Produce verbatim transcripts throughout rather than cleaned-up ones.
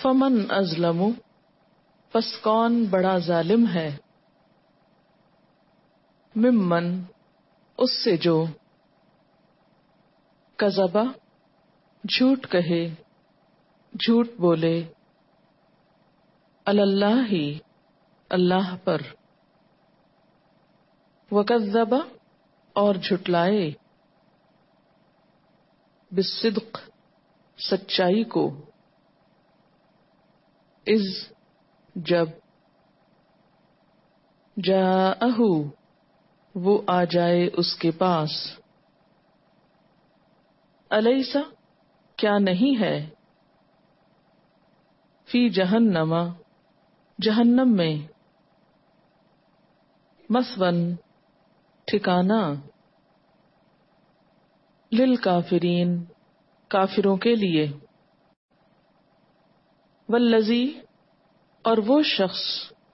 فمن ازلم، پس کون بڑا ظالم ہے، ممن، اس سے جو، کذبا، جھوٹ کہے، جھوٹ بولے، علی اللہ، اللہ پر، وکذب، اور جھٹلائے، بالصدق، سچائی کو، اذ، جب، جاءہ، وہ آ جائے اس کے پاس، الیس، کیا نہیں ہے، فی جہنم، جہنم میں، مثون، ٹھکانہ، للکافرین، کافروں کے لیے، والذی، اور وہ شخص،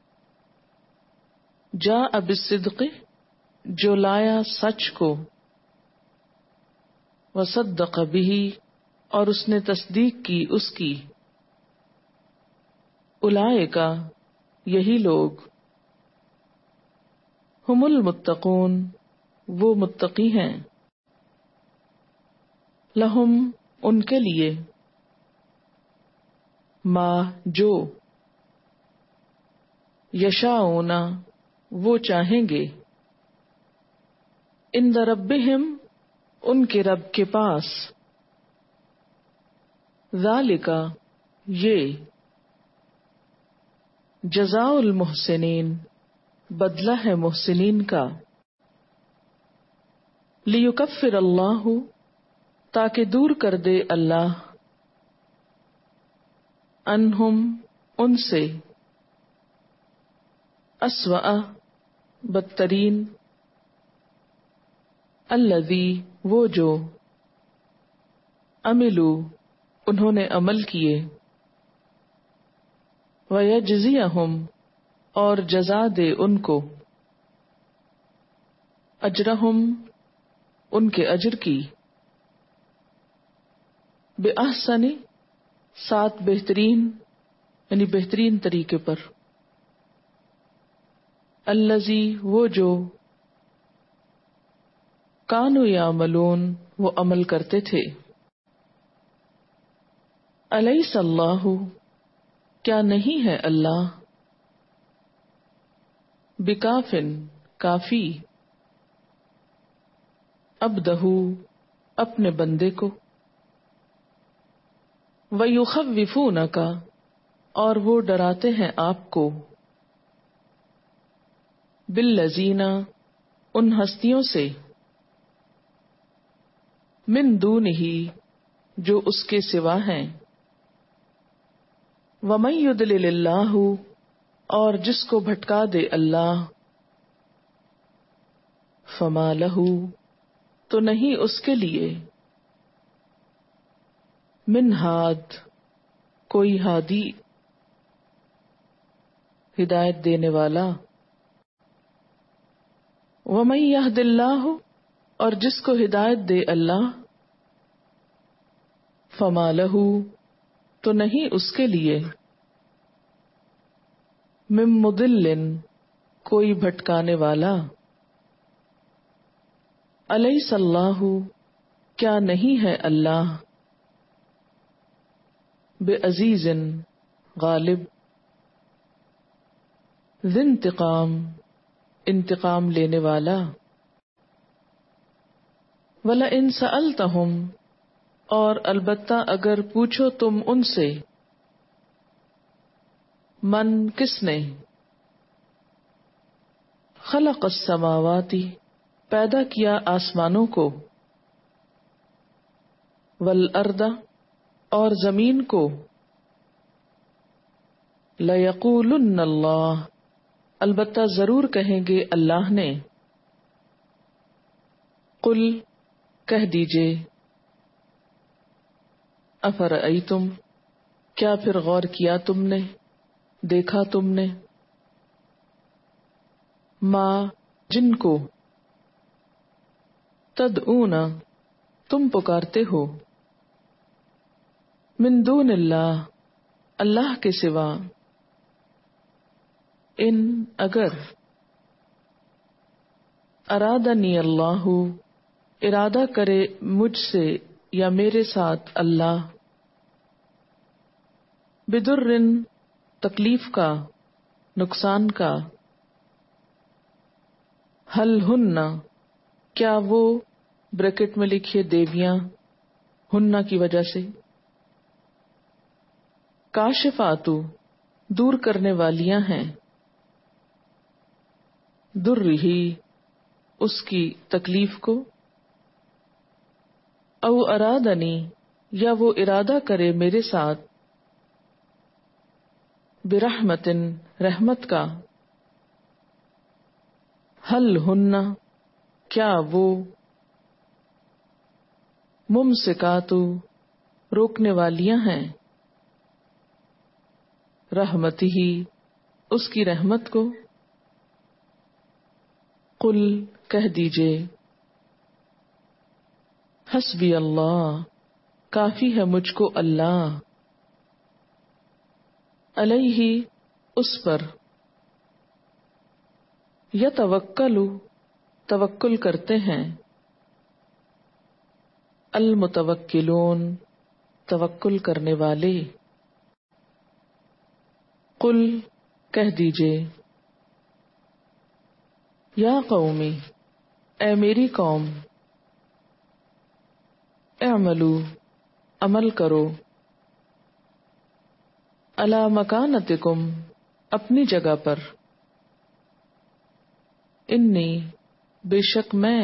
جاء بالصدق، جو لایا سچ کو، وصدق بہ، اور اس نے تصدیق کی اس کی، اولئک، یہی لوگ، ہم المتقون، وہ متقی ہیں، لہم، ان کے لیے، ما، جو، یشاؤون، وہ چاہیں گے، عند ربہم، ان کے رب کے پاس، ذالک، یہ، جزاء المحسنین، بدلہ ہے محسنین کا، لیکفر اللہ، تاکہ دور کر دے اللہ، عنہم، ان سے، اسوأ، بدترین، الذی، وہ جو، عملوا، انہوں نے عمل کیے، ویجزیہم، اور جزا دے ان کو، اجرہم، ان کے اجر کی، بأحسن، ساتھ بہترین، یعنی بہترین طریقے پر، الذی، وہ جو، کانوا یعملون، وہ عمل کرتے تھے، الیس اللہ، کیا نہیں ہے اللہ، بکافن، کافی، عبدہ، اپنے بندے کو، ویخوفونک، اور وہ ڈراتے ہیں آپ کو، بالذین، ان ہستیوں سے، من دونہ، جو اس کے سوا ہیں، ومن یضلل اللہ، اور جس کو بھٹکا دے اللہ، فما لہ، تو نہیں اس کے لیے، من ہاد، کوئی ہادی، ہدایت دینے والا، ومن یہد اللہ، اور جس کو ہدایت دے اللہ، فما لہ، تو نہیں اس کے لیے، من مضل، کوئی بھٹکانے والا، الیس اللہ، کیا نہیں ہے اللہ، بعزیز، غالب، ذی انتقام، انتقام لینے والا، وَلَئِن سَأَلْتَهُمْ، اور البتہ اگر پوچھو تم ان سے، من، کس نے، خلق السماوات، پیدا کیا آسمانوں کو، والارض، اور زمین کو، لَيَقُولُنَّ اللَّهُ، البتہ ضرور کہیں گے اللہ نے، قل، کہہ دیجئے، افرأیتم، کیا پھر غور کیا تم نے، دیکھا تم نے، ما، جن کو، تدعون، تم پکارتے ہو، من دون اللہ، اللہ کے سوا، ان اگر، ارادنی اللہ ارادہ کرے مجھ سے یا میرے ساتھ اللہ، بدرن تکلیف کا، نقصان کا، حل ہن کیا وہ، بریکٹ میں لکھیے دیویاں، ہننا کی وجہ سے، کاشفاتو دور کرنے والیاں ہیں، درہی اس کی تکلیف کو، او ارادنی یا وہ ارادہ کرے میرے ساتھ، برحمتن رحمت کا، حل ہن کیا وہ، ممسکاتو روکنے والیاں ہیں، رحمتی ہی اس کی رحمت کو، قل کہہ دیجئے، حسبی اللہ کافی ہے مجھ کو اللہ، علیہ اس پر، یتوکل توکل کرتے ہیں، المتوکلون توکل کرنے والے، قل کہہ دیجئے، یا قومی اے میری قوم، اعملو عمل کرو، علی مکانتکم اپنی جگہ پر، انی بے شک میں،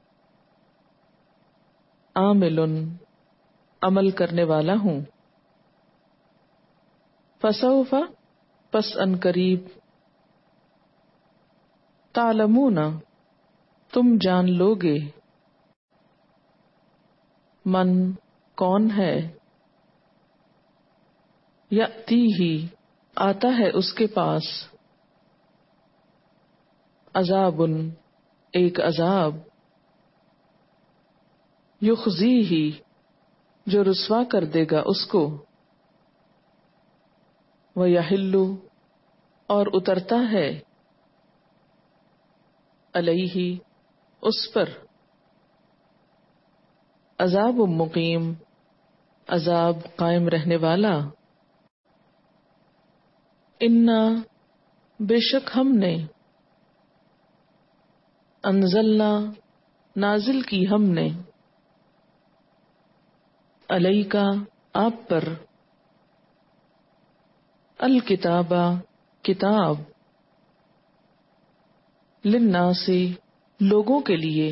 عامل عمل کرنے والا ہوں، فسوف پس ان قریب، تعلمون تم جان لوگے، من کون ہے، یأتیہ آتا ہے اس کے پاس، عذاب ایک عذاب، یخزیہ جو رسوا کر دے گا اس کو، ویحل اور اترتا ہے، علیہ اس پر، عذاب مقیم عذاب قائم رہنے والا، انا بے شک ہم نے، انزلنا نازل کی ہم نے، علیکا آپ پر، الکتابہ کتاب، للناس لوگوں کے لیے،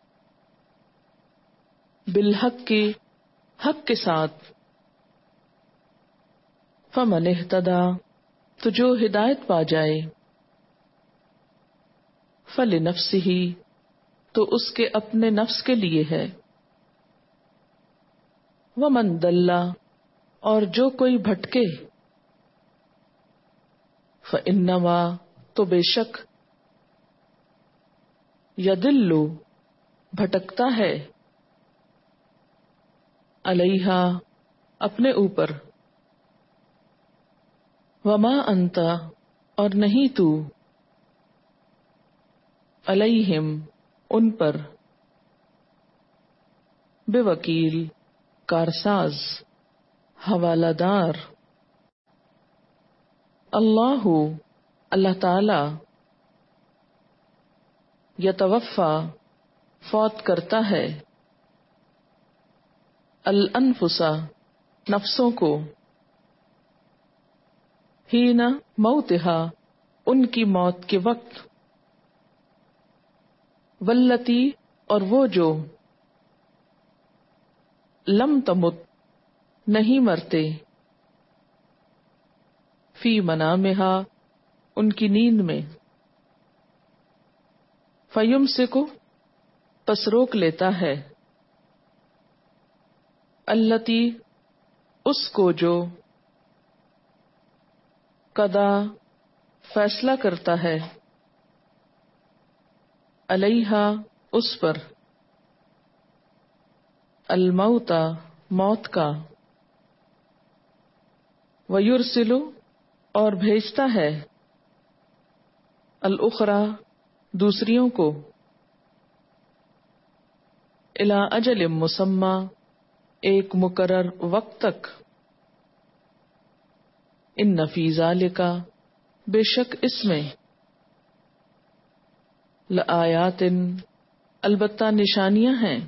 بالحق کے حق کے ساتھ، فمن اہتدی تو جو ہدایت پا جائے، فلنفسہ تو اس کے اپنے نفس کے لیے ہے، ومن ضل اور جو کوئی بھٹکے، فانما تو بے شک، یضل بھٹکتا ہے، علیہا اپنے اوپر، وما انت اور نہیں تو، علیہم ان پر، بے وکیل کارساز حوالہ دار، اللہ اللہ تعالی، یتوفا فوت کرتا ہے، الانفس نفسوں کو، حین موتہا ان کی موت کے وقت، واللتی اور وہ جو، لم تمت نہیں مرتے، فی منامہا ان کی نیند میں، فیمسک پس روک لیتا ہے، اللتی اس کو جو، قضا فیصلہ کرتا ہے، علیہا اس پر، الموت موت کا، وَيُرْسِلُ اور بھیجتا ہے الأخرى دوسریوں کو الی اجل مسمی ایک مقرر وقت تک ان فی ذالک بے شک اس میں لآیات البتہ نشانیاں ہیں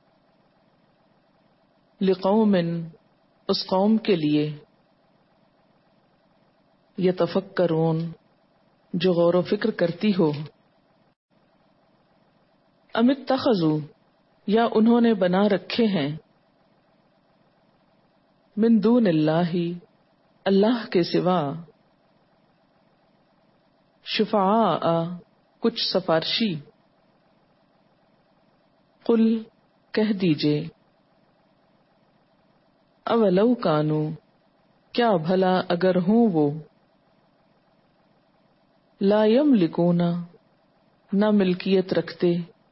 لقوم اس قوم کے لیے یتفکرون جو غور و فکر کرتی ہو ام اتخذوا یا انہوں نے بنا رکھے ہیں من دون اللہ اللہ کے سوا شفعاء کچھ سفارشی قل کہہ دیجئے اولو کانو کیا بھلا اگر ہوں وہ لا یملکون نہ ملکیت رکھتے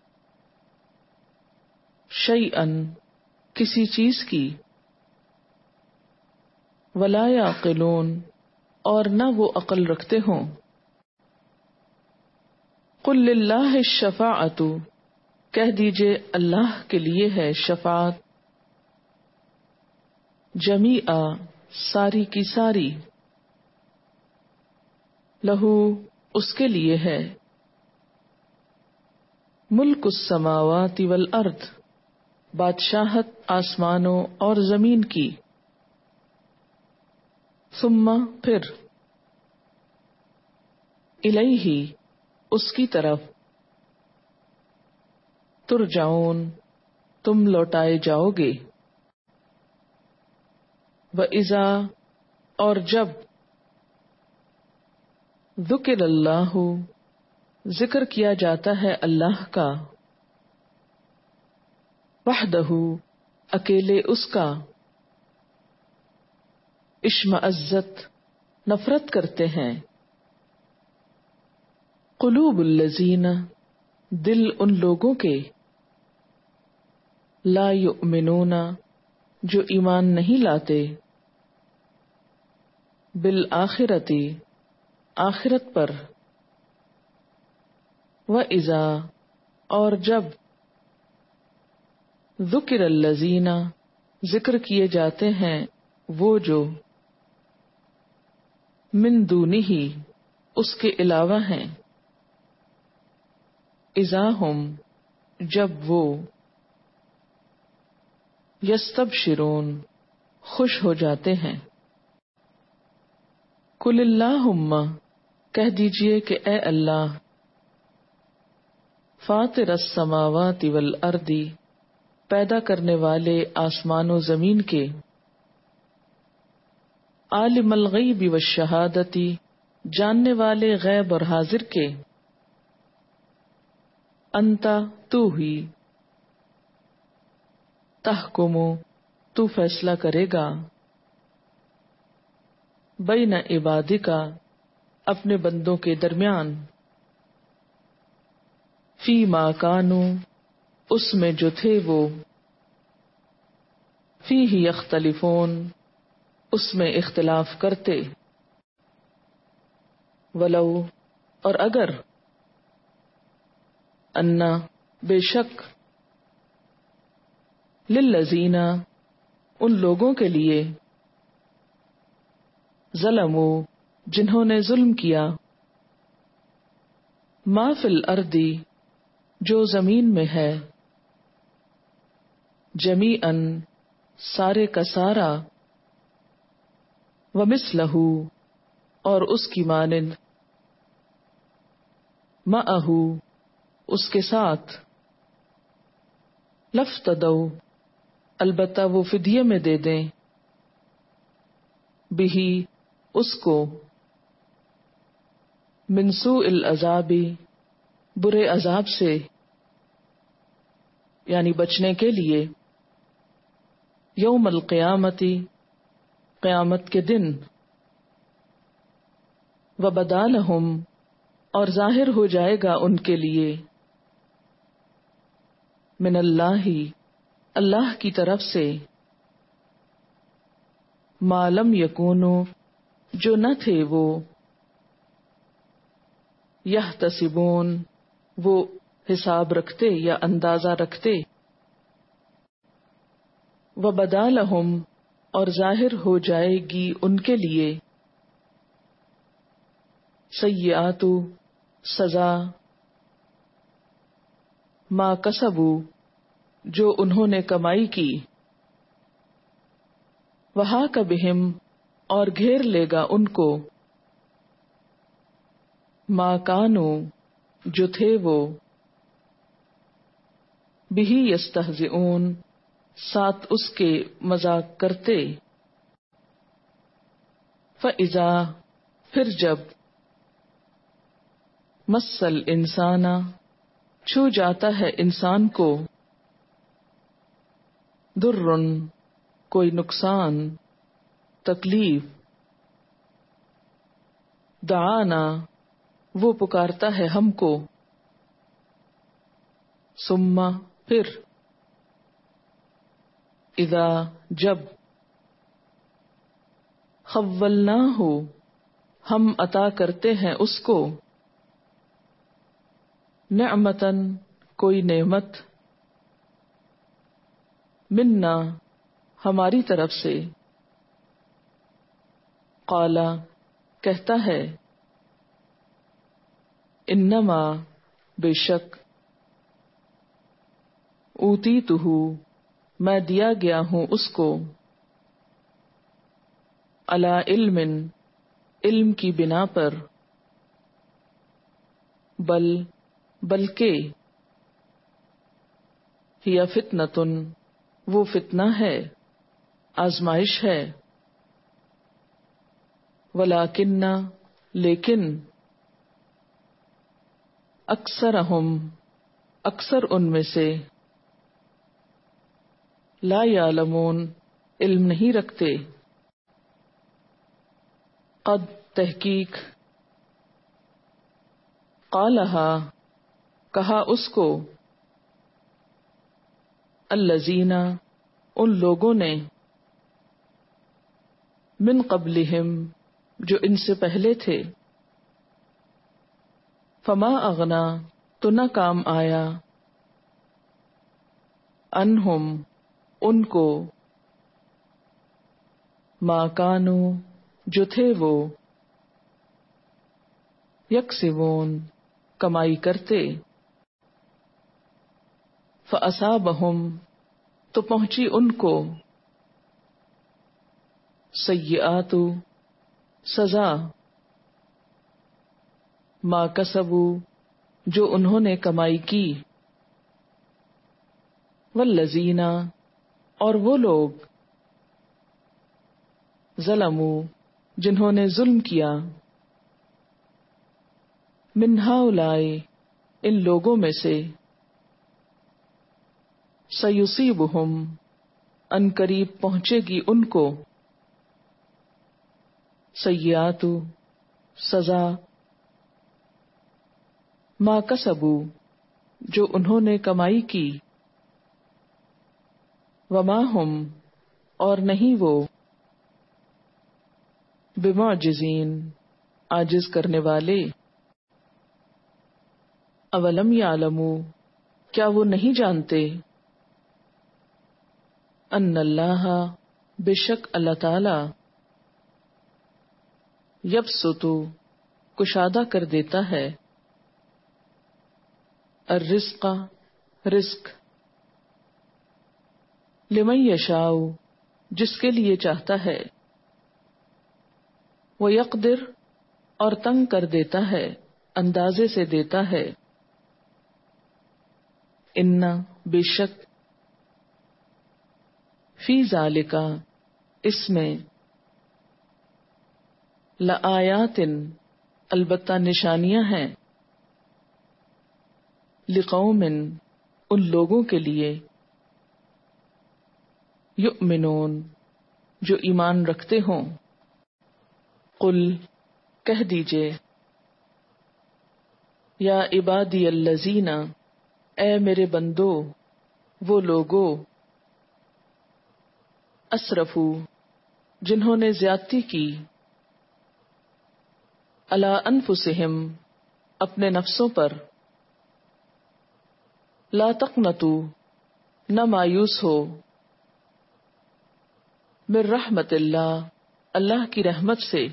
شیئن کسی چیز کی ولا یعقلون اور نہ وہ عقل رکھتے ہوں قل للہ الشفاعۃ کہہ دیجئے اللہ کے لیے ہے شفاعت جمیعا ساری کی ساری لہو اس کے لیے ہے ملک السماوات والارض بادشاہت آسمانوں اور زمین کی ثم پھر الیہ اس کی طرف ترجعون تم لوٹائے جاؤ گے وَإِذَا اور جب ذکر اللہ ذکر کیا جاتا ہے اللہ کا وحدہ اکیلے اس کا اشمئزت نفرت کرتے ہیں قلوب الذین دل ان لوگوں کے لا یؤمنون جو ایمان نہیں لاتے بالآخرتی آخرت پر وَإِذَا اور جب ذکر الذین ذکر کیے جاتے ہیں وہ جو من دونہ اس کے علاوہ ہیں اذا ہم جب وہ یستبشرون خوش ہو جاتے ہیں قل اللہم کہہ دیجئے کہ اے اللہ فاطر السماوات والارض پیدا کرنے والے آسمان و زمین کے عالم الغیب والشہادتی جاننے والے غیب اور حاضر کے انتا تو ہی تحکمو تو فیصلہ کرے گا بین عبادکا اپنے بندوں کے درمیان فی ما کانو اس میں جو تھے وہ فیہ یختلفون اس میں اختلاف کرتے ولو اور اگر انا بے شک للذین ان لوگوں کے لیے ظلموا جنہوں نے ظلم کیا ما فی الارض جو زمین میں ہے جمیعاً سارے کا سارا ومثلہ اور اس کی مانند معہ اس کے ساتھ لفتدوا البتہ وہ فدیے میں دے دیں بہی اس کو من سوء العذاب برے عذاب سے یعنی بچنے کے لیے یوم القیامتی قیامت کے دن وبدا لہم اور ظاہر ہو جائے گا ان کے لیے من اللہ اللہ کی طرف سے ما لم یکونو جو نہ تھے وہ، یحتسبون وہ حساب رکھتے یا اندازہ رکھتے، وبدا لہم اور ظاہر ہو جائے گی ان کے لیے، سیئات سزا، ما کسبو جو انہوں نے کمائی کی، وحاق بہم اور گھیر لے گا ان کو، ما کانو جو تھے وہ، بہی یستہزئون ساتھ اس کے مذاق کرتے، فَإِذَا پھر جب، مَسَّ الْإِنسَانَ چھو جاتا ہے انسان کو، دُرٌ کوئی نقصان، تکلیف، دعانا وہ پکارتا ہے ہم کو، ثم پھر، اذا جب، خولناہ ہم عطا کرتے ہیں اس کو، نعمتن کوئی نعمت، منا ہماری طرف سے، قالا کہتا ہے، انما بے شک، اوتیتہ میں دیا گیا ہوں اس کو، علی علم علم کی بنا پر، بل بلکہ، ہی فتنۃ وہ فتنہ ہے، آزمائش ہے، ولیکن لیکن، اکثرہم اکثر ان میں سے، لا یعلمون علم نہیں رکھتے، قد تحقیق، قالہا کہا اس کو، الذین ان لوگوں نے، من قبلہم جو ان سے پہلے تھے، فما اغنا تو نہ کام آیا، انہم ان کو، ما کانو جو تھے وہ، یکسبون کمائی کرتے، فاصابہم تو پہنچی ان کو، سیئات سزا، ما کسبو جو انہوں نے کمائی کی، والذین اور وہ لوگ، ظلموا جنہوں نے ظلم کیا، من ہؤلاء ان لوگوں میں سے، سیصیبہم ان قریب پہنچے گی ان کو، سیئات سزا، ما کسبو جو انہوں نے کمائی کی، وما ہم اور نہیں وہ، بمعجزین عاجز کرنے والے، اولم یعلموا کیا وہ نہیں جانتے، ان اللہ بے شک اللہ تعالی، یبسط کشادہ کر دیتا ہے، الرزق رزق، لمن یشاء جس کے لیے چاہتا ہے، ویقدر اور تنگ کر دیتا ہے، اندازے سے دیتا ہے، ان بے شک، فی ذالک اس میں، لآیات البتہ نشانیاں ہیں، لقوم ان لوگوں کے لیے، یؤمنون جو ایمان رکھتے ہوں، قل کہہ دیجئے، یا عبادی الذین اے میرے بندو وہ لوگو، اسرفو جنہوں نے زیادتی کی، علی انفسہم اپنے نفسوں پر، لا تقنطوا نہ مایوس ہو، من رحمت اللہ اللہ کی رحمت سے،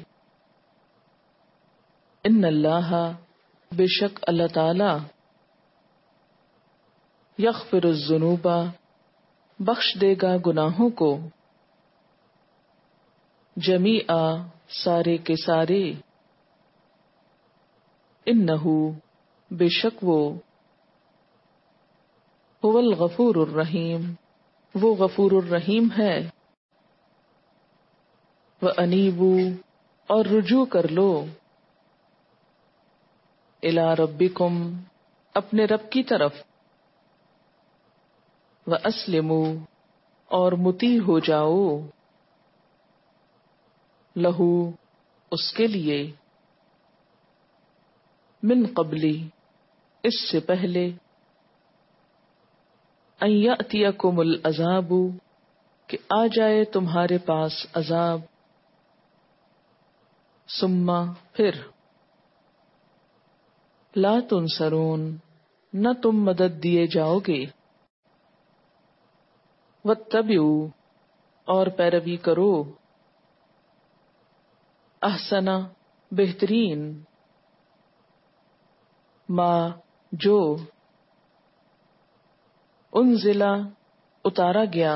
ان اللہ بے شک اللہ تعالی یغفر الذنوب بخش دے گا گناہوں کو، جمیعا سارے کے سارے، انہ بے شک وہ، هو الغفور الرحیم وہ غفور الرحیم ہے، وَأَنِيبُوا اور رجوع کر لو، الی ربکم اپنے رب کی طرف، وَأَسْلِمُوا اور مطیع ہو جاؤ، لہو اس کے لیے، من قبلی اس سے پہلے، ان یأتیکم العذاب کہ آ جائے تمہارے پاس عذاب، ثم پھر، لا تنصرون نہ تم مدد دیے جاؤ گے، واتبعوا اور پیروی کرو، احسن بہترین، ما جو، انزلہ اتارا گیا،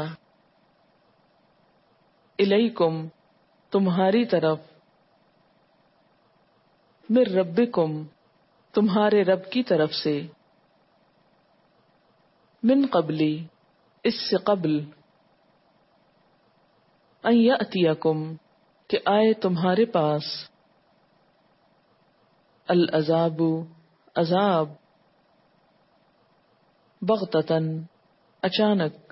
الیکم تمہاری طرف، من ربکم تمہارے رب کی طرف سے، من قبلی اس سے قبل، ان یأتیکم کہ آئے تمہارے پاس، العذاب عذاب، بغتتاً اچانک،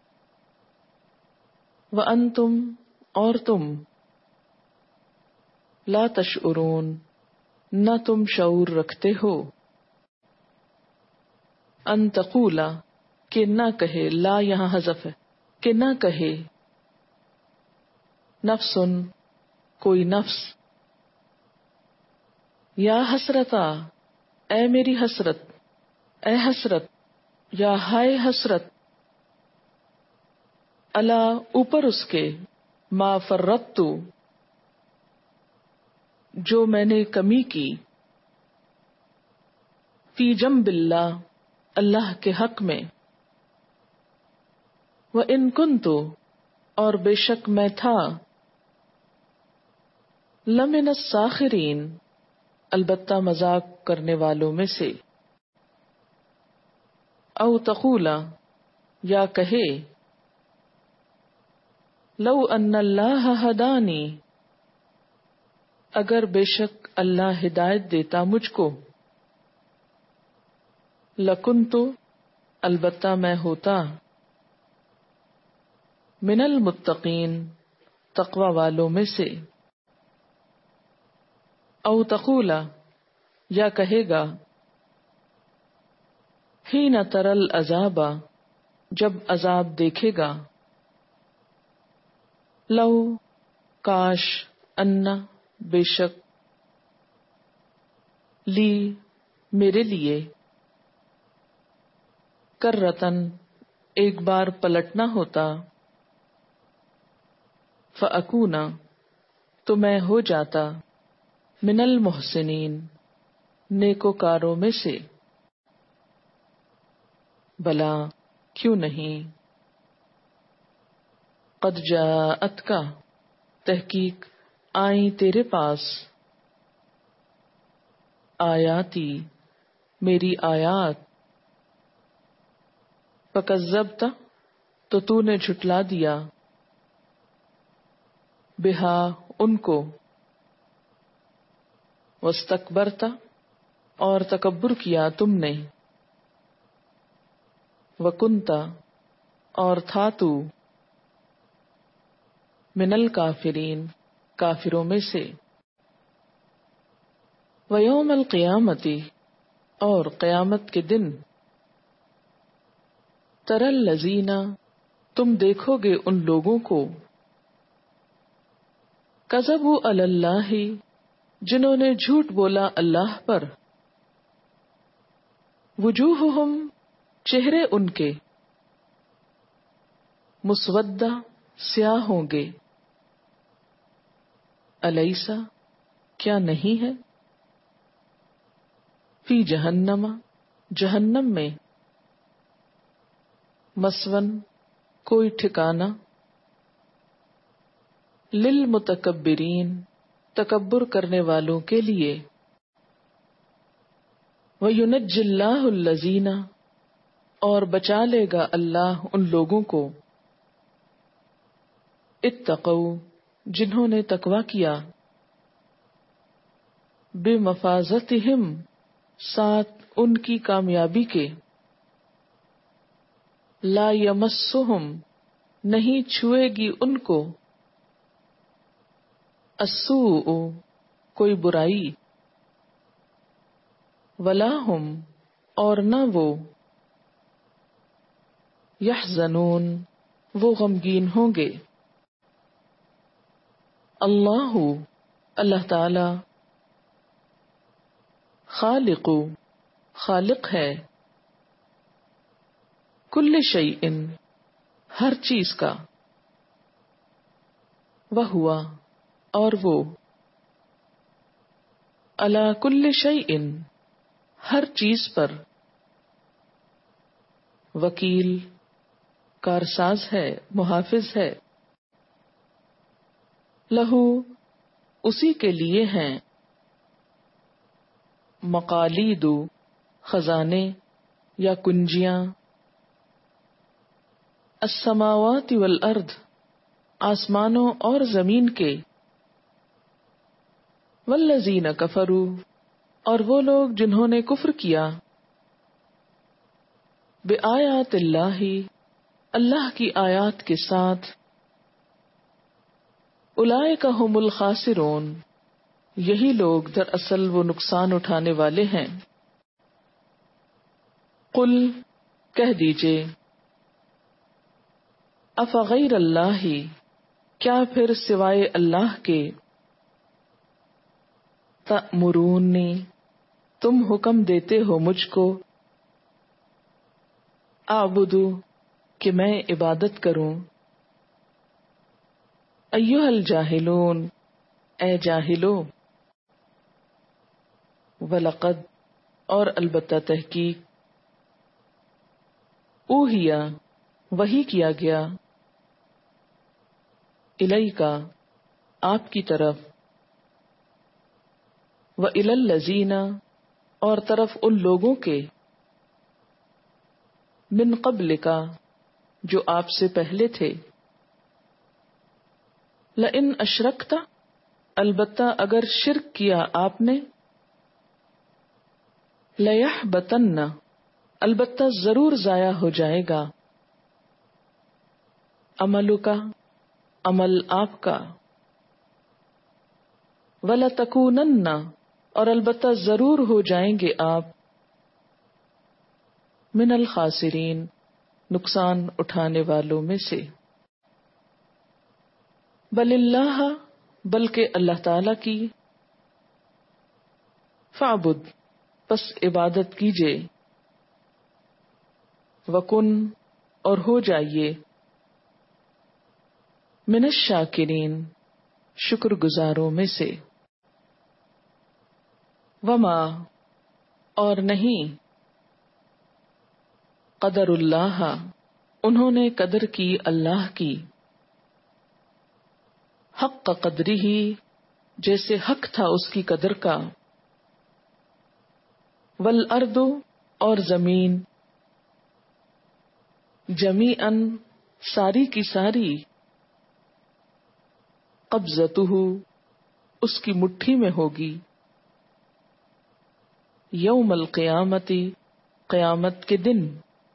وانتم اور تم، لا تشعرون نہ تم شعور رکھتے ہو، ان تقولا کہ نہ کہے، لا یہاں حذف ہے، کہ نہ کہے، نفسن کوئی نفس، یا حسرتا اے میری حسرت، اے حسرت، یا ہائے حسرت، الا اوپر اس کے، ما فرطت جو میں نے کمی کی، فی جنب اللہ اللہ کے حق میں، وَإِن كُنتُ اور بے شک میں تھا، لَمِنَ السَّاخِرِينَ البتہ مذاق کرنے والوں میں سے، او تقولا یا کہے، لو ان اللہ ہدانی اگر بے شک اللہ ہدایت دیتا مجھ کو، لکنت البتہ میں ہوتا، من المتقین تقوی والوں میں سے، او تقولا یا کہے گا، حین تری العذاب جب عذاب دیکھے گا، لو کاش، ان بے شک، لی میرے لیے، کرتن ایک بار پلٹنا ہوتا، فاکون تو میں ہو جاتا، من المحسنین نیکوکاروں میں سے، بلا کیوں نہیں، قد جاءتک تحقیق آئیں تیرے پاس، آیاتی میری آیات، فکذبت تو تو نے جھٹلا دیا، بہا ان کو، واستکبرت اور تکبر کیا تم نے، وکنت اور تھا تو، من الکافرین کافروں میں سے، ویوم القیامتی اور قیامت کے دن، تری الذین تم دیکھو گے ان لوگوں کو، کذبوا علی اللہ، جنہوں نے جھوٹ بولا اللہ پر، وجوہہم، چہرے ان کے، مسودہ، سیاہ ہوں گے، الیسا، کیا نہیں ہے، فی جہنم، جہنم میں، مسون، کوئی ٹھکانہ، للمتکبرین، تکبر کرنے والوں کے لیے، وَيُنَجِّ اللَّهُ الَّذِينَ، اور بچا لے گا اللہ ان لوگوں کو، اتقوا، جنہوں نے تقوی کیا، بمفازتہم، ساتھ ان کی کامیابی کے، لا یمسہم، نہیں چھوئے گی ان کو، السوء، کوئی برائی، ولا ہم، اور نہ وہ، یحزنون، وہ غمگین ہوں گے، اللہ، اللہ تعالی، خالق، خالق ہے، کل شیء، ہر چیز کا، وہو، اور وہ، علی کل شیء، ہر چیز پر، وکیل، کارساز ہے، محافظ ہے، لہو، اسی کے لیے ہیں، مقالید، خزانے یا کنجیاں، السماوات والارض، آسمانوں اور زمین کے، والذین کفروا، اور وہ لوگ جنہوں نے کفر کیا، بآیات اللہ، اللہ کی آیات کے ساتھ، اولئک ھم الخاسرون، یہی لوگ دراصل وہ نقصان اٹھانے والے ہیں۔ قل، کہہ دیجئے، افغیر اللہ، کیا پھر سوائے اللہ کے، تأمرونی، تم حکم دیتے ہو مجھ کو، اعبدو، کہ میں عبادت کروں، ایھا الجاہلون، اے جاہلو، وَلَقَدْ، اور البتہ تحقیق، اوحیا، وحی کیا گیا، الیک، آپ کی طرف، وَإِلَى الَّذِينَ، اور طرف ان لوگوں کے، من قبلک، جو آپ سے پہلے تھے، لئن اشرکت، البتہ اگر شرک کیا آپ نے، لیحبطن، البتہ ضرور ضائع ہو جائے گا، عملک، عمل آپ کا، وَلَتَكُونَنَّ، اور البتہ ضرور ہو جائیں گے آپ، من الخاسرین، نقصان اٹھانے والوں میں سے، بل اللہ، بلکہ اللہ تعالی کی، فاعبد، پس عبادت کیجئے، وکن، اور ہو جائیے، من الشاکرین، شکر گزاروں میں سے، وما، اور نہیں، قدر اللہ، انہوں نے قدر کی اللہ کی، حق قدری ہی، جیسے حق تھا اس کی قدر کا، والارض، اور زمین، جمیعاً، ساری کی ساری، قبضتہ، اس کی مٹھی میں ہوگی، یوم القیامت، قیامت کے دن،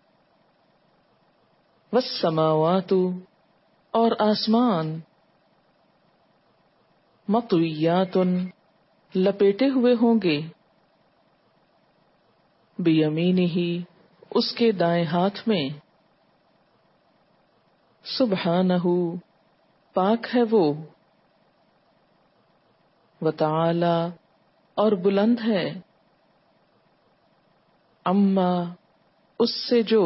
والسماوات، اور آسمان، مطویات، لپیٹے ہوئے ہوں گے، بیمینہ، اس کے دائیں ہاتھ میں، سبحانہ، پاک ہے وہ، وتعالی اور بلند ہے، اما اس سے جو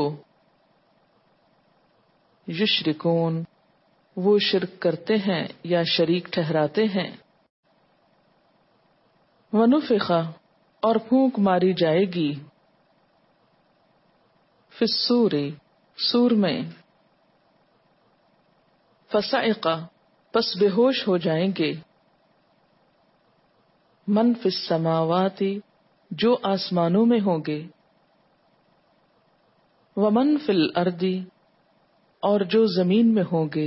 یشرکون وہ شرک کرتے ہیں یا شریک ٹھہراتے ہیں، ونفخ اور پھونک ماری جائے گی، فی الصور سور میں، فصعق پس بے ہوش ہو جائیں گے، من فی السماوات جو آسمانوں میں ہوں گے، ومن فی الارض اور جو زمین میں ہوں گے،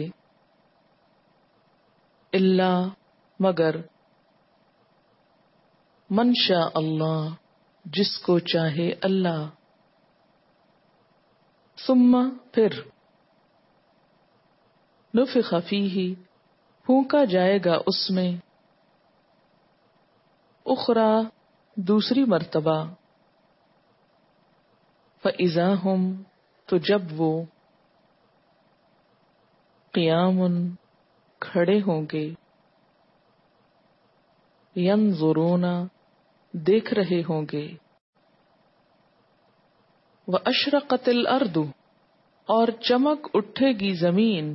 الا مگر من شاء اللہ جس کو چاہے اللہ، ثم پھر نفخ فیہ پھونکا جائے گا اس میں، اخرى دوسری مرتبہ، فَإِذَا هُمْ تو جب وہ قیام کھڑے ہوں گے، ینظرون دیکھ رہے ہوں گے، وَأَشْرَقَتِ الْأَرْضُ اور چمک اٹھے گی زمین،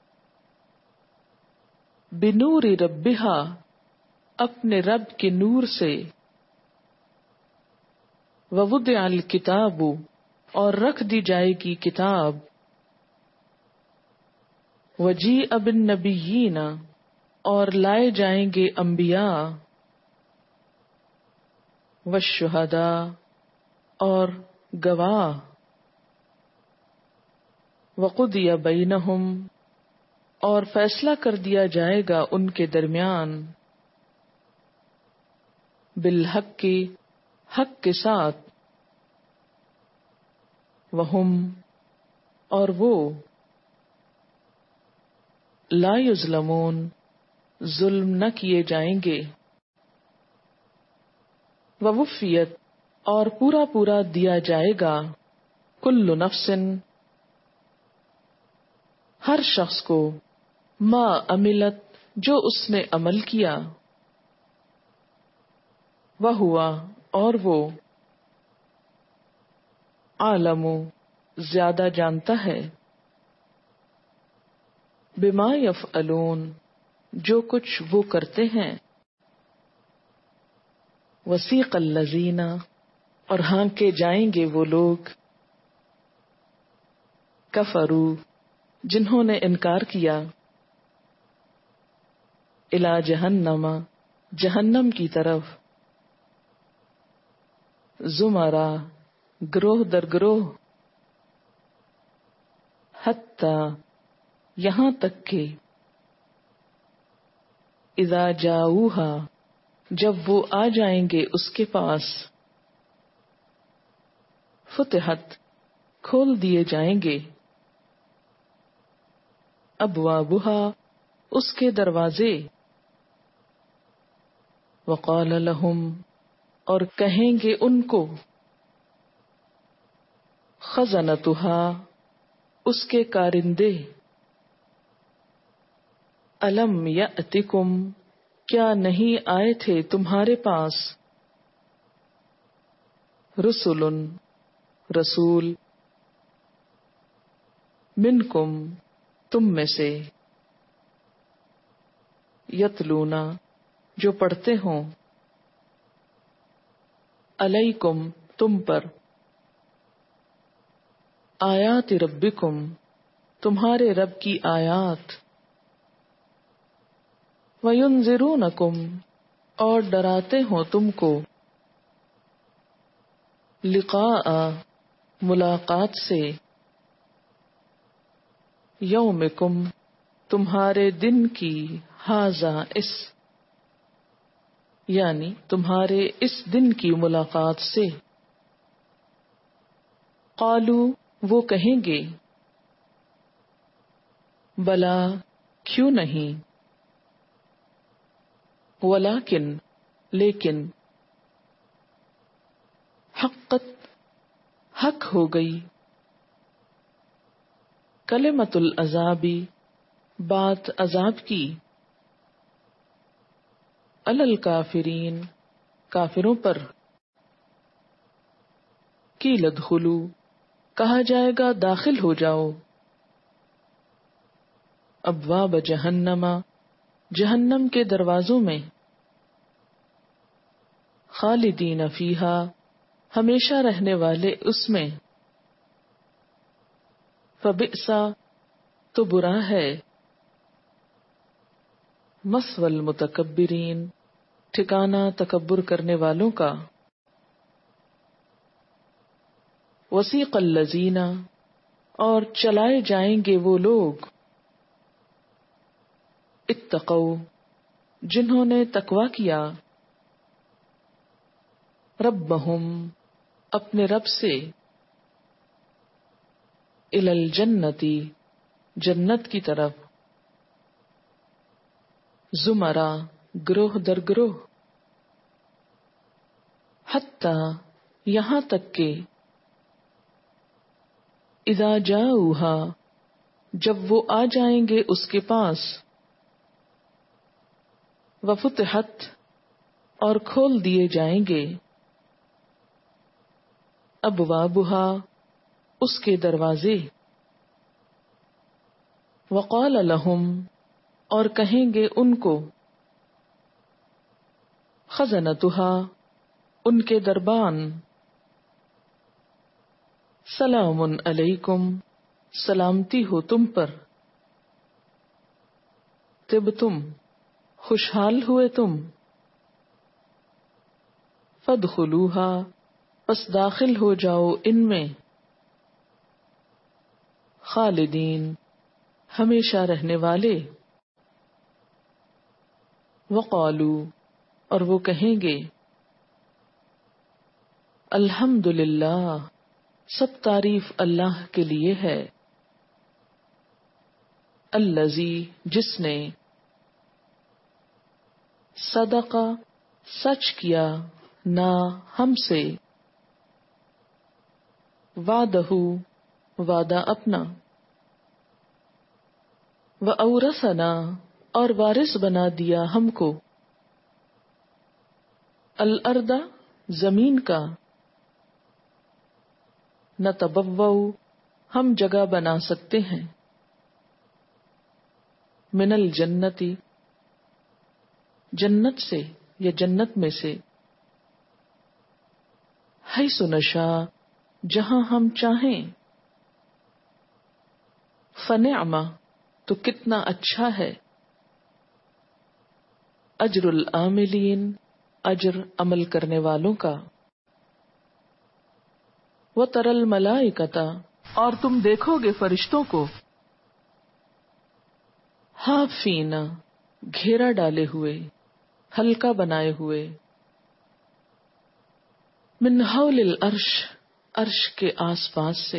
بِنُورِ رَبِّهَا اپنے رب کے نور سے، وَوُضِعَ الْكِتَابُ اور رکھ دی جائے گی کتاب، وَجِیءَ بِالنَّبِیِّینَ اور لائے جائیں گے انبیاء، وَالشُّہَدَاء اور گواہ، وَقُضِیَ بَیْنَہُمْ اور فیصلہ کر دیا جائے گا ان کے درمیان، بالحق کی حق کے ساتھ، وہم اور وہ لا یظلمون ظلم نہ کیے جائیں گے، ووفیت اور پورا پورا دیا جائے گا، کل نفس ہر شخص کو، ما عملت جو اس نے عمل کیا، وہوا اور وہ عالم زیادہ جانتا ہے، بما یفعلون جو کچھ وہ کرتے ہیں، وسیق الذین اور ہانکے جائیں گے وہ لوگ، کفروا جنہوں نے انکار کیا، الی جہنم جہنم کی طرف، زمرا گروہ در گروہ، حتی یہاں تک کہ اذا جاؤہا جب وہ آ جائیں گے اس کے پاس، فتحت کھول دیے جائیں گے، ابوابہا اس کے دروازے، وقال لہم اور کہیں گے ان کو، خزنتہا اس کے کارندے، الم یأتکم کیا نہیں آئے تھے تمہارے پاس، رسل رسول، منکم تم میں سے، یتلونا جو پڑھتے ہوں، علیکم تم پر، آیات ربکم تمہارے رب کی آیات، وینذرونکم اور ڈراتے ہوں تم کو، لقاء ملاقات سے، یومکم تمہارے دن کی، ھذا اس یعنی تمہارے اس دن کی ملاقات سے، قالو وہ کہیں گے، بلا کیوں نہیں، ولیکن لیکن، حقت حق ہو گئی، کلمۃ العذاب بات عذاب کی، علی الکافرین، کافروں پر. قیل ادخلوا، کہا جائے گا داخل ہو جاؤ. ابواب جہنم، جہنم کے دروازوں میں. خالدین فیہا، ہمیشہ رہنے والے اس میں. فبئس، تو برا ہے. مثوی المتکبرین، ٹھکانہ تکبر کرنے والوں کا. وسیق الذین، اور چلائے جائیں گے وہ لوگ. اتقوا، جنہوں نے تقوی کیا. ربہم، اپنے رب سے. الی الجنتی، جنت کی طرف. زمرہ، گروہ در گروہ. حتی، یہاں تک کہ. اذا جاؤہا، جب وہ آ جائیں گے اس کے پاس. وفتحت، اور کھول دیے جائیں گے. ابوابہا، اس کے دروازے. وقال لہم، اور کہیں گے ان کو. خزنتہا، ان کے دربان. سلام علیکم، سلامتی ہو تم پر. طبتم، خوشحال ہوئے تم. فادخلوہا، پس داخل ہو جاؤ ان میں. خالدین، ہمیشہ رہنے والے. وقالو، اور وہ کہیں گے. الحمدللہ، سب تعریف اللہ کے لیے ہے. الذی، جس نے. صدق، سچ کیا. نا، ہم سے. وعدہ، وعدہ اپنا. وأورثنا، اور وارث بنا دیا ہم کو. الارض، زمین کا. نتبوأ، ہم جگہ بنا سکتے ہیں. من الجنتی، جنت سے یا جنت میں سے. حیث نشاء، جہاں ہم چاہیں. فنعم، تو کتنا اچھا ہے. اجر العاملین، اجر عمل کرنے والوں کا. وتری الملائکۃ، اور تم دیکھو گے فرشتوں کو. حافین، گھیرا ڈالے ہوئے، ہلکا بنائے ہوئے. من حول العرش، عرش کے آس پاس سے.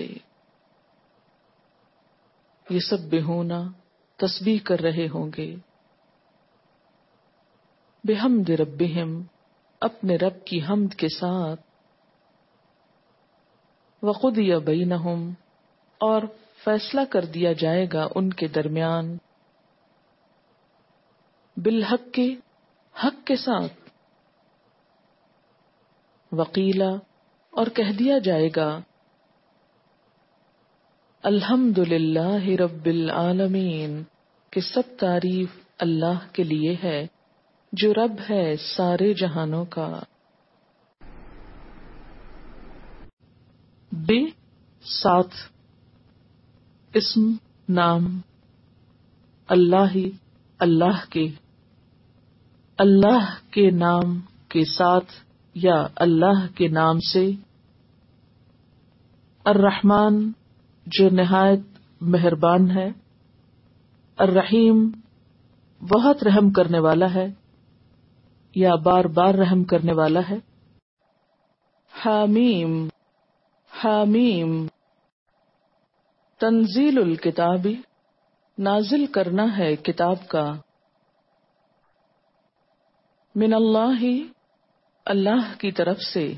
یہ سب بہونا، تسبیح کر رہے ہوں گے. بحمد ربہم، اپنے رب کی حمد کے ساتھ. وقضی بینہم، اور فیصلہ کر دیا جائے گا ان کے درمیان. بالحق، کے حق کے ساتھ. وقیلا، اور کہہ دیا جائے گا. الحمد للہ رب العالمین، کہ سب تعریف اللہ کے لیے ہے جو رب ہے سارے جہانوں کا. بے، ساتھ. اسم، نام. اللہ ہی، اللہ کے. اللہ کے نام کے ساتھ یا اللہ کے نام سے. الرحمن، جو نہایت مہربان ہے. الرحیم، بہت رحم کرنے والا ہے یا بار بار رحم کرنے والا ہے. حامیم، حامیم. تنزیل الکتاب، نازل کرنا ہے کتاب کا. من اللہ، اللہ کی طرف سے.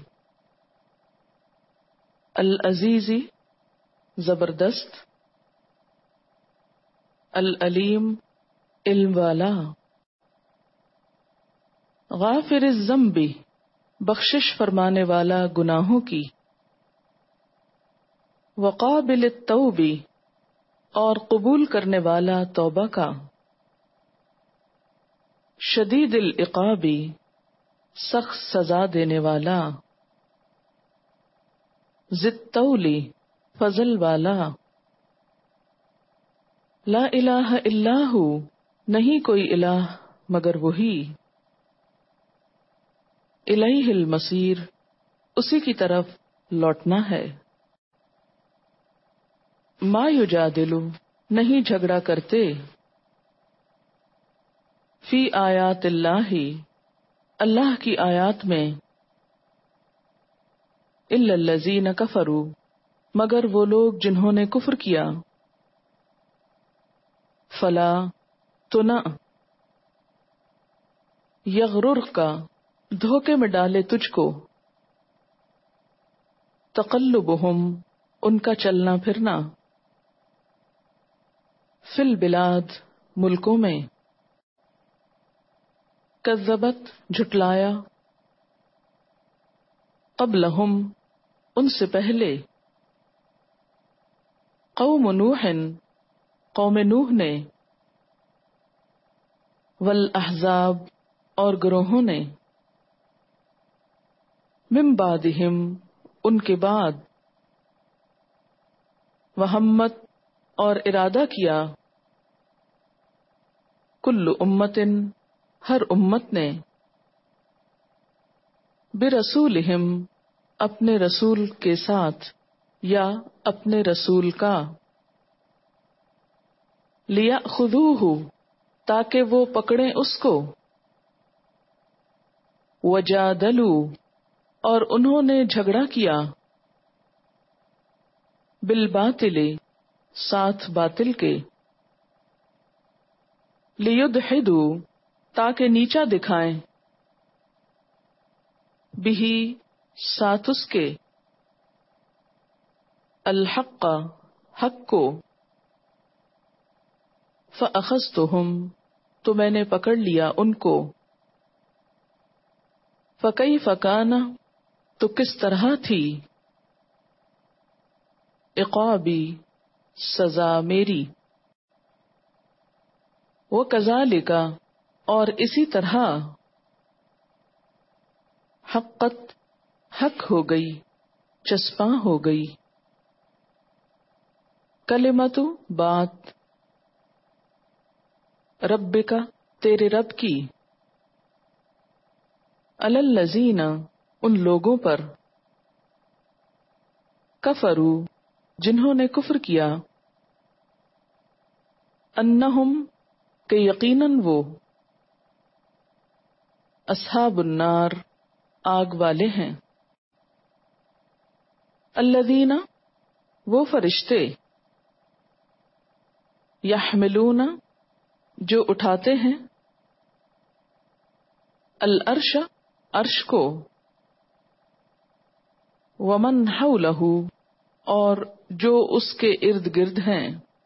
العزیز، زبردست. العلیم، علم والا. غافر الذنب بخشش فرمانے والا گناہوں کی، وقابل التوب اور قبول کرنے والا توبہ کا، شدید العقاب سخت سزا دینے والا، ذی الطول فضل والا، لا الہ الا ہو نہیں کوئی الہ مگر وہی، الیہ المصیر اسی کی طرف لوٹنا ہے، ما یجادل نہیں جھگڑا کرتے، فی آیات اللہ اللہ کی آیات میں، الا الذین کفروا مگر وہ لوگ جنہوں نے کفر کیا، فلا تو نہ، یغررک کا دھوکے میں ڈالے تجھ کو، تقلبہم ان کا چلنا پھرنا، فی البلاد ملکوں میں، کذبت جھٹلایا، قبلہم ان سے پہلے، قوم نوح قوم نوح نے، والاحزاب اور گروہوں نے، من بعدہم ان کے بعد، وہمت اور ارادہ کیا، کل امت ہر امت نے، برسولہم اپنے رسول کے ساتھ یا اپنے رسول کا، لیأخذوہ تاکہ وہ پکڑیں اس کو، وجادلوا اور انہوں نے جھگڑا کیا، بالباطل ساتھ باطل کے، لیدحضوا تاکہ نیچا دکھائیں، بہی ساتھ اس کے، الحق حق کو، فأخذتہم تو میں نے پکڑ لیا ان کو، فکیف کان تو کس طرح تھی، عقابی سزا میری، وکذالک اور اسی طرح، حقت حق ہو گئی چسپاں ہو گئی، کلمت بات، ربک تیرے رب کی، علی الذین ان لوگوں پر، کفروا جنہوں نے کفر کیا، انہم کہ یقیناً وہ، اصحاب النار آگ والے ہیں، الذین وہ فرشتے، یحملون جو اٹھاتے ہیں، العرش عرش کو، ومن حولہ اور جو اس کے ارد گرد ہیں،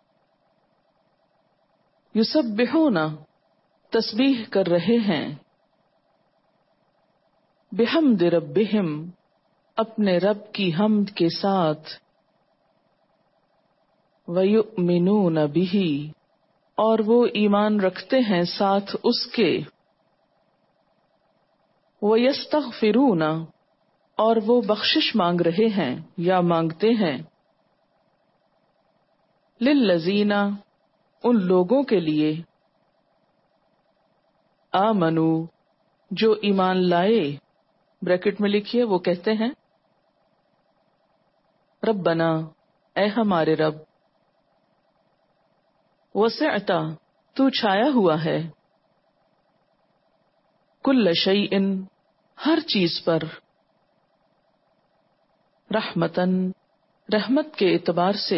یسبحون تسبیح کر رہے ہیں، بحمد ربہم اپنے رب کی حمد کے ساتھ، وَيُؤْمِنُونَ بِهِ اور وہ ایمان رکھتے ہیں ساتھ اس کے، وَيَسْتَغْفِرُونَ اور وہ بخشش مانگ رہے ہیں یا مانگتے ہیں، لِلَّذِينَ ان لوگوں کے لیے، آمنوا جو ایمان لائے، بریکٹ میں لکھیے وہ کہتے ہیں، ربنا اے ہمارے رب، وسعت تو چھایا ہوا ہے، کل شیء ہر چیز پر، رحمتن رحمت کے اعتبار سے،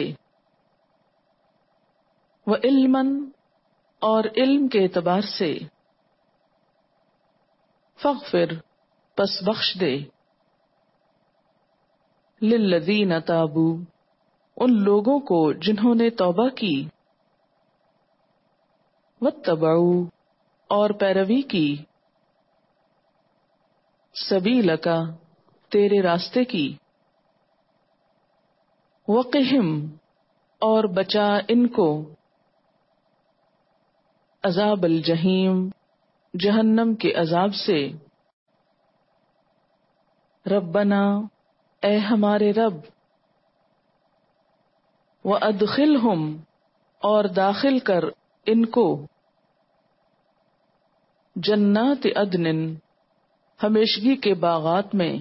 وعلمًا اور علم کے اعتبار سے، فاغفر پس بخش دے، للذین تابوا ان لوگوں کو جنہوں نے توبہ کی، واتبعوا اور پیروی کی، سبیلکا تیرے راستے کی، وقہم اور بچا ان کو، عذاب الجحیم جہنم کے عذاب سے، ربنا اے ہمارے رب، وادخلہم اور داخل کر ان کو، جنات عدن ہمیشگی کے باغات میں،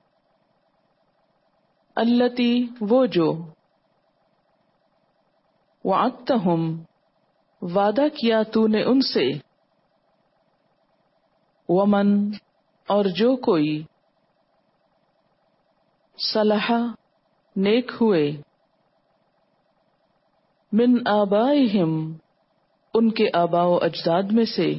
التی وہ جو، وعدتہم وعدہ کیا تو نے ان سے، ومن اور جو کوئی، صلح نیک ہوئے، من آبائہم ان کے آباء و اجداد میں سے،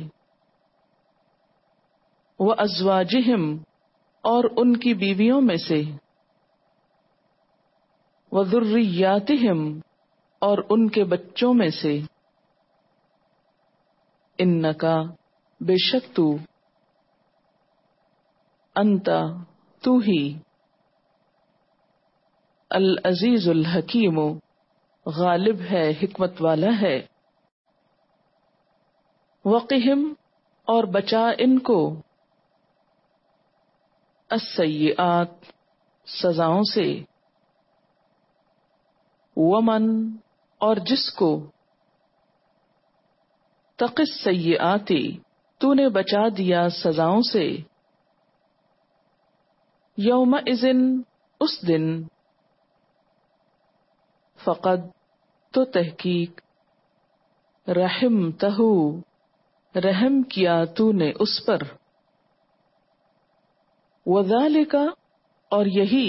وازواجہم اور ان کی بیویوں میں سے، وذریاتہم اور ان کے بچوں میں سے، انکا بے شک تو، انتا تو ہی، العزیز الحکیم غالب ہے حکمت والا ہے، وقہم اور بچا ان کو، السیئات سزاؤں سے، ومن اور جس کو، تق السیئات تو نے بچا دیا سزاؤں سے، یومئذ اس دن، فقد تو تحقیق، رحمتہ رحم کیا تو نے اس پر، وذالک اور یہی،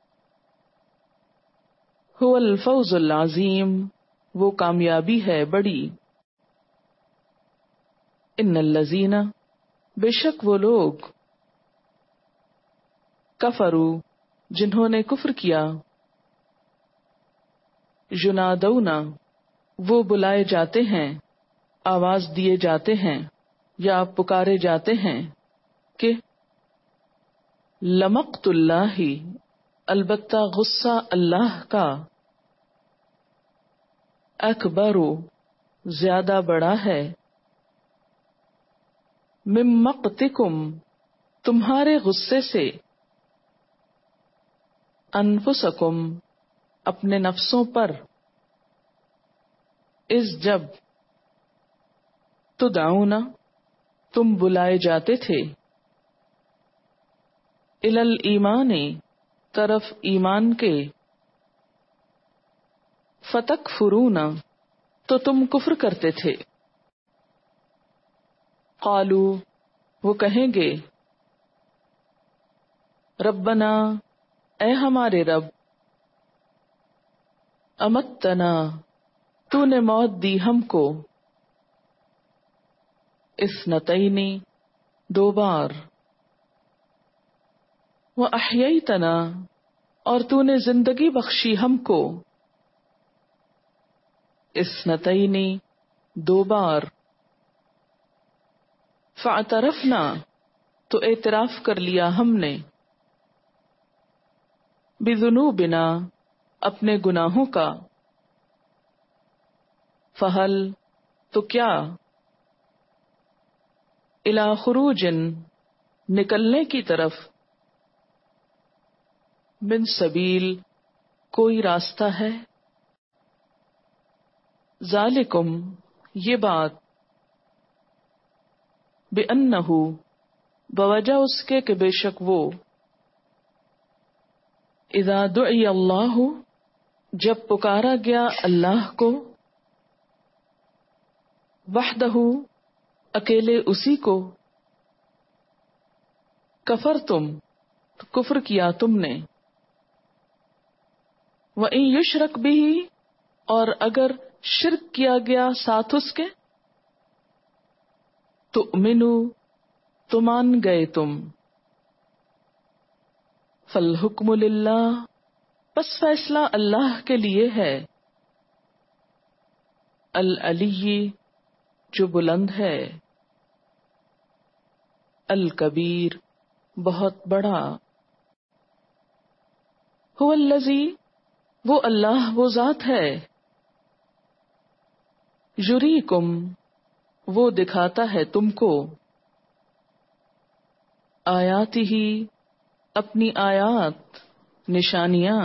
هو الفوز العظیم وہ کامیابی ہے بڑی، ان الذین بے شک وہ لوگ، کفروا جنہوں نے کفر کیا، ینادون وہ بلائے جاتے ہیں، آواز دیے جاتے ہیں یا پکارے جاتے ہیں کہ لمقت اللہ البتہ غصہ اللہ کا، اکبر زیادہ بڑا ہے، من مقتکم تمہارے غصے سے، انفسکم اپنے نفسوں پر، اس جب، تدعون تم بلائے جاتے تھے، الی الایمان طرف ایمان کے، فتکفرون تو تم کفر کرتے تھے، قالو وہ کہیں گے، ربنا اے ہمارے رب، امتنا تو نے موت دی ہم کو، اثنتین دو بار، واحییتنا اور تو نے زندگی بخشی ہم کو، اثنتین دو بار، فاعترفنا تو اعتراف کر لیا ہم نے، بذنوبنا اپنے گناہوں کا، فہل تو کیا، الی خروج نکلنے کی طرف، من سبیل کوئی راستہ ہے، ذالکم یہ بات، بأنہ بوجہ اس کے کہ بے شک وہ، اذا دعی اللہ جب پکارا گیا اللہ کو، وحدہ اکیلے اسی کو، کفرتم کفر کیا تم نے، وَإِن یشرک بہ اور اگر شرک کیا گیا ساتھ اس کے، تؤمنو تو مان گئے تم، فالحکم للہ پس فیصلہ اللہ کے لیے ہے، العلی جو بلند ہے، الکبیر بہت بڑا. هو الذی، وہ اللہ وہ ذات ہے. یریکم، وہ دکھاتا ہے تم کو. آیاتہ، اپنی آیات، نشانیاں.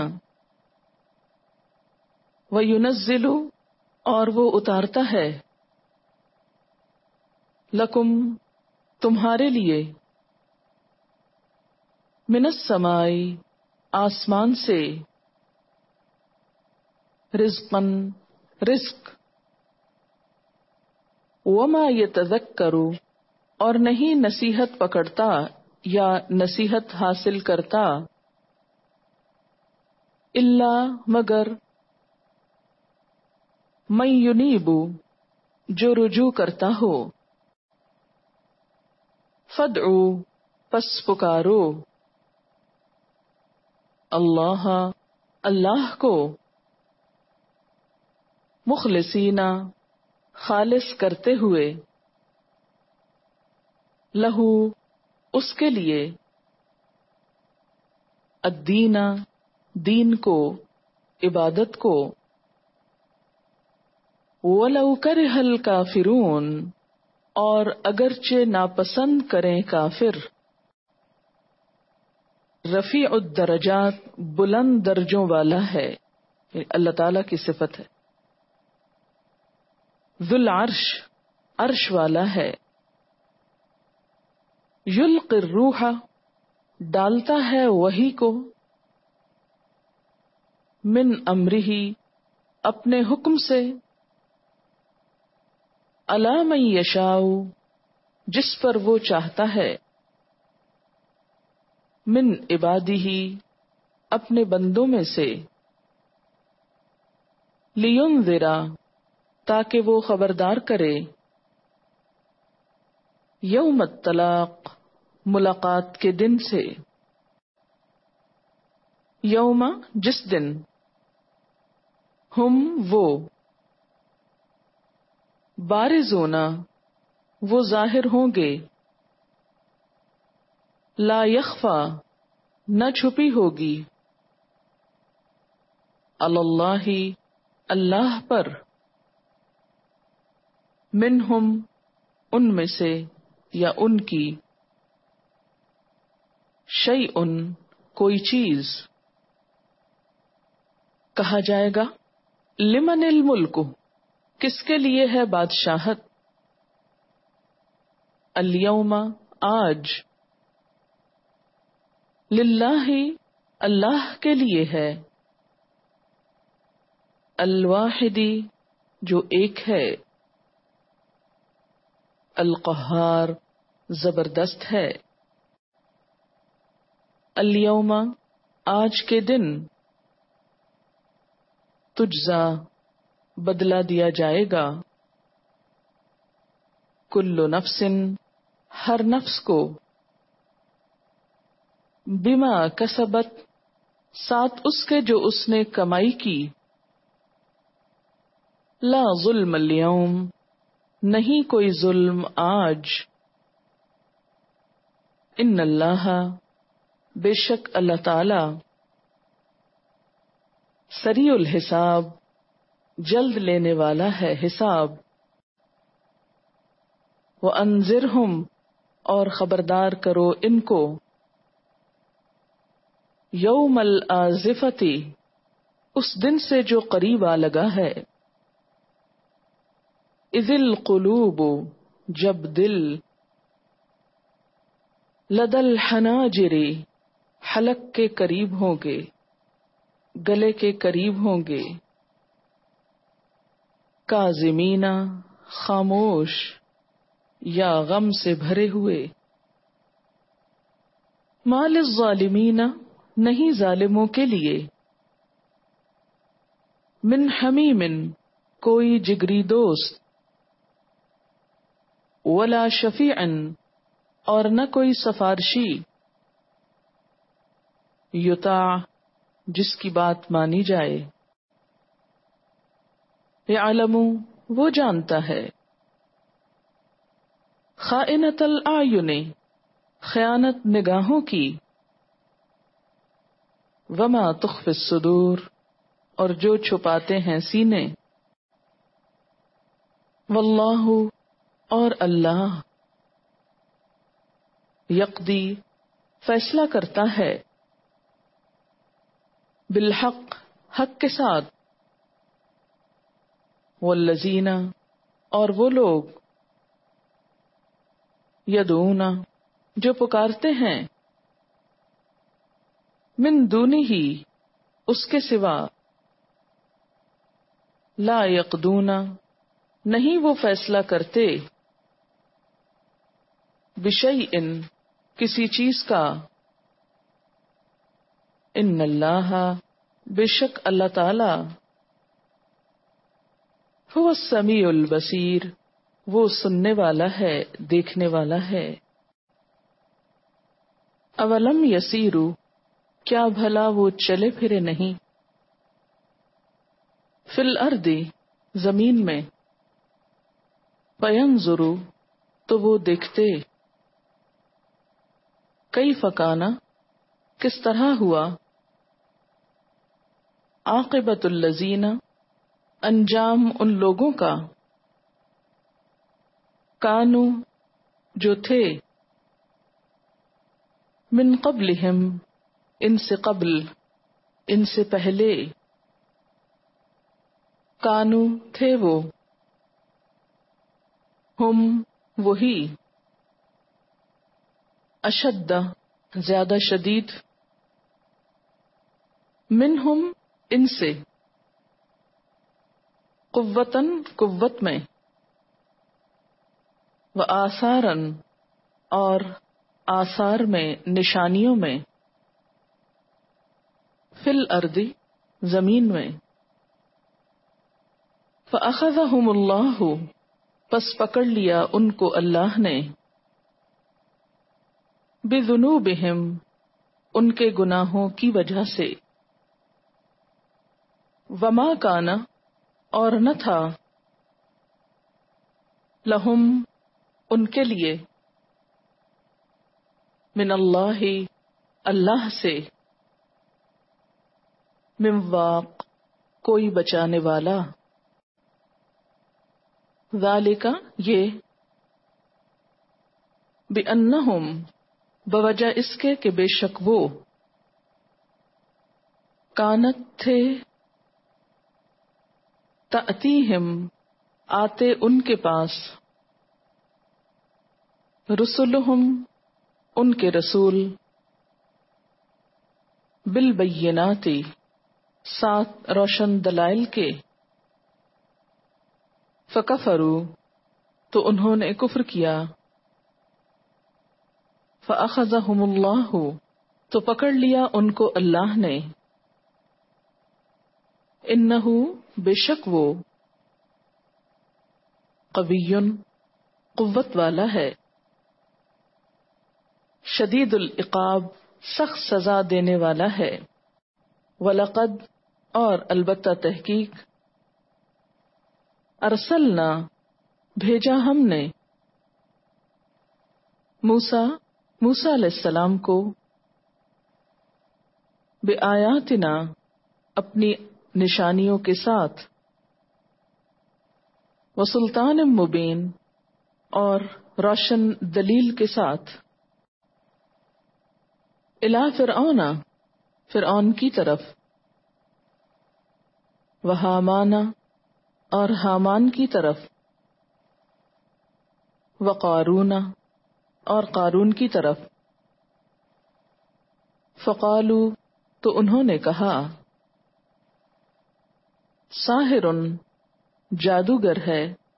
وینزل، اور وہ اتارتا ہے. لکم، تمہارے لیے. من السماء، آسمان سے. رزقاً، رزق. وما یتذکر، اور نہیں نصیحت پکڑتا یا نصیحت حاصل کرتا. الا، مگر. من ینیب، جو رجوع کرتا ہو. فادعو، پس پکارو. اللہ، اللہ کو. مخلصین، خالص کرتے ہوئے. لہو، اس کے لیے. الدین، دین کو، عبادت کو. وَلَوْ كَرِهَ الْكَافِرُونَ، اور اگرچہ ناپسند کریں کافر. رفیع الدرجات، بلند درجوں والا ہے، اللہ تعالی کی صفت ہے. ذو العرش، عرش والا ہے. یلقی الروح، ڈالتا ہے وحی کو. من امرہ، اپنے حکم سے. علی من یشاء، جس پر وہ چاہتا ہے. من عبادہ، اپنے بندوں میں سے. لینذر، تاکہ وہ خبردار کرے. یوم الطلاق، ملاقات کے دن سے. یوم، جس دن. ہم، وہ. بارزون، وہ ظاہر ہوں گے. لا یخفا، نہ چھپی ہوگی. علی اللہ، اللہ پر. منہم، ان میں سے یا ان کی. شیء، کوئی چیز. کہا جائے گا لمن الملک، کس کے لیے ہے بادشاہت. الیوم، آج. للہ، اللہ کے لیے ہے. الواحد، جو ایک ہے. القہار، زبردست ہے. الیوم، آج کے دن. تجزا، بدلہ دیا جائے گا. کل نفس، ہر نفس کو. بما کسبت، ساتھ اس کے جو اس نے کمائی کی. لا ظلم اليوم، نہیں کوئی ظلم آج. ان اللہ، بے شک اللہ تعالی. سریع الحساب، جلد لینے والا ہے حساب. وانذرہم، اور خبردار کرو ان کو. یوم الآزفۃ، اس دن سے جو قریب آ لگا ہے. اذ القلوب، جب دل. لدى الحناجر، حلق کے قریب ہوں گے، گلے کے قریب ہوں گے. کاظمین، خاموش یا غم سے بھرے ہوئے. ما للظالمین، نہیں ظالموں کے لیے. من حمیم، کوئی جگری دوست. ولا شفیع، اور نہ کوئی سفارشی. یطاع، جس کی بات مانی جائے. یعلم، وہ جانتا ہے. خائنۃ الاعین، خیانت نگاہوں کی، وما تخفی الصدور اور جو چھپاتے ہیں سینے، واللہ اور اللہ، یقضی فیصلہ کرتا ہے، بالحق حق کے ساتھ، والذین اور وہ لوگ، یدعون جو پکارتے ہیں، من دونہ اس کے سوا، لا یقضون نہیں وہ فیصلہ کرتے، بشیء کسی چیز کا، ان اللہ بے شک اللہ تعالی، هو السمیع البصیر وہ سننے والا ہے دیکھنے والا ہے۔ اولم یسیروا کیا بھلا وہ چلے پھرے نہیں، فی الارض زمین میں، فینظروا تو وہ دیکھتے، کیف کان کس طرح ہوا، عاقبۃ الذین انجام ان لوگوں کا، کانوا جو تھے، من قبلہم ان سے قبل ان سے پہلے، کانوا تھے وہ، ہم وہی، اشد زیادہ شدید، منہم ان سے، قوتاً قوت میں، وآثاراً اور آثار میں نشانیوں میں، فی الارض زمین میں، فأخذہم اللہ پس پکڑ لیا ان کو اللہ نے، بذنوبہم ان کے گناہوں کی وجہ سے، وما کان اور نہ تھا، لہم ان کے لیے، من اللہ اللہ سے، من واق کوئی بچانے والا، ذالک یہ، بأنہم بوجہ اس کے کہ بے شک وہ، کانت تھے، تأتیہم آتے ان کے پاس، رسلہم ان کے رسول، بالبینات ساتھ روشن دلائل کے، فکفروا تو انہوں نے کفر کیا، فأخذہم اللہ تو پکڑ لیا ان کو اللہ نے، انہ بے شک وہ، قوی قوت والا ہے، شدید العقاب سخت سزا دینے والا ہے، وَلَقَدْ اور البتہ تحقیق، ارسلنا بھیجا ہم نے، موسیٰ موسیٰ علیہ السلام کو، بآیاتنا اپنی نشانیوں کے ساتھ، وسلطان مبین اور روشن دلیل کے ساتھ، الی فرعون فرعون کی طرف، وہامان اور حامان کی طرف، وقارون اور قارون کی طرف، فقالو تو انہوں نے کہا، ساحر جادوگر ہے،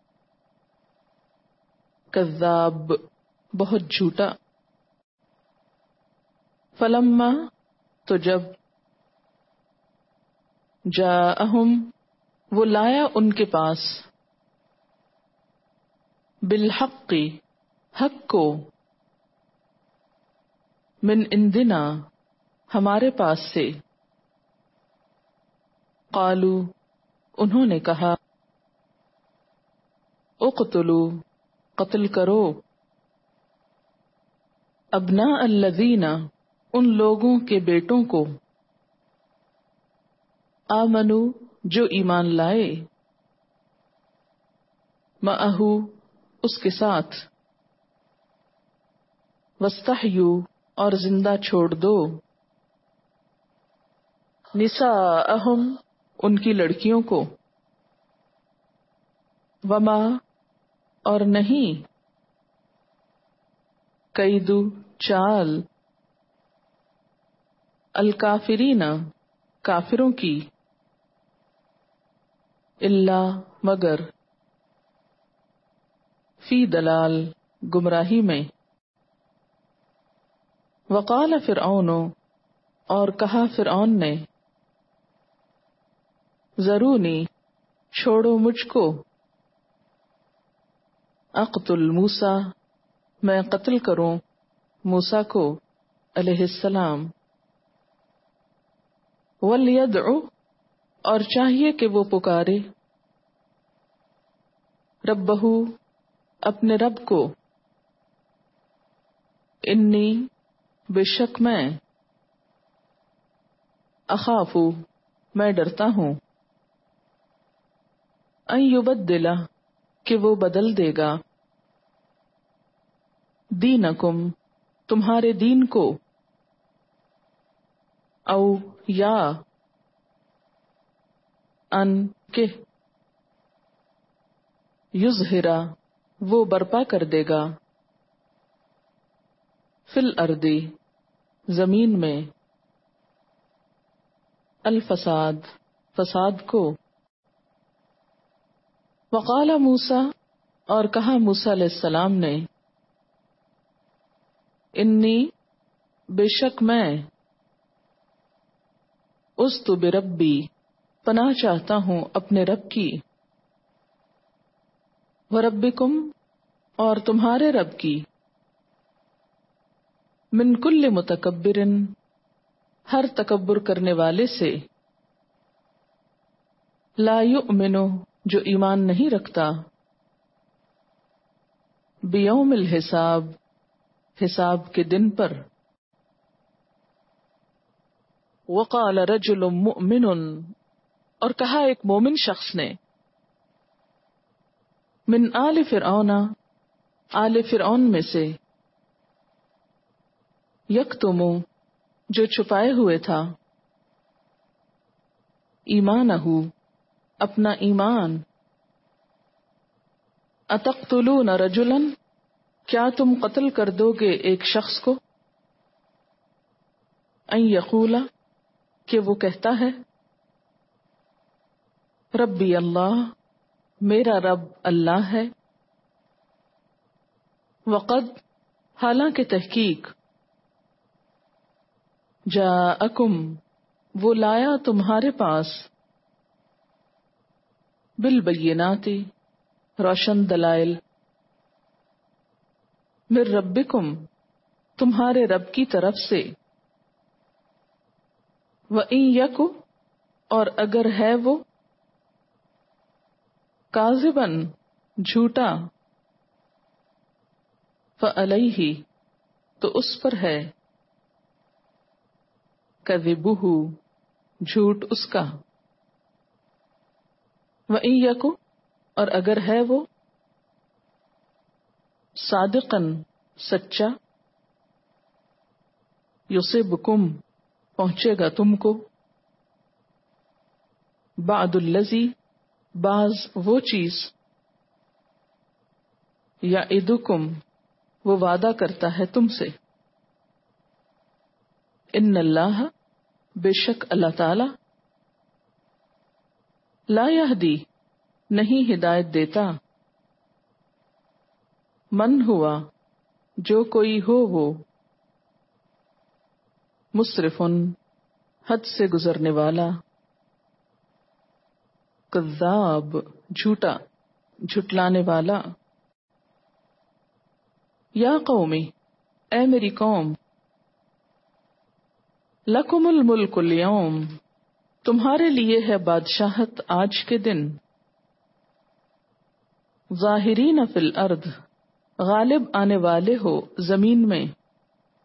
کذاب بہت جھوٹا، فلما تو جب، جاءہم وہ لایا ان کے پاس، بالحق حق کو، من عندنا ہمارے پاس سے، قالو انہوں نے کہا، اقتلوا قتل کرو، ابناء الذین ان لوگوں کے بیٹوں کو، آمنو جو ایمان لائے، معہ اس کے ساتھ، واستحیوا اور زندہ چھوڑ دو، نساءہم ان کی لڑکیوں کو، وما اور نہیں، کیدو چال، الکافرین کافروں کی، الا مگر، فی دلال گمراہی میں، وقال فرعون اور کہا فرعون نے، ذرونی چھوڑو مجھ کو، اقتل موسیٰ میں قتل کروں موسیٰ کو علیہ السلام، وَلْيَدْعُ اور چاہیے کہ وہ پکارے، ربہ اپنے رب کو، انی بے شک میں، اخاف میں ڈرتا ہوں، ان یبدل کہ وہ بدل دے گا، دینکم تمہارے دین کو، او یا ان کہ یظہرا وہ برپا کر دے گا، فی الارض زمین میں، الفساد فساد کو، وقال موسیٰ اور کہا موسیٰ علیہ السلام نے، انی بے شک میں، اُستُ بربی پناہ چاہتا ہوں اپنے رب کی، وربکم اور تمہارے رب کی، من کل متکبر ہر تکبر کرنے والے سے، لا یؤمن جو ایمان نہیں رکھتا، بیوم الحساب حساب کے دن پر، وقال رجل مؤمن اور کہا ایک مومن شخص نے، من آل فرعون آل فرعون میں سے، یکتم جو چھپائے ہوئے تھا، ایمانہ اپنا ایمان، اتقتلون رجلا کیا تم قتل کر دو گے ایک شخص کو، ان یقولا کہ وہ کہتا ہے، ربی اللہ میرا رب اللہ ہے، وقد حالانکہ تحقیق، جاءکم وہ لایا تمہارے پاس، بالبینات روشن دلائل، من ربکم تمہارے رب کی طرف سے، وَإِن یکو اور اگر ہے وہ، کاذباً جھوٹا، فعلیہ تو اس پر ہے، کذبہ جھوٹ اس کا، وَإِن یکو اور اگر ہے وہ، صادقاً سچا، یصبکم پہنچے گا تم کو، بعد الذی بعض وہ چیز، یعدکم وہ وعدہ کرتا ہے تم سے، ان اللہ بے شک اللہ تعالی، لا یہدی نہیں ہدایت دیتا، من ہوا جو کوئی ہو وہ، مسرفن حد سے گزرنے والا، کذاب جھوٹا جھٹلانے والا، یا قومی اے میری قوم، لکم الملک اليوم تمہارے لیے ہے بادشاہت آج کے دن، ظاہرین فی الارض غالب آنے والے ہو زمین میں،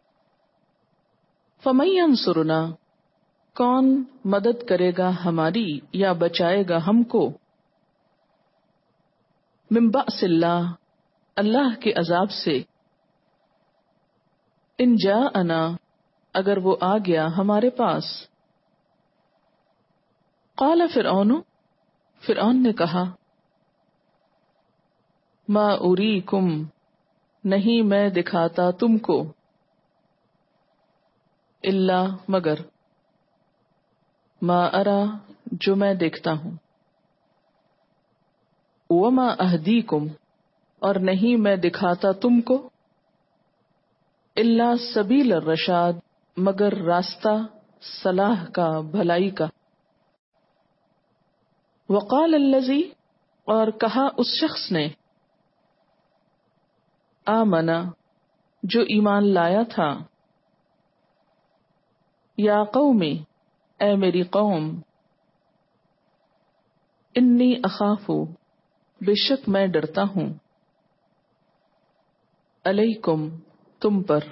فَمَن يَنصُرُنَا، کون مدد کرے گا ہماری یا بچائے گا ہم کو، من بأس اللہ، اللہ کے عذاب سے، ان جاءنا، اگر وہ آ گیا ہمارے پاس۔ قال فرعون، فرعون نے کہا، ما اریکم، نہیں میں دکھاتا تم کو، الا مگر، ما ارا، جو میں دیکھتا ہوں، وما اہدیکم، اور نہیں میں دکھاتا تم کو، الا سبیل الرشاد، مگر راستہ صلاح کا، بھلائی کا۔ وقال الذی، اور کہا اس شخص نے، آمنا، جو ایمان لایا تھا، یا قومی، اے میری قوم، انی اخاف، بے شک میں ڈرتا ہوں، علیکم، تم پر،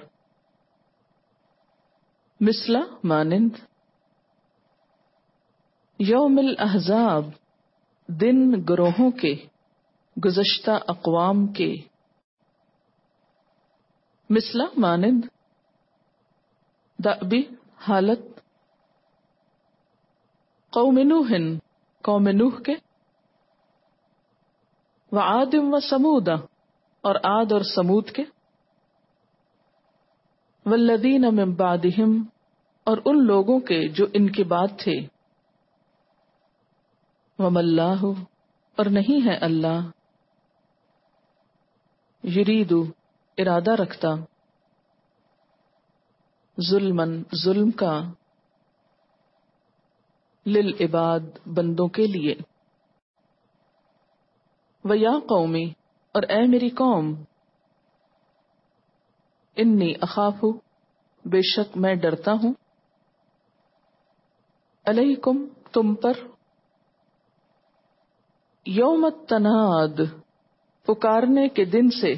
مثل، مانند، یوم الاحزاب، دن گروہوں کے، گزشتہ اقوام کے، مثل، مانند، دأبی، حالت، قوم نوح، قوم نوح کے، وعاد و سمود، اور عاد اور سمود کے، والذین من بعدہم، اور ان لوگوں کے جو ان کے بعد تھے، وما اللہ، اور نہیں ہے اللہ، یرید، ارادہ رکھتا، ظلمن، ظلم کا، للعباد، بندوں کے لیے، ویا قومی، اور اے میری قوم، انی اخاف، بے شک میں ڈرتا ہوں، علیکم، تم پر، یوم التناد، پکارنے کے دن سے،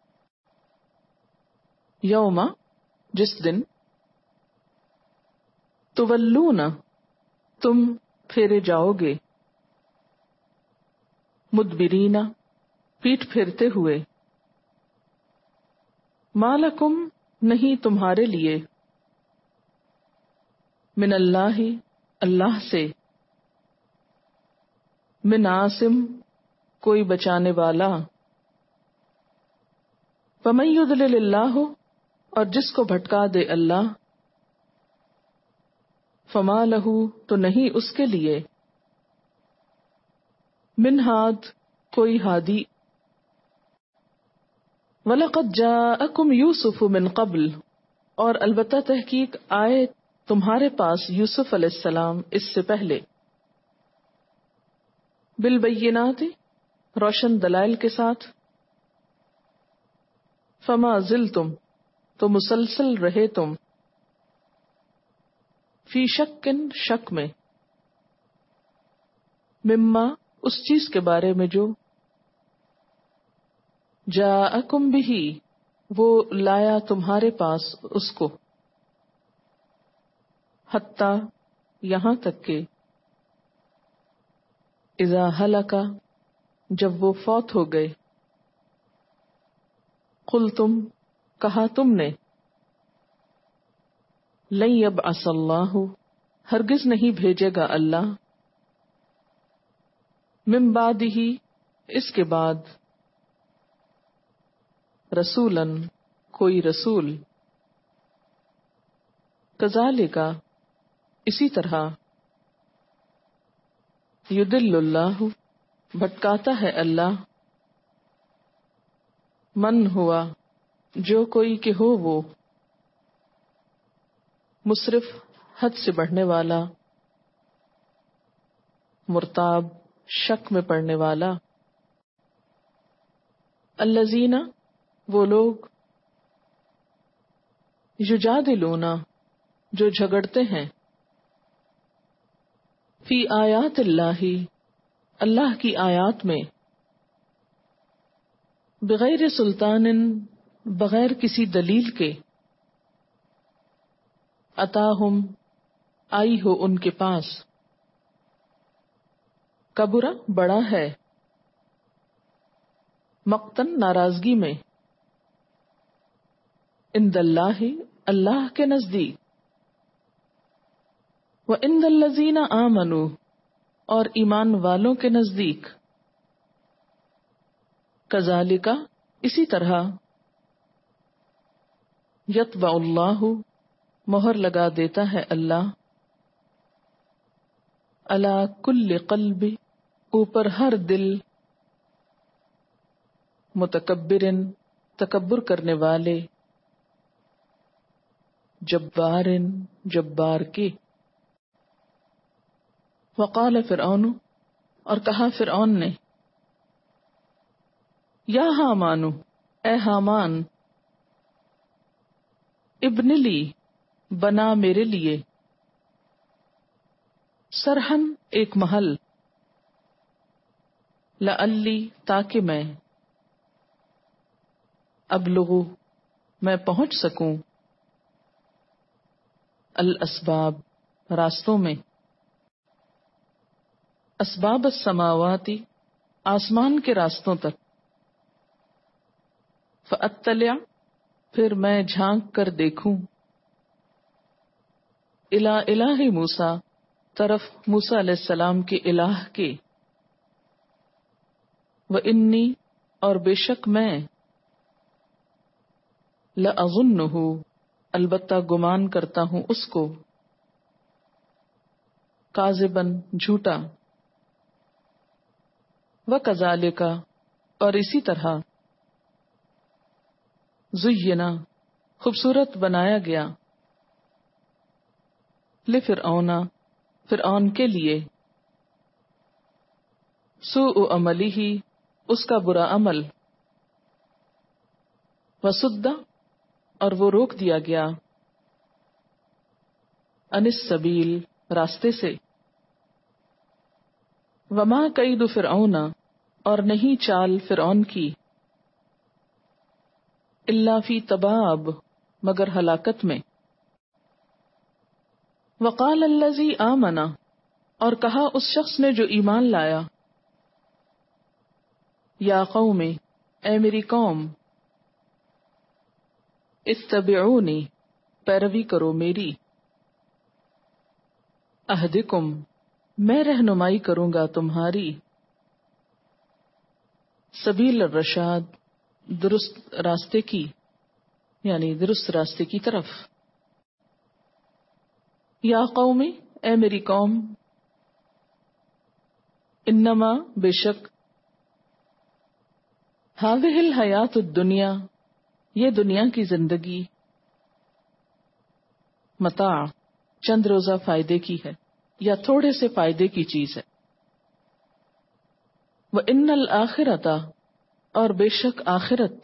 یوم، جس دن، تولون، تم پھیرے جاؤ گے، مدبرین، پیٹ پھیرتے ہوئے، ما لکم، نہیں تمہارے لیے، من اللہ، اللہ سے، من عاصم، کوئی بچانے والا، فمن یضلل اللہ، اور جس کو بھٹکا دے اللہ، فما لہ، تو نہیں اس کے لیے، من ہاد، کوئی ہادی، وَلَقَدْ جَاءَكُمْ يُوسُفُ مِنْ قَبْلُ، اور البتہ تحقیق آئے تمہارے پاس یوسف علیہ السلام اس سے پہلے، بالبینات، روشن دلائل کے ساتھ، فما زلتم، تو مسلسل رہے تم، فی شکن، شک میں، مما، اس چیز کے بارے میں جو، جاءکم بہ، وہ لایا تمہارے پاس اس کو، حتی، یہاں تک کہ، اذا ہلک، جب وہ فوت ہو گئے، قلتم، کہا تم نے، لن یبعث اللہ، ہرگز نہیں بھیجے گا اللہ، من بعدہ، اس کے بعد، رسولاً، کوئی رسول، کذالک، اسی طرح، یضل اللہ، بھٹکاتا ہے اللہ، من ہوا، جو کوئی کہ ہو وہ، مسرف، حد سے بڑھنے والا، مرتاب، شک میں پڑنے والا، الذین، وہ لوگ، یجادلون، جو جھگڑتے ہیں، فی آیات اللہ، اللہ کی آیات میں، بغیر سلطان، بغیر کسی دلیل کے، اتاہم آئی ہو ان کے پاس، کبرا بڑا ہے، مقتن ناراضگی میں، عند اللہ اللہ کے نزدیک، وعند الذین آمنوا اور ایمان والوں کے نزدیک، کذالک اسی طرح، یطبع اللہ مہر لگا دیتا ہے اللہ، علی کل قلب اوپر ہر دل، متکبرن تکبر کرنے والے، جبارن جبار کے۔ وقال فرعون اور کہا فرعون نے، یا حامان اے حامان، ابن لی بنا میرے لیے، سرحن ایک محل، لعلی تاکہ میں، ابلغ میں پہنچ سکوں، الاسباب راستوں میں، اسباب السماواتی آسمان کے راستوں تک، فاطلع پھر میں جھانک کر دیکھوں، الی الہ موسیٰ طرف موسیٰ علیہ السلام کے الہ کے، وانی اور بے شک میں، لأظنہ البتہ گمان کرتا ہوں اس کو، کاذباً جھوٹا، وکذالک اور اسی طرح، زینا خوبصورت بنایا گیا، لفرعون فرعون کے لیے، سوء عملہ اس کا برا عمل، وصد اور وہ روک دیا گیا، عن السبیل راستے سے، وما کید فرعون اور نہیں چال فرعون کی، الا فی تباب مگر ہلاکت میں، وقال الذی آمن اور کہا اس شخص نے جو ایمان لایا، یا قوم اے میری قوم، اتبعونی پیروی کرو میری، اہدکم میں رہنمائی کروں گا تمہاری، سبیل الرشاد درست راستے کی، یعنی درست راستے کی طرف، یا قوم اے میری قوم، انما بے شک، ہذہ الحیات الدنیا یہ دنیا کی زندگی، متاع چند روزہ فائدے کی ہے یا تھوڑے سے فائدے کی چیز ہے، وَإِنَّ الْآخِرَةَ اور بے شک آخرت،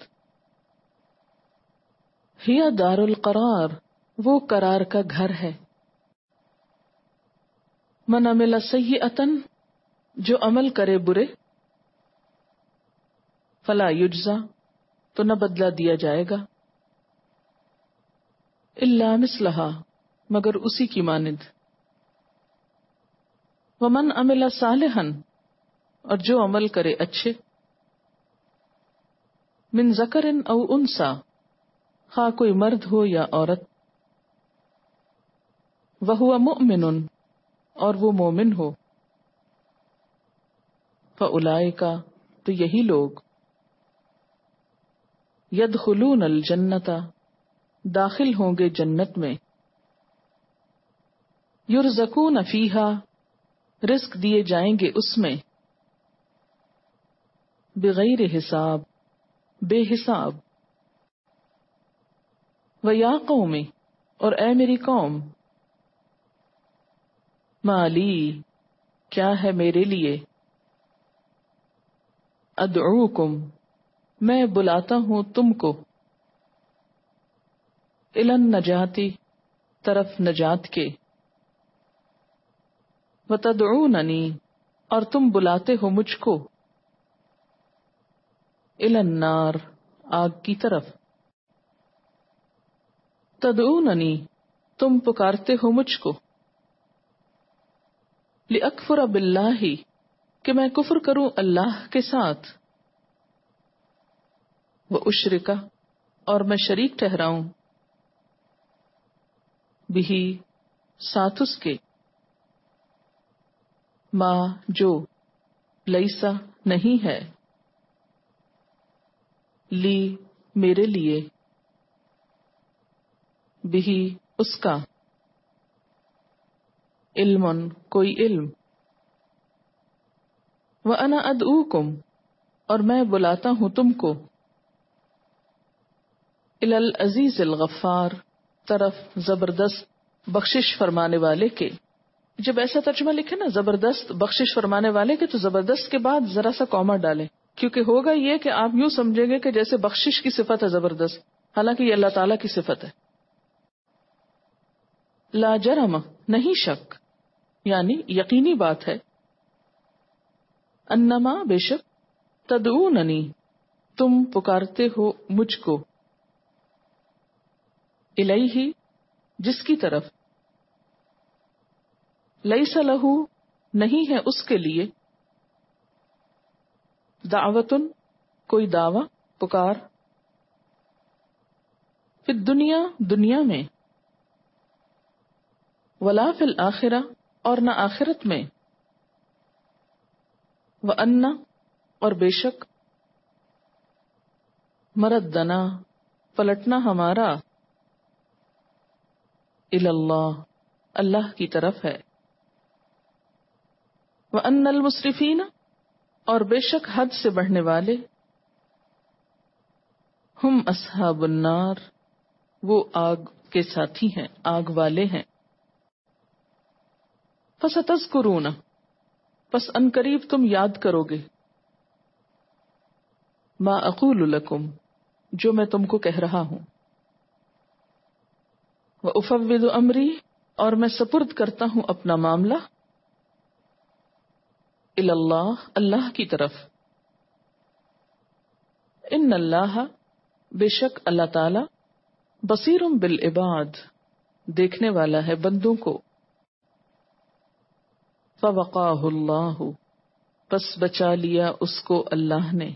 ہی دار القرار وہ قرار کا گھر ہے، من عمل سیئۃ جو عمل کرے برے، فلا یجزا تو نہ بدلہ دیا جائے گا، الا مثلہا مگر اسی کی مانند، ومن عمل صالحا اور جو عمل کرے اچھے، من ذکر او انثی خواہ کوئی مرد ہو یا عورت، وہو مؤمن اور وہ مومن ہو، فاولئک تو یہی لوگ، یدخلون الجنۃ داخل ہوں گے جنت میں، یرزقون فیہا رزق دیے جائیں گے اس میں، بغیر حساب بے حساب، ویا قوم اور اے میری قوم، مالی کیا ہے میرے لیے، ادعوکم میں بلاتا ہوں تم کو، الی النجاتی طرف نجات کے، وتدعوننی اور تم بلاتے ہو مجھ کو، الی النار آگ کی طرف، تدعوننی تم پکارتے ہو مجھ کو، لِأَكْفُرَ بِاللَّهِ کہ میں کفر کروں اللہ کے ساتھ، وَأُشْرِكَ اور میں شریک ٹھہراؤں، بِهِ ساتھ اس کے، ما جو لیسا نہیں ہے، لی میرے لیے، بِهِ اس کا، علم کوئی علم، وَأَنَا أَدْعُوكُمْ اور میں بلاتا ہوں تم کو، إِلَى الْعَزِيزِ الْغَفَّارِ طرف زبردست بخشش فرمانے والے کے۔ جب ایسا ترجمہ لکھے نا زبردست بخشش فرمانے والے کے، تو زبردست کے بعد ذرا سا کوما ڈالیں، کیونکہ ہوگا یہ کہ آپ یوں سمجھیں گے کہ جیسے بخشش کی صفت ہے زبردست، حالانکہ یہ اللہ تعالیٰ کی صفت ہے۔ لا جرم نہیں شک، یعنی یقینی بات ہے، انما بے شک، تدعوننی تم پکارتے ہو مجھ کو، الیہ جس کی طرف، لیس لہ نہیں ہے اس کے لیے، دعوتن کوئی دعوی پکار، فی الدنیا دنیا میں، ولا فی الآخرہ اور نہ آخرت میں، وَأَنَّ اور بے شک، مردنا پلٹنا ہمارا، الی اللہ اللہ کی طرف ہے، وَأَنَّ الْمُسْرِفِينَ اور بے شک حد سے بڑھنے والے، ہم اصحاب النار وہ آگ کے ساتھی ہیں، آگ والے ہیں، فَسَتَذْكُرُونَ پس ان قریب تم یاد کرو گے، ما اقول لکم جو میں تم کو کہہ رہا ہوں، وَأُفَوِّضُ أَمْرِي اور میں سپرد کرتا ہوں اپنا معاملہ، الی اللہ اللہ کی طرف، ان اللہ بے شک اللہ تعالی، بصیر بالعباد دیکھنے والا ہے بندوں کو، فوقاہ اللہ پس بچا لیا اس کو اللہ نے،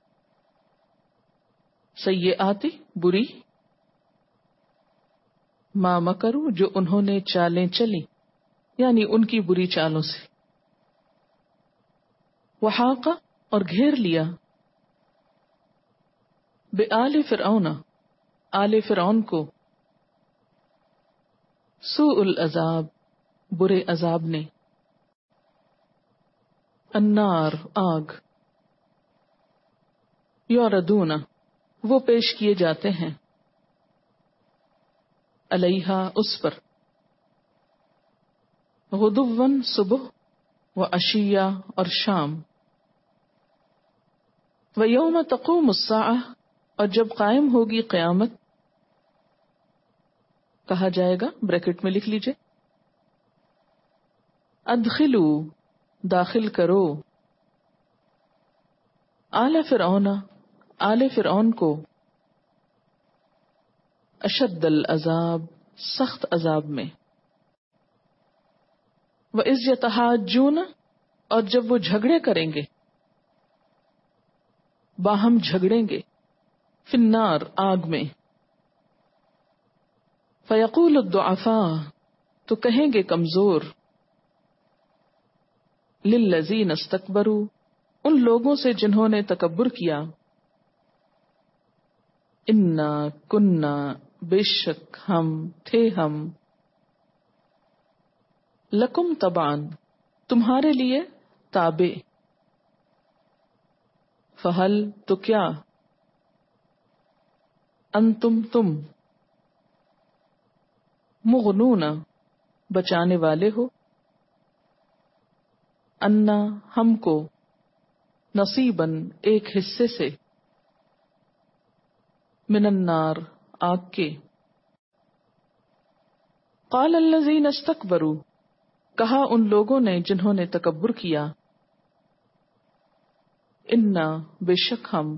سیئاتی بری، ما مکرو جو انہوں نے چالیں چلی، یعنی ان کی بری چالوں سے، وحاق اور گھیر لیا، بآل فرعون آل فرعون کو، سوء العذاب برے عذاب نے، النار آگ، یعرضون وہ پیش کیے جاتے ہیں، علیہا اس پر، غدواً صبح، و عشیہ اور شام، و یوم تقوم الساعہ اور جب قائم ہوگی قیامت، کہا جائے گا بریکٹ میں لکھ لیجئے، ادخلو داخل کرو، آل فرعون آل فرعون کو، اشد العذاب سخت عذاب میں، وَإِذْ يَتَحَاجُّونَ اور جب وہ جھگڑے کریں گے، باہم جھگڑیں گے، فی النار آگ میں، فَيَقُولُ الضُّعَفَاءُ تو کہیں گے کمزور، لِلَّذِينَ اسْتَكْبَرُوا ان لوگوں سے جنہوں نے تکبر کیا، انا کننا بے شک ہم تھے ہم، لکم تبعن تمہارے لیے تابع، فہل تو کیا، انتم تم، مغنون بچانے والے ہو، انا ہم کو، نصیباً ایک حصے سے، من النار آگ کے، قال الذین استکبروا کہا ان لوگوں نے جنہوں نے تکبر کیا، انا بے شک ہم،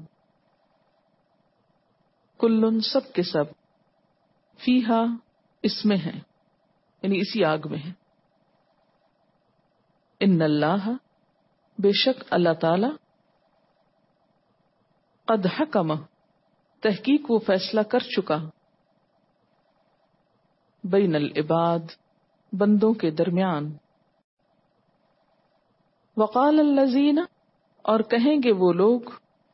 کلن سب کے سب، فیہا اس میں ہیں، یعنی اسی آگ میں ہیں. ان اللہ بے شک اللہ تعالی قد حکم تحقیق وہ فیصلہ کر چکا بین العباد بندوں کے درمیان. وقال الذین اور کہیں گے وہ لوگ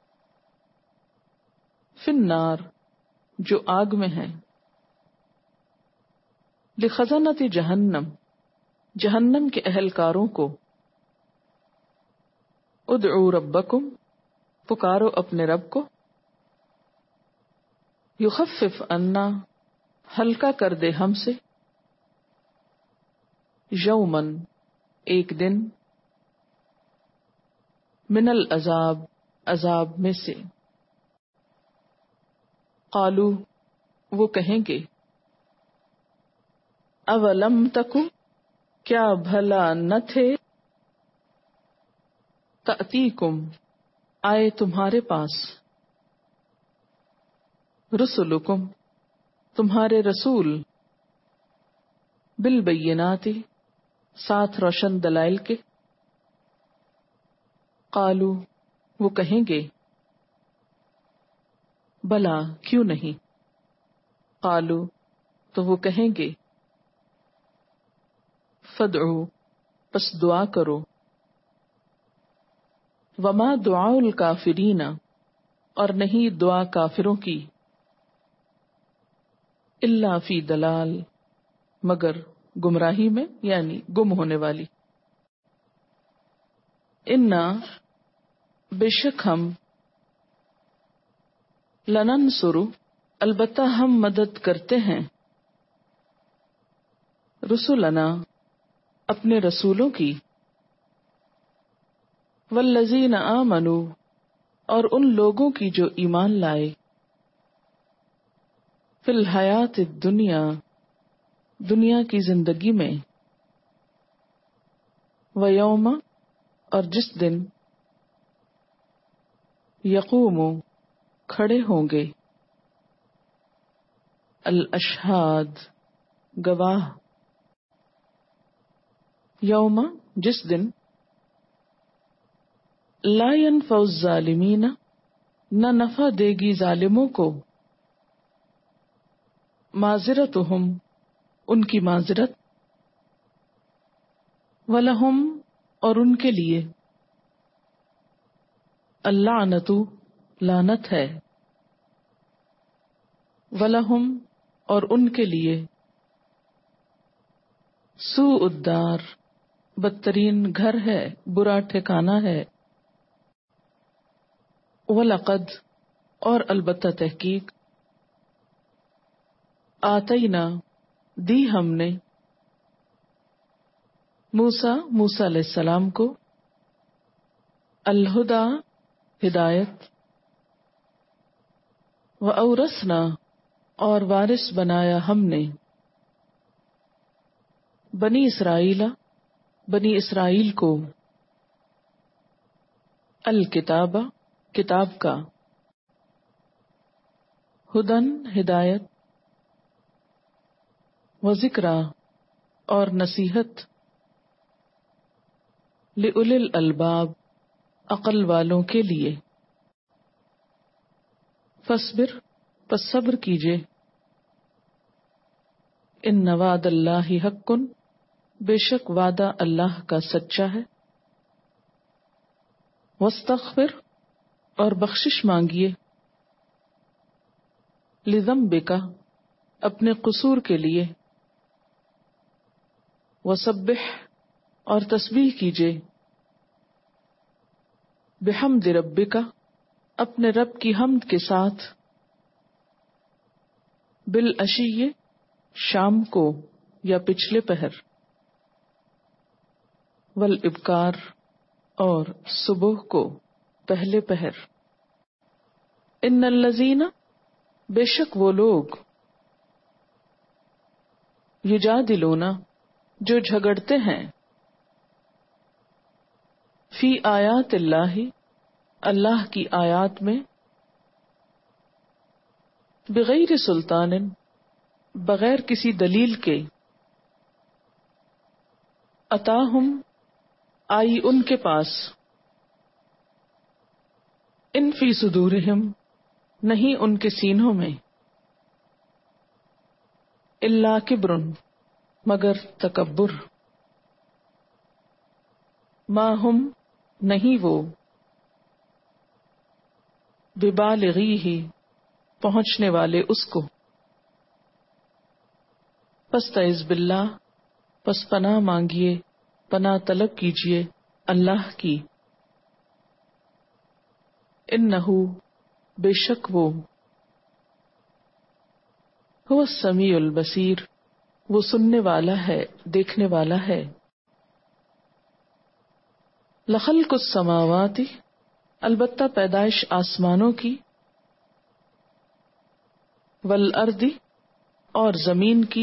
فی النار جو آگ میں ہیں لخزنۃ جہنم جہنم کے اہلکاروں کو ادعوا ربکم پکارو اپنے رب کو یخفف عنا ہلکا کر دے ہم سے یومن ایک دن من العذاب عذاب میں سے. قالو وہ کہیں گے اولم تکو کیا بھلا نہ تھے تأتیکم آئے تمہارے پاس رسلکم تمہارے رسول بالبینات ساتھ روشن دلائل کے. قالو وہ کہیں گے بلا کیوں نہیں. قالو تو وہ کہیں گے فدعو پس دعا کرو. وما دعاء الکافرین اور نہیں دعا کافروں کی الا فی دلال مگر گمراہی میں یعنی گم ہونے والی. انا بے شک ہم لننصر البتہ ہم مدد کرتے ہیں رسولنا اپنے رسولوں کی والذین آمنوا اور ان لوگوں کی جو ایمان لائے فی الحیات الدنیا دنیا کی زندگی میں ویوم اور جس دن یقوم کھڑے ہوں گے الاشہاد گواہ. یوم جس دن لا ينفع الظالمین نہ نفع دے گی ظالموں کو معذرتہم ان کی معذرت ولہم اور ان کے لیے اللعنۃ لعنت ہے ولہم اور ان کے لیے سوء الدار بدترین گھر ہے برا ٹھکانہ ہے. وَلَقَدْ اور البتہ تحقیق آتینا دی ہم نے موسیٰ موسیٰ علیہ السلام کو الہدا ہدایت وَأَوْرَثْنَا اور وارث بنایا ہم نے بنی اسرائیل بنی اسرائیل کو الکتاب کتاب کا ہدن ہدایت وذکرا اور نصیحت لِأُولِي الْأَلْبَابِ عقل والوں کے لیے. فاصبر پس صبر کیجئے ان وعد اللہ حق بے شک وعدہ اللہ کا سچا ہے. واستغفر اور بخشش مانگیے لذنبک اپنے قصور کے لیے. وسبح اور تسبیح کیجئے بحمد ربک اپنے رب کی حمد کے ساتھ بالعشی شام کو یا پچھلے پہر والابکار اور صبح کو پہلے پہر. ان الذین بے شک وہ لوگ یجادلون جو جھگڑتے ہیں فی آیات اللہ اللہ کی آیات میں بغیر سلطان بغیر کسی دلیل کے اتاہم آئی ان کے پاس، ان فی صدورہم نہیں ان کے سینوں میں، الا کبرن مگر تکبر، ما ہم نہیں وہ، ببالغیہ پہنچنے والے اس کو، فاستعذ باللہ پس پناہ مانگیے، پناہ طلب کیجیے اللہ کی، انہ بے شک وہ، هو السمیع البصیر وہ سننے والا ہے، دیکھنے والا ہے۔ لخلق السماوات البتہ پیدائش آسمانوں کی، والارض اور زمین کی،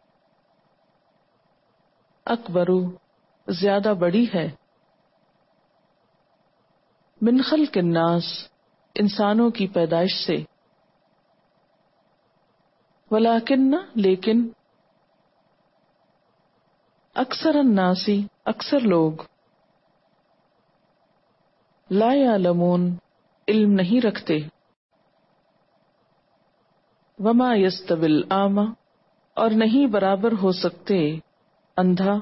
اکبر زیادہ بڑی ہے، من خلق الناس انسانوں کی پیدائش سے، ولیکن لیکن، اکثر الناس اکثر لوگ، لا یعلمون علم نہیں رکھتے، وما یستوی الاعمی اور نہیں برابر ہو سکتے اندھا،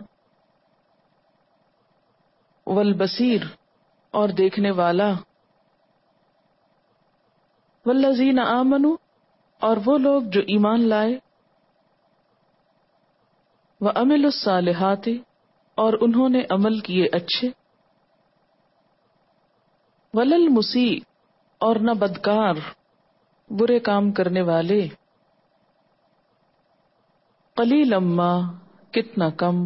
والبصیر اور دیکھنے والا، والذین آمنوا اور وہ لوگ جو ایمان لائے، وعملوا الصالحات اور انہوں نے عمل کیے اچھے، وللمسیء اور نہ بدکار برے کام کرنے والے، قلیلا ما کتنا کم،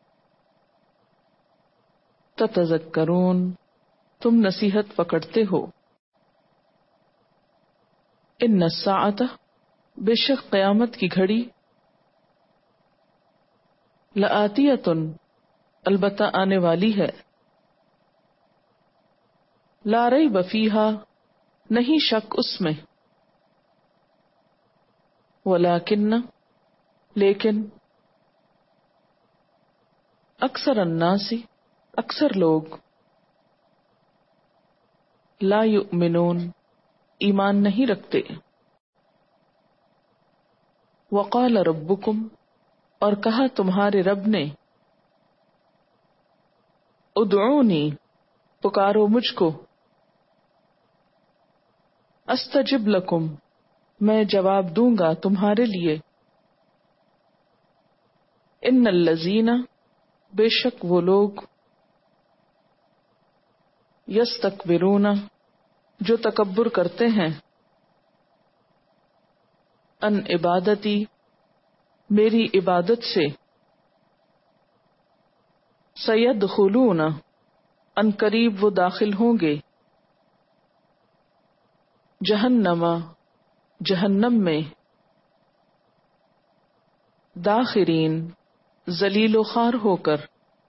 تتذکرون تم نصیحت پکڑتے ہو، ان الساعۃ بے شک قیامت کی گھڑی، لآتیۃ البتہ آنے والی ہے، لا ریب فیہا نہیں شک اس میں، ولیکن لیکن، اکثر الناس اکثر لوگ، لا یؤمنون ایمان نہیں رکھتے، وقال ربکم اور کہا تمہارے رب نے، ادعونی پکارو مجھ کو، استجب لکم میں جواب دوں گا تمہارے لیے، ان الذین بے شک وہ لوگ، یستکبرون جو تکبر کرتے ہیں، ان عبادتی میری عبادت سے، سیدخلون ان قریب وہ داخل ہوں گے، جہنم جہنم میں، داخرین ذلیل و خوار ہو کر،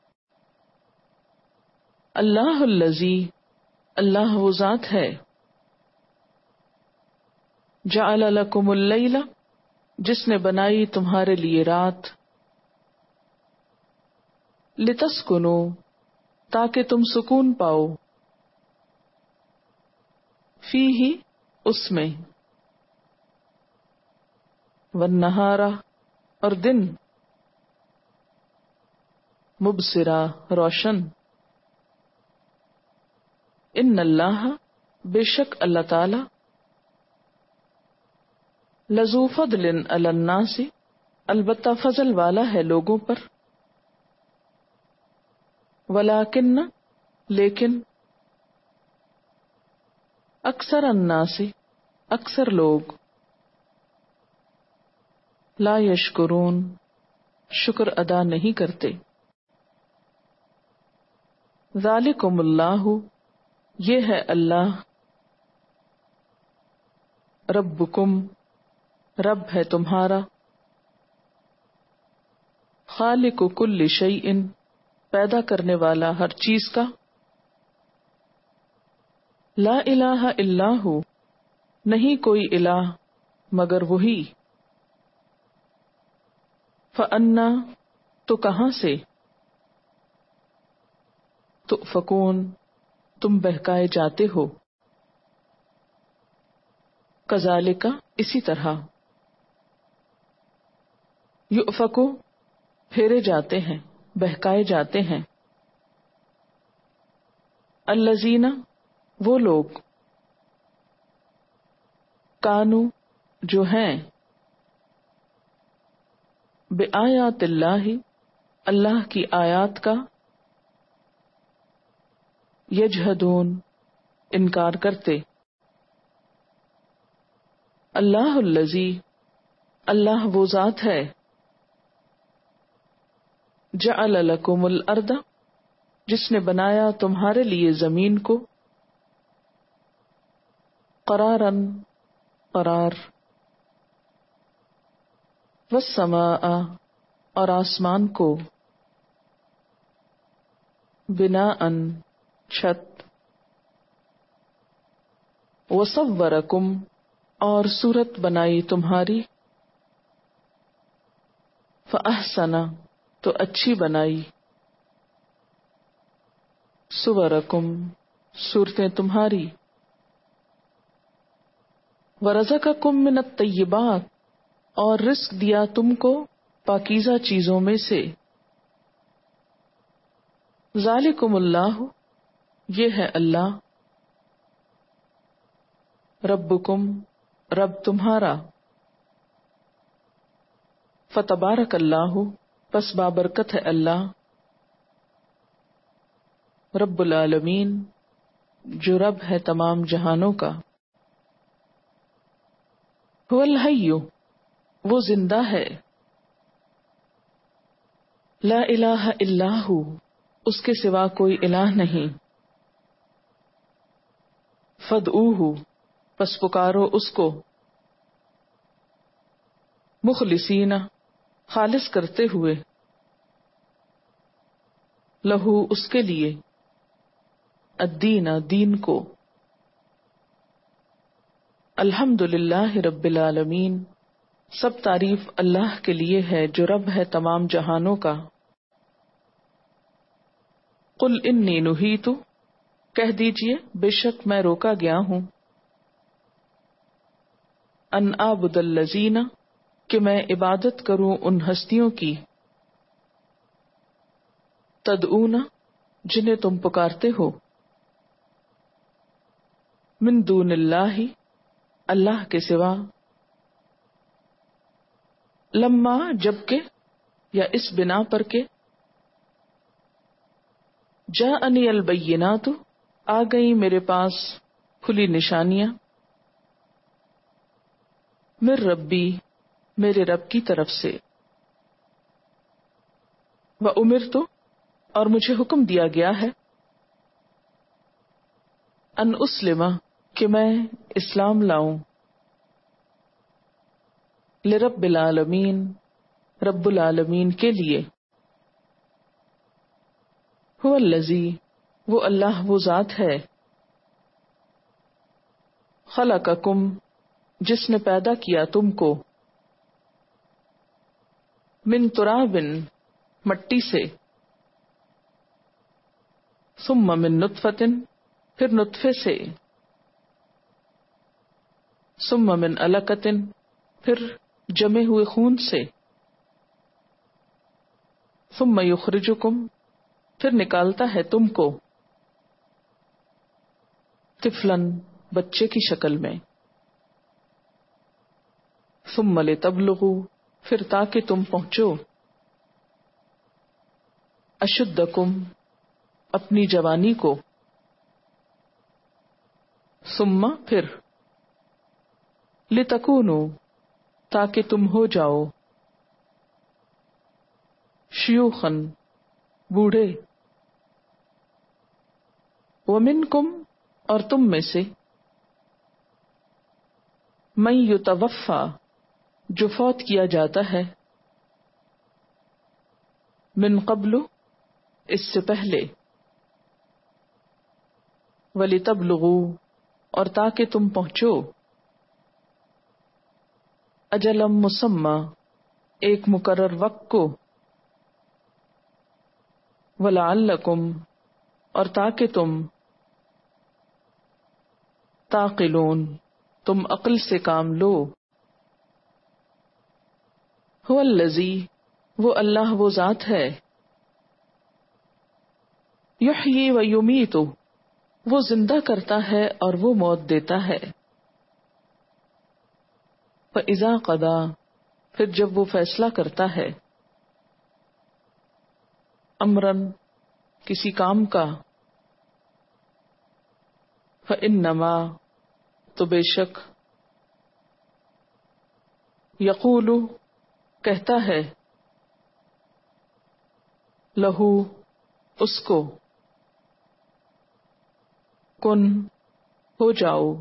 اللہ الذی اللہ وہ ذات ہے، جعل لکم اللیل جس نے بنائی تمہارے لیے رات، لتسکنو تاکہ تم سکون پاؤ، فیہ اس میں، والنہار اور دن، مبصرا روشن، ان اللہ بے شک اللہ تعالی، لذو فضل علی الناس البتہ فضل والا ہے لوگوں پر، ولیکن لیکن، اکثر الناس اکثر لوگ، لا یشکرون شکر ادا نہیں کرتے، ذالکم اللہ یہ ہے اللہ، ربکم رب ہے تمہارا، خالق کل شیء پیدا کرنے والا ہر چیز کا، لا الہ الا ہو نہیں کوئی الہ مگر وہی، فانا تو کہاں سے، تؤفکون تم بہکائے جاتے ہو، کذالک اسی طرح، یؤفکو پھیرے جاتے ہیں، بہکائے جاتے ہیں، الذین وہ لوگ، کانو جو ہیں، بآیات اللہ اللہ کی آیات کا، یجحدون انکار کرتے، اللہ الذی اللہ وہ ذات ہے، جعل لکم الارض جس نے بنایا تمہارے لیے زمین کو، قرارن قرار، والسماء اور آسمان کو، بناءً چھت، وصورکم اور صورت بنائی تمہاری، فاحسن تو اچھی بنائی، صورکم صورتیں تمہاری، ورزقکم من الطیبات اور رزق دیا تم کو پاکیزہ چیزوں میں سے، ذالکم اللہ یہ ہے اللہ، ربکم رب تمہارا، فتبارک اللہ پس بابرکت ہے اللہ، رب العالمین جو رب ہے تمام جہانوں کا، هو الحی وہ زندہ ہے، لا الہ الا ہو اس کے سوا کوئی الہ نہیں، فادعوہ پس پکارو اس کو، مخلصین خالص کرتے ہوئے، لہو اس کے لیے، الدین دین کو، الحمد للہ رب العالمین سب تعریف اللہ کے لیے ہے جو رب ہے تمام جہانوں کا، قل انی نہیت کہہ دیجئے بے شک میں روکا گیا ہوں، ان اعبد الذین کہ میں عبادت کروں ان ہستیوں کی، تدعون جنہیں تم پکارتے ہو، من دون اللہ اللہ کے سوا، لما جبکہ یا اس بنا پر کے، جاءنی البینات آ گئی میرے پاس کھلی نشانیاں، من ربی میرے رب کی طرف سے، وامرت اور مجھے حکم دیا گیا ہے، ان اسلم کہ میں اسلام لاؤں، لرب العالمین رب العالمین کے لیے، هو الذی وہ اللہ وہ ذات ہے، خلقکم جس نے پیدا کیا تم کو، من تراب مٹی سے، ثم من نطفۃ پھر نطفے سے، ثم من علقۃ پھر جمے ہوئے خون سے، ثم یخرجکم پھر نکالتا ہے تم کو، طفلاً بچے کی شکل میں، ثم لتبلغوا پھر تاکہ تم پہنچو، اشدکم اپنی جوانی کو، ثم پھر لتکونوا تاکہ تم ہو جاؤ، شیوخاً بوڑھے، ومنکم اور تم میں سے، من یتوفی جو فوت کیا جاتا ہے، من قبل اس سے پہلے، وَلِتَبْلُغُوا اور تاکہ تم پہنچو، اجلم مسمى ایک مقرر وقت کو، وَلَعَلَّكُمْ اور تاکہ تم تعقلون تم عقل سے کام لو. هو الذی وہ اللہ وہ ذات ہے. یحیی و یمیت وہ زندہ کرتا ہے اور وہ موت دیتا ہے. فاذا قضا پھر جب وہ فیصلہ کرتا ہے، امرن کسی کام کا، فانما تو بے شک، یقول کہتا ہے، لہو اس کو، کن ہو جاؤ،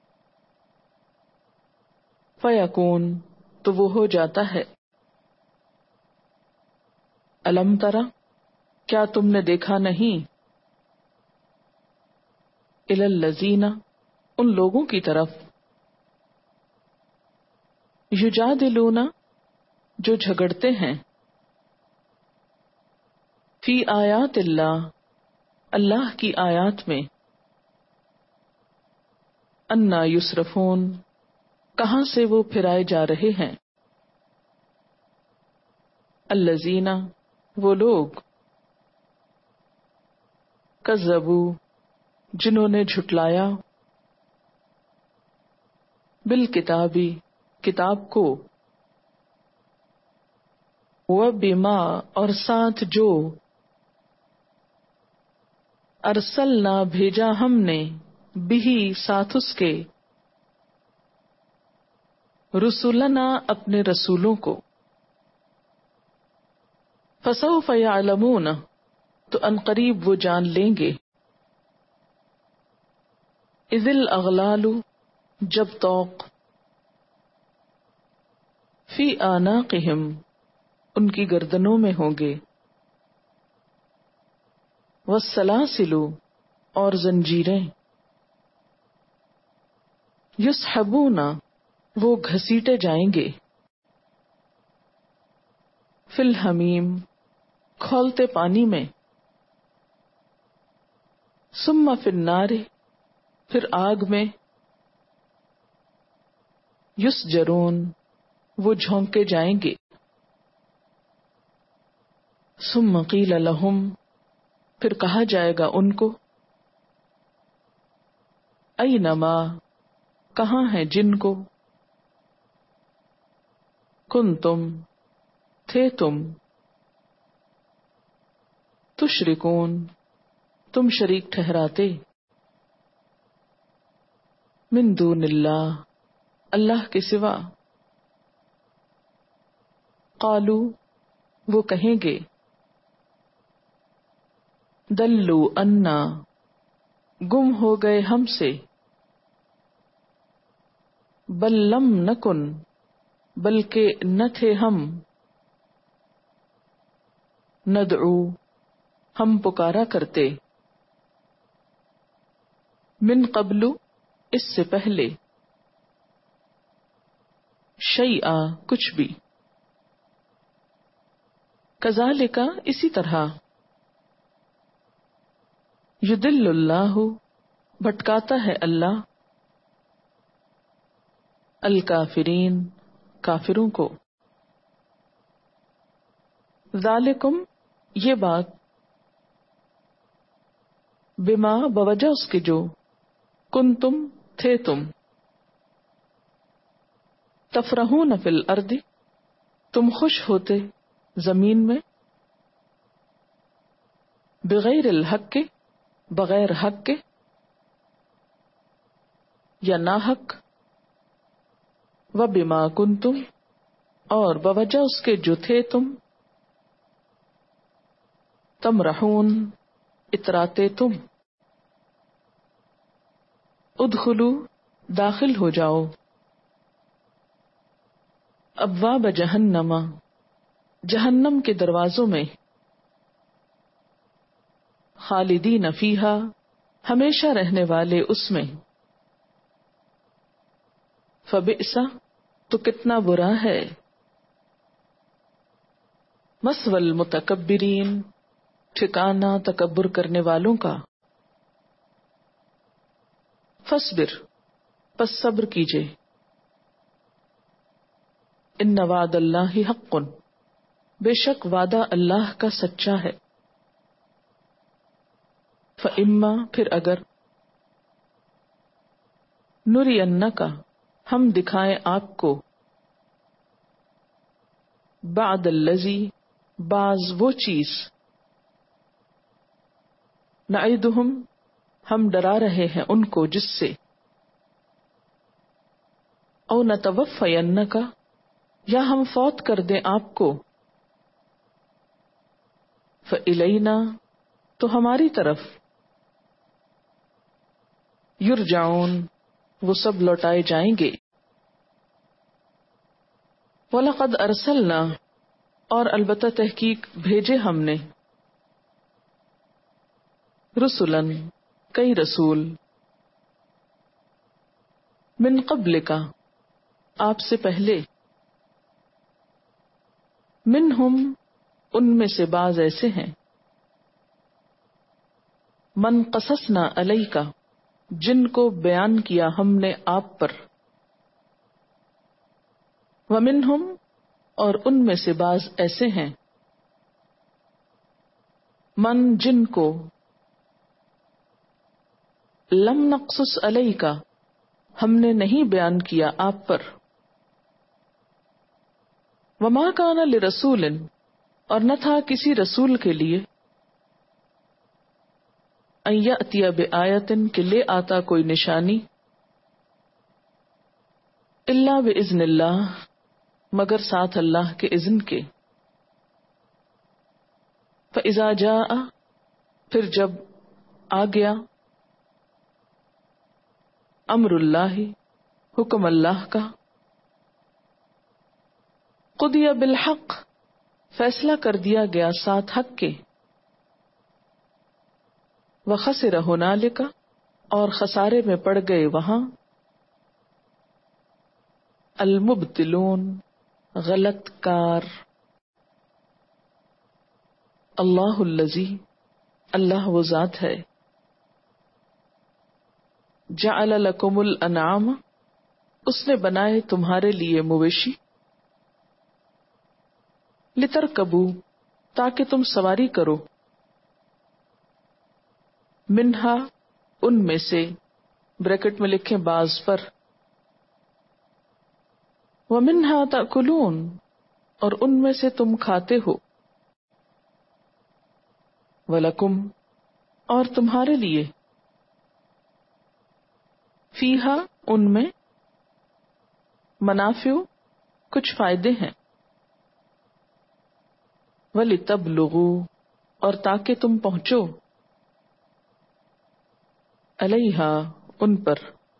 فیکون تو وہ ہو جاتا ہے. الم ترا کیا تم نے دیکھا نہیں، الی الذین ان لوگوں کی طرف، یجادلون جو جھگڑتے ہیں، فی آیات اللہ اللہ کی آیات میں، انا یصرفون کہاں سے وہ پھرائے جا رہے ہیں. الذین وہ لوگ، کذبوا جنہوں نے جھٹلایا، بالکتابی کتاب کو، وبما اور ساتھ جو، ارسلنا بھیجا ہم نے، بھی ساتھ اس کے، رسولنا اپنے رسولوں کو. فسوف یعلمون تو عنقریب وہ جان لیں گے. اذ الاغلال جب طوق، فی اعناقہم ان کی گردنوں میں ہوں گے، والسلاسل اور زنجیریں، یسحبون وہ گھسیٹے جائیں گے، فی الحمیم کھولتے پانی میں، ثم فی النار پھر آگ میں، یسجرون وہ جھونکے جائیں گے. ثم قیل لہم پھر کہا جائے گا ان کو، اینما کہاں ہے جن کو، کنتم تھے تم، تشرکون تم شریک ٹھہراتے، من دون اللہ اللہ کے سوا. قالو وہ کہیں گے، دلو انا گم ہو گئے ہم سے، بل لم نکن بلکہ نہ تھے ہم، ندعو ہم پکارا کرتے، من قبل اس سے پہلے، شیئا کچھ بھی، کذالک اسی طرح، یضل اللہ بھٹکاتا ہے اللہ، الکافرین کافروں کو. ذالکم یہ بات، بما بوجہ اس کے جو، کنتم تھے تم، تفرحون فی الارض تم خوش ہوتے زمین میں، بغیر الحق کے بغیر حق کے، یا ناحق، وبما کنتم اور بوجہ اس کے جو تھے تم، تمرحون اتراتے تم، ادخلو داخل ہو جاؤ، ابواب جہنم جہنم کے دروازوں میں، خالدین فیہا ہمیشہ رہنے والے اس میں، فبئس تو کتنا برا ہے، مثوى المتکبرین ٹھکانہ تکبر کرنے والوں کا. فاصبر، پس صبر کیجئے. ان وعد اللہ حق، بے شک وعدہ اللہ کا سچا ہے. فَإِمَّا، پھر اگر، نُرِيَنَّکَ، ہم دکھائیں آپ کو، بعد الذی، بعض وہ چیز، نعیدہم، ہم ڈرا رہے ہیں ان کو جس سے، او نتوفینک، یا ہم فوت کر دیں آپ کو، فإلینا، تو ہماری طرف، یرجعون، وہ سب لوٹائے جائیں گے. وَلَقَدْ أَرْسَلْنَا، اور البتہ تحقیق بھیجے ہم نے، رسلاً، کئی رسول، من قبلک، آپ سے پہلے، منہم، ان میں سے بعض ایسے ہیں، من قصصنا علیک، جن کو بیان کیا ہم نے آپ پر، ومنہم، اور ان میں سے بعض ایسے ہیں، من، جن کو، لم نقصص علیک، ہم نے نہیں بیان کیا آپ پر. وما کان لرسول، اور نہ تھا کسی رسول کے لیے، ان یأتی بآیۃ، کہ لے آتا کوئی نشانی، الا بإذن اللہ، مگر ساتھ اللہ کے اذن کے. فإذا جاء، پھر جب آ گیا، امر اللہ، حکم اللہ کا، قضی بالحق، فیصلہ کر دیا گیا ساتھ حق کے، وخسر ہنالک، اور خسارے میں پڑ گئے وہاں، المبتلون، غلط کار. اللہ الذی، اللہ وہ ذات ہے، جعل لکم الانعام، اس نے بنائے تمہارے لیے مویشی، لترکبوا، تاکہ تم سواری کرو، منہا، ان میں سے، بریکٹ میں لکھیں بعض پر، ومنہا تأکلون، اور ان میں سے تم کھاتے ہو، ولکم، اور تمہارے لیے، فیہا، ان میں، منافع، کچھ فائدے ہیں، وَلِتَبْلُغُوا، اور تاکہ تم پہنچو، علیہا، ان پر،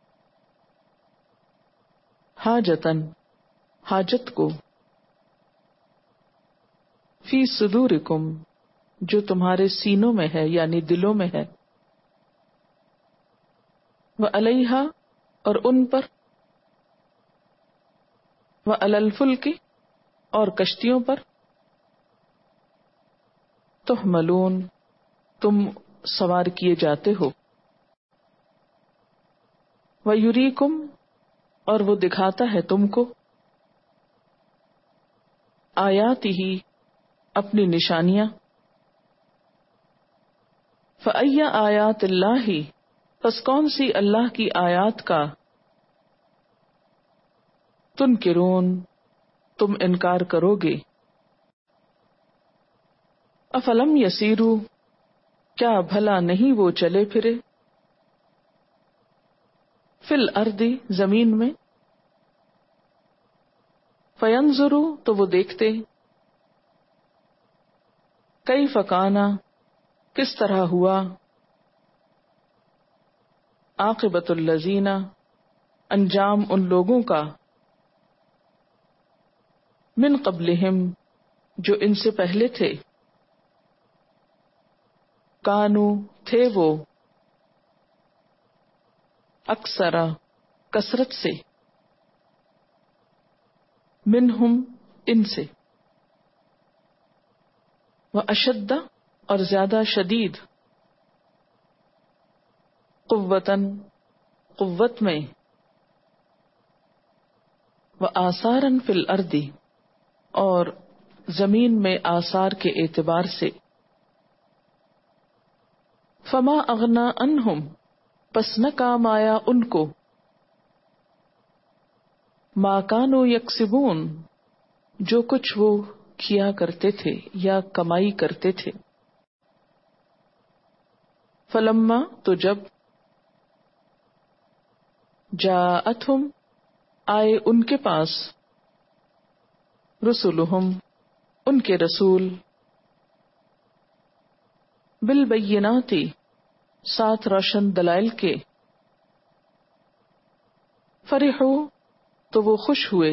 حاجتن، حاجت کو، فی صدورکم، جو تمہارے سینوں میں ہے یعنی دلوں میں ہے، وعلیہا، اور ان پر، وعلی الفلک، اور کشتیوں پر، تحملون، تم سوار کیے جاتے ہو، ویریکم، اور وہ دکھاتا ہے تم کو، آیاتہ، اپنی نشانیاں، فأی آیات اللہ، پس کون سی اللہ کی آیات کا، تنکرون، تم انکار کرو گے. افلم یسیروا، کیا بھلا نہیں وہ چلے پھرے، فی الارض، زمین میں، فینظروا، تو وہ دیکھتے، کیف کان، کس طرح ہوا، عاقبۃ الذین، انجام ان لوگوں کا، من قبلہم، جو ان سے پہلے تھے، کانو، تھے وہ، اکثر، کثرت سے، منہم، ان سے، واشد، اور زیادہ شدید، قوتاً قوت میں، وآثاراً فی الارض اور زمین میں آثار کے اعتبار سے، فما اغنا عنہم پس نہ کام آیا ان کو، ما کانوا یکسبون جو کچھ وہ کیا کرتے تھے یا کمائی کرتے تھے، فلما تو جب، جاءتہم آئے ان کے پاس، رسلہم ان کے رسول، بالبینات ساتھ روشن دلائل کے، فرحوا تو وہ خوش ہوئے،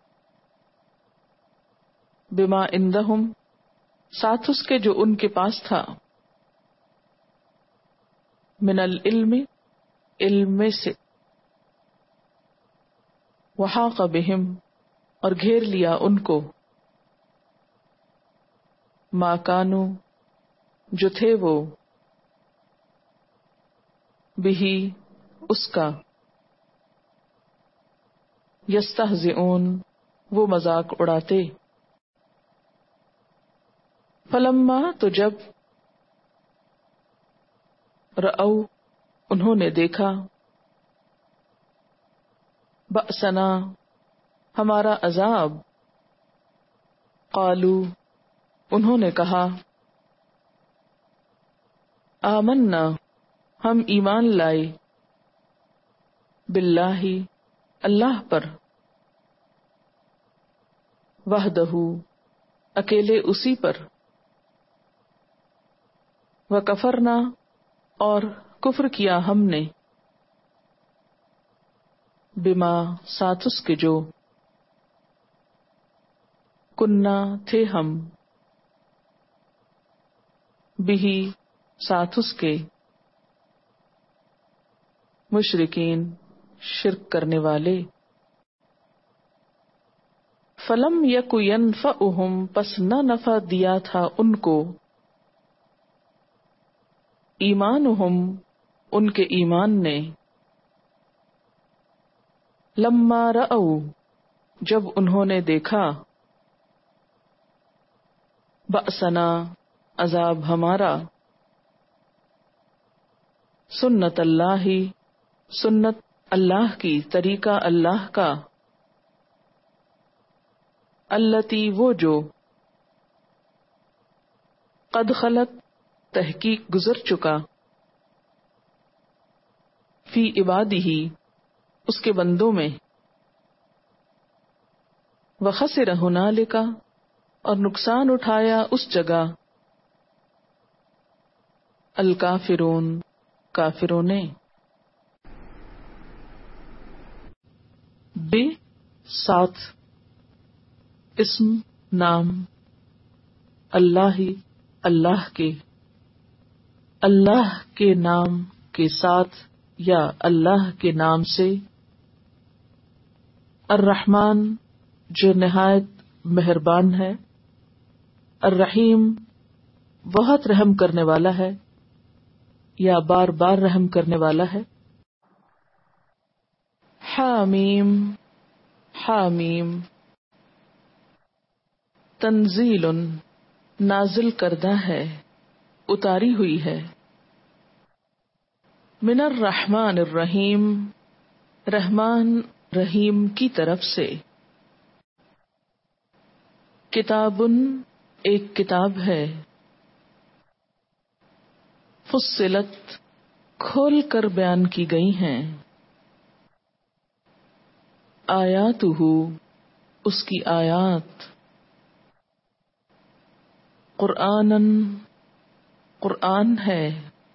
بما عندہم ساتھ اس کے جو ان کے پاس تھا، من العلم علم میں سے، وحاق بہم اور گھیر لیا ان کو، ما کانوا جو تھے وہ، بہی اس کا، یستہزئون وہ مذاق اڑاتے، فلما تو جب، رأو انہوں نے دیکھا، بأسنا ہمارا عذاب، قالو انہوں نے کہا، آمنا ہم ایمان لائے، باللہ اللہ پر، وحدہ اکیلے اسی پر، وکفرنا اور کفر کیا ہم نے، بما ساتھ اس کے جو، کننا تھے ہم، بہی ساتھ اس کے، مشرکین شرک کرنے والے، فلم یک ینفعہم پس نہ نفع دیا تھا ان کو، ایمانہم ان کے ایمان نے، لما رأو جب انہوں نے دیکھا، بأسنا عذاب ہمارا، سنت اللہ سنت اللہ کی، طریقہ اللہ کا، التی وہ جو، قد خلت تحقیق گزر چکا، فی عبادہ اس کے بندوں میں، وخسر ہنالک اور نقصان اٹھایا اس جگہ، الکافرون کافروں نے، بے ساتھ اسم نام، اللہ اللہ کے، اللہ کے نام کے ساتھ یا اللہ کے نام سے، الرحمن جو نہایت مہربان ہے، الرحیم بہت رحم کرنے والا ہے یا بار بار رحم کرنے والا ہے، حامیم حامیم تنزیل نازل کردہ ہے، اتاری ہوئی ہے، من الرحمن الرحیم رحمان رحیم کی طرف سے، کتابن ایک کتاب ہے، فصلت کھول کر بیان کی گئی ہیں، آیاتہ اس کی آیات، قرآنن قرآن ہے،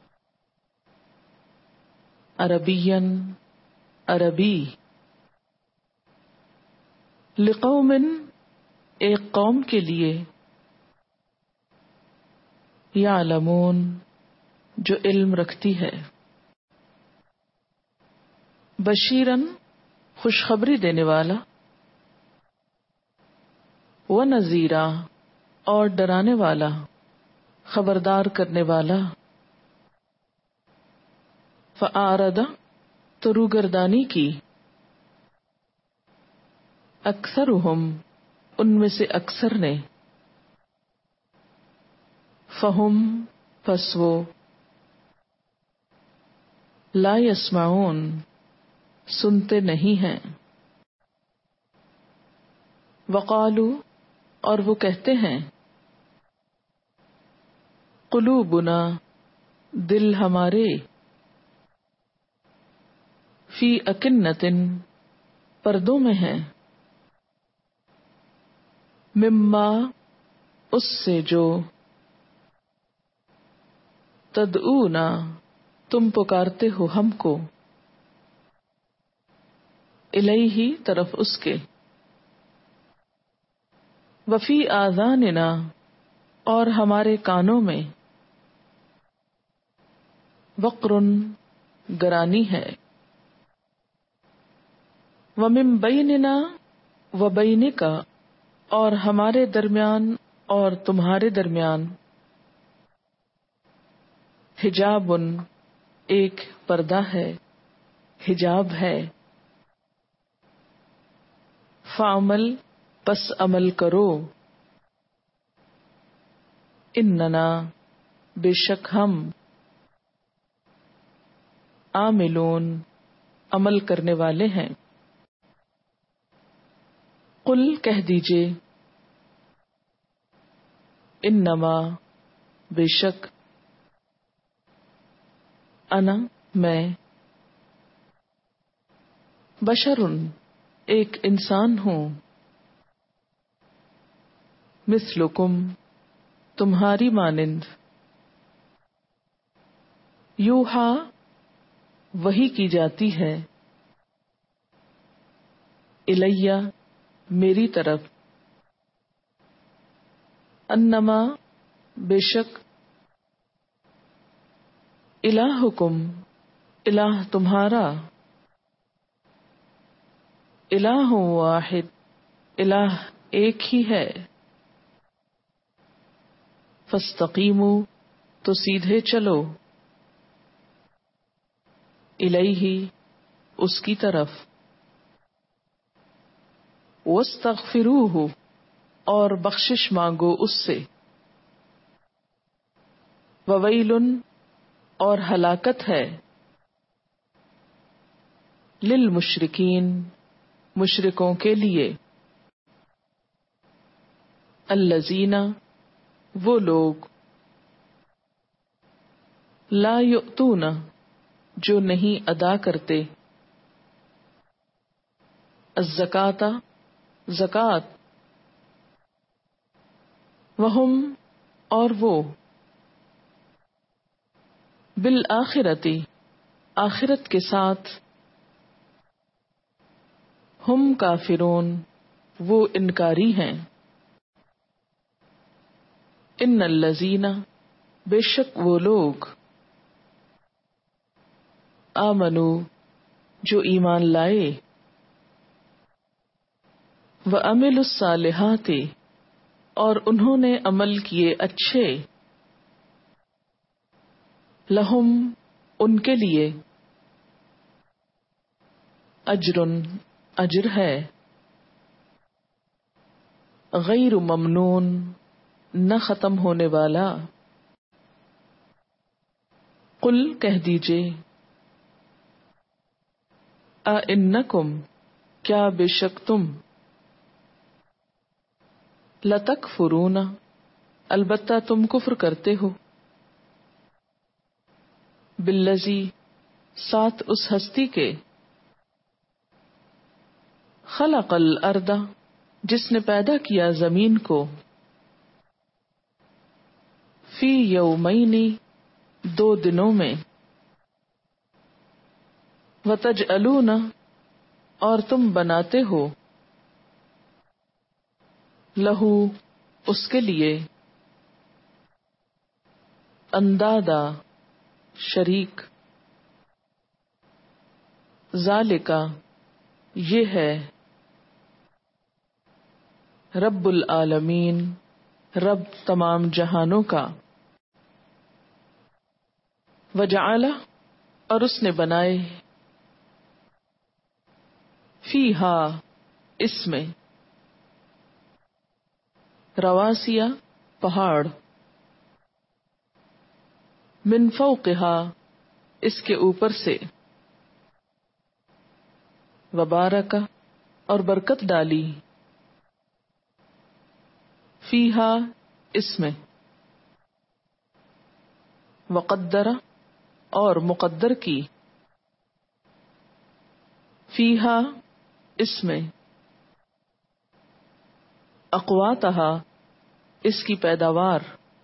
عربین عربی، لقوم ایک قوم کے لیے، یعلمون جو علم رکھتی ہے، بشیرن خوشخبری دینے والا، ونذیرا اور ڈرانے والا، خبردار کرنے والا. فَأَعْرَضَ تو روگردانی کی. اکثرهم ان میں سے اکثر نے. فَهُمْ پس وہ. لا يسمعون سنتے نہیں ہیں. وقالوا اور وہ کہتے ہیں. قلوبنا دل ہمارے. فی اکنۃ پردوں میں ہیں. مما اس سے جو. تدعونا تم پکارتے ہو ہم کو. الیہ طرف اس کے. وفی آذاننا اور ہمارے کانوں میں. وقرن گرانی ہے. ومن بیننا وبینک اور ہمارے درمیان اور تمہارے درمیان. حجاب ایک پردہ ہے، حجاب ہے. فعمل پس عمل کرو. اننا بے شک ہم. عاملون عمل کرنے والے ہیں. قل کہہ دیجئے. انما بے شک. انا میں. بشرٌ ایک انسان ہوں. مثلکم تمہاری مانند. یوحا وحی کی جاتی ہے. الیہ میری طرف. انما بے شک. الہکم الہ تمہارا. الہ واحد الہ ایک ہی ہے. فاستقیموا تو سیدھے چلو. الیہ اس کی طرف. واستغفروہ اور بخشش مانگو اس سے. وویل اور ہلاکت ہے. للمشرکین مشرکوں کے لیے. الذین وہ لوگ. لا یؤتون جو نہیں ادا کرتے. الزکاۃ زکوٰۃ. وہم اور وہ. بالآخرۃ آخرت کے ساتھ. ہم کافرون وہ انکاری ہیں. ان الذین بے شک وہ لوگ. آمنو جو ایمان لائے. وعملوا الصالحات اور انہوں نے عمل کیے اچھے. لہم ان کے لیے. اجر اجر ہے. غیر ممنون نہ ختم ہونے والا. قل کہہ دیجئے. اِنکم کیا بے شک تم. لتکفرون البتہ تم کفر کرتے ہو. بالذی ساتھ اس ہستی کے. خلق الارض جس نے پیدا کیا زمین کو. فی یومین دو دنوں میں. وتجعلون اور تم بناتے ہو. لہو اس کے لیے. اندادا شریک. ذالکا یہ ہے. رب العالمین رب تمام جہانوں کا. وجعل اور اس نے بنائے فیہا اس میں رواسیا پہاڑ من فوقہا اس کے اوپر سے وبارک اور برکت ڈالی فیہا اس میں وقدر اور مقدر کی فیہا اس میں اقواتہا اس کی پیداوار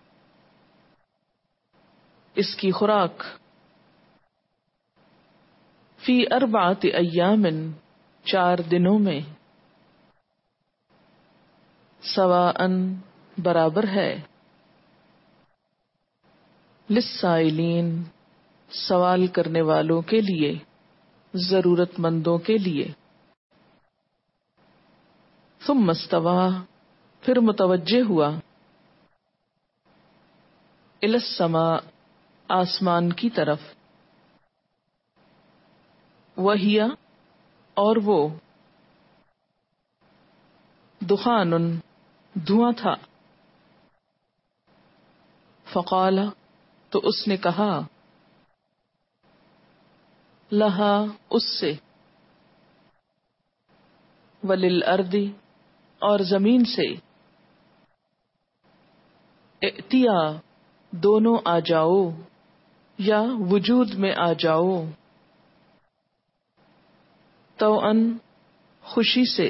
اس کی خوراک فی اربعۃ ایام چار دنوں میں سواء برابر ہے للسائلین سوال کرنے والوں کے لیے ضرورت مندوں کے لیے ثم استوى پھر متوجہ ہوا الی السماء آسمان کی طرف وہی اور وہ دخان دھواں تھا فقال تو اس نے کہا لہا اس سے وللارض اور زمین سے ائتیا دونوں آ جاؤ یا وجود میں آ جاؤ توأن خوشی سے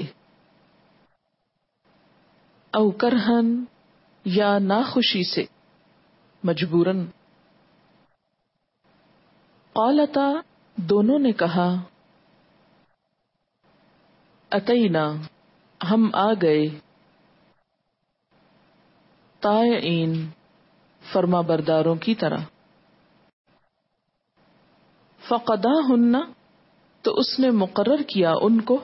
او کرہن یا ناخوشی سے مجبوراً قالتا دونوں نے کہا اتینا ہم آ گئے طائعین فرما برداروں کی طرح فقضاہن تو اس نے مقرر کیا ان کو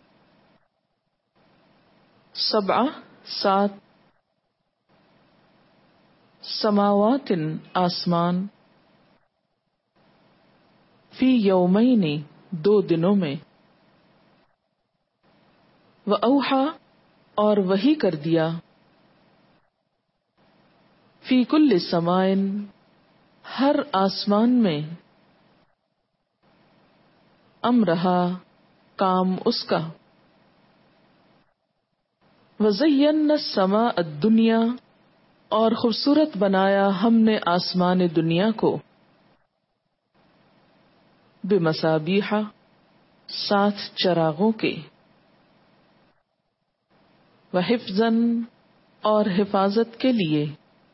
سبع سات سماوات آسمان فی یومین دو دنوں میں وأوحى اور وحی کر دیا فی کل سماء ہر آسمان میں امرہا کام اس کا وزینا السماء الدنیا اور خوبصورت بنایا ہم نے آسمان دنیا کو بمصابیح سات چراغوں کے وحفظاً اور حفاظت کے لیے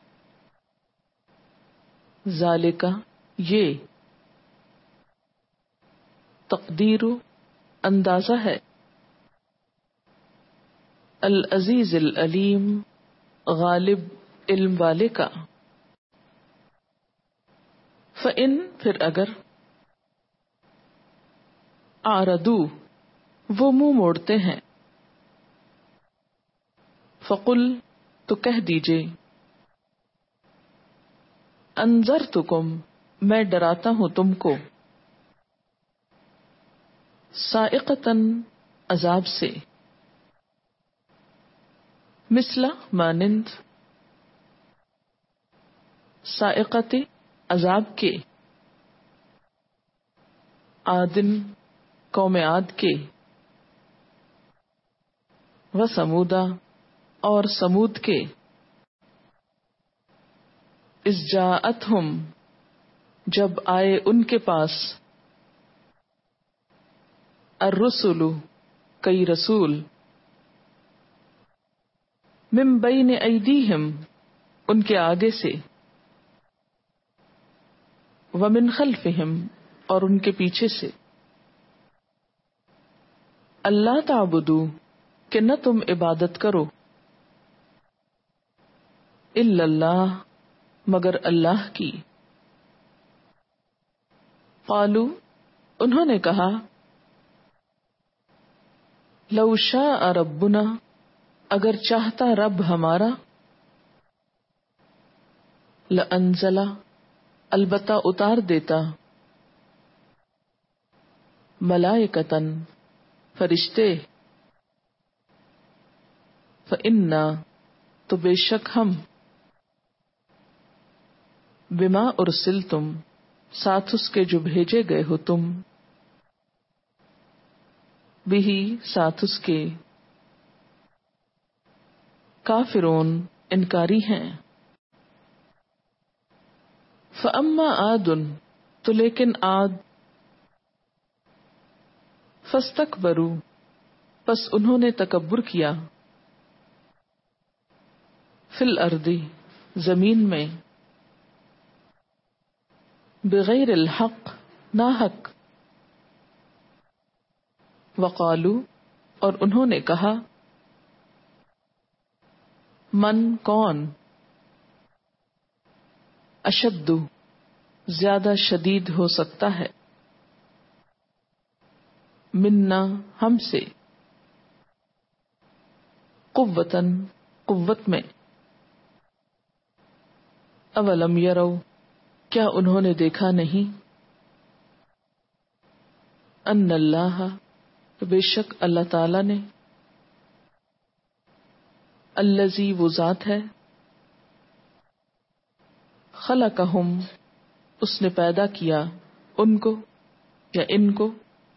ذالک یہ تقدیر اندازہ ہے العزیز العلیم غالب علم والے کا فإن پھر اگر اعرضوا وہ منہ موڑتے ہیں فقل تو کہہ دیجئے انذرتکم میں ڈراتا ہوں تم کو صاعقۃً عذاب سے مثل مانند صاعقۃ عذاب کے عادن قوم عاد کے وثمودا اور سمود کے اذ جاءتہم جب آئے ان کے پاس الرسل کئی رسول من بین ایدیہم ان کے آگے سے ومن خلفہم اور ان کے پیچھے سے اللہ تعبدوا کہ نہ تم عبادت کرو الا اللہ مگر اللہ کی قالوا انہوں نے کہا لو شاء ربنا اگر چاہتا رب ہمارا لانزل البتہ اتار دیتا، ملائکتن فرشتے، فإنا تو بے شک ہم، بما ارسلتم ساتھ اس کے جو بھیجے گئے ہو تم، بھی ساتھ اس کے، کافرون انکاری ہیں۔ فَأَمَّا عَادٌ تو لیکن عاد، فَاسْتَكْبَرُوا پس انہوں نے تکبر کیا، فِي الْأَرْضِ زمین میں، بغیر الحق ناحق، وقالوا اور انہوں نے کہا، من کون، اشد زیادہ شدید ہو سکتا ہے، منا ہم سے، قوتاً قوت میں، اولم یروا کیا انہوں نے دیکھا نہیں، ان اللہ بے شک اللہ تعالی نے، الذی وہ ذات ہے، خلقہم اس نے پیدا کیا ان کو یا ان کو،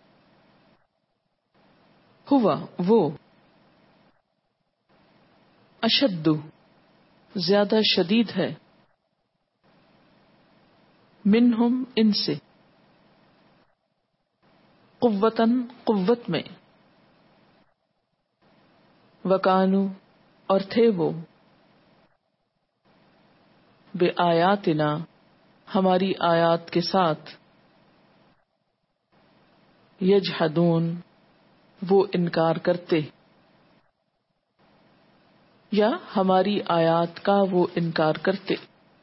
ہوا وہ، اشد زیادہ شدید ہے، منہم ان سے، قوتاً قوت میں، وکانو اور تھے وہ، بے آیاتنا ہماری آیات کے ساتھ، یجحدون وہ انکار کرتے، یا ہماری آیات کا وہ انکار کرتے،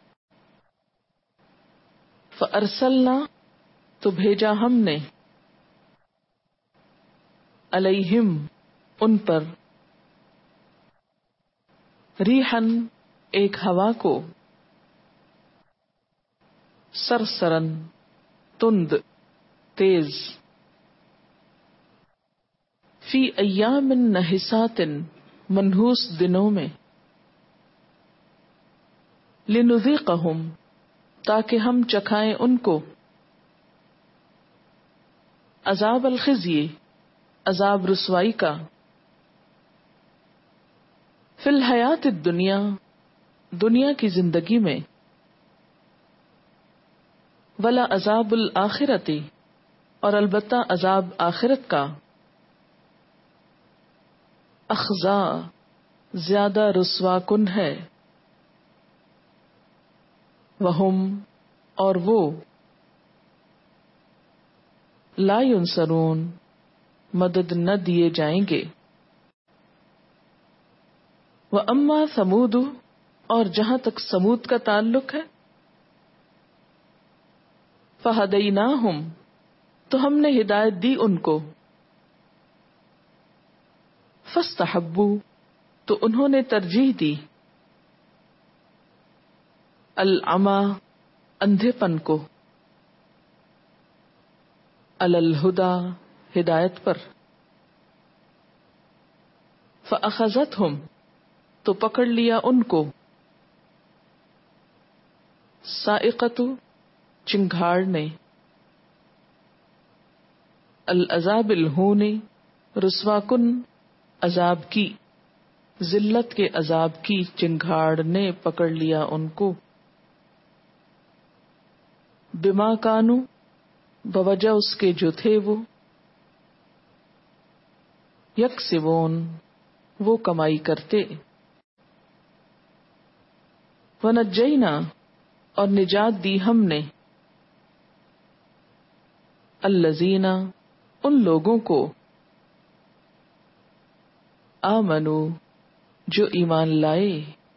فَأَرْسَلْنَا تو بھیجا ہم نے، علیہم ان پر، ریحن ایک ہوا کو، سرسرن تند تیز، فی ایام نحسات منحوس دنوں میں، لنذیقہم تاکہ ہم چکھائیں ان کو، عذاب الخزی عذاب رسوائی کا، فی الحیات الدنیا دنیا کی زندگی میں، ولا عذاب الآخرتی اور البتہ عذاب آخرت کا، اخزا زیادہ رسوا کن ہے، وہم اور وہ، لا ینصرون مدد نہ دیے جائیں گے، وَأَمَّا ثَمُودُ اور جہاں تک سمود کا تعلق ہے، فَهَدَيْنَاهُمْ تو ہم نے ہدایت دی ان کو، فَاسْتَحَبُّوا تو انہوں نے ترجیح دی، العمی اندھے پن کو، علی الہدی ہدایت پر، فَأَخَذَتْهُمْ تو پکڑ لیا ان کو، صاعقۃ چنگھاڑ نے، العذاب الہون رسوا کن عذاب کی، ذلت کے عذاب کی چنگھاڑ نے پکڑ لیا ان کو، بما کانوا بوجہ اس کے جو تھے وہ، یکسبون وہ کمائی کرتے، ونجینا اور نجات دی ہم نے، الذین ان لوگوں کو، آمنو جو ایمان لائے،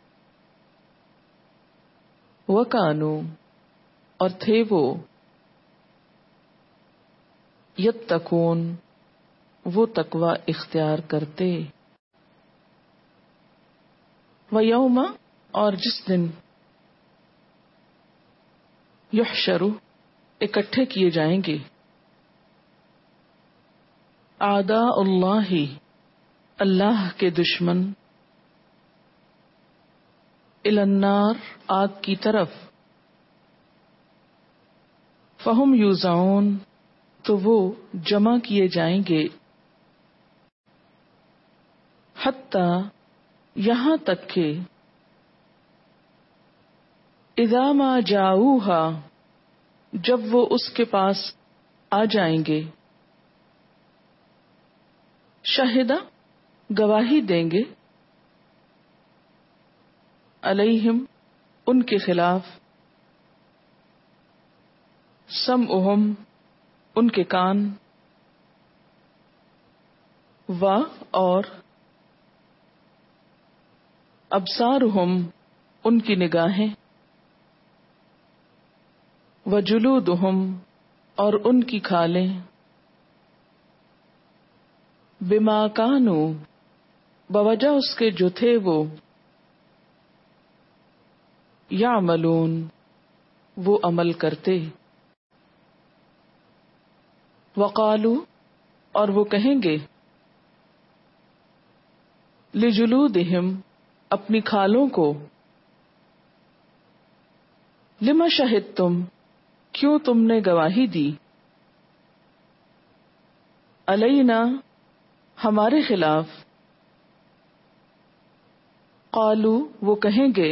وکانو اور تھے وہ، یتقون وہ تقوی اختیار کرتے، ویوم اور جس دن، یحشر اکٹھے کیے جائیں گے، اعداء اللہ اللہ کے دشمن، الی النار آگ کی طرف، فہم یوزعون تو وہ جمع کیے جائیں گے، حتی یہاں تک کہ اذا ما جاؤوہا جب وہ اس کے پاس آ جائیں گے، شہدہ گواہی دیں گے، علیہم ان کے خلاف، سمعہم ان کے کان، و اور ابصارہم ان کی نگاہیں، وجلودہم اور ان کی کھالیں، بما کانوا بوجہ اس کے جو تھے وہ، یعملون وہ عمل کرتے، وقالو اور وہ کہیں گے، لجلودہم اپنی کھالوں کو، لما شہدتم کیوں تم نے گواہی دی، علینا ہمارے خلاف، قالو وہ کہیں گے،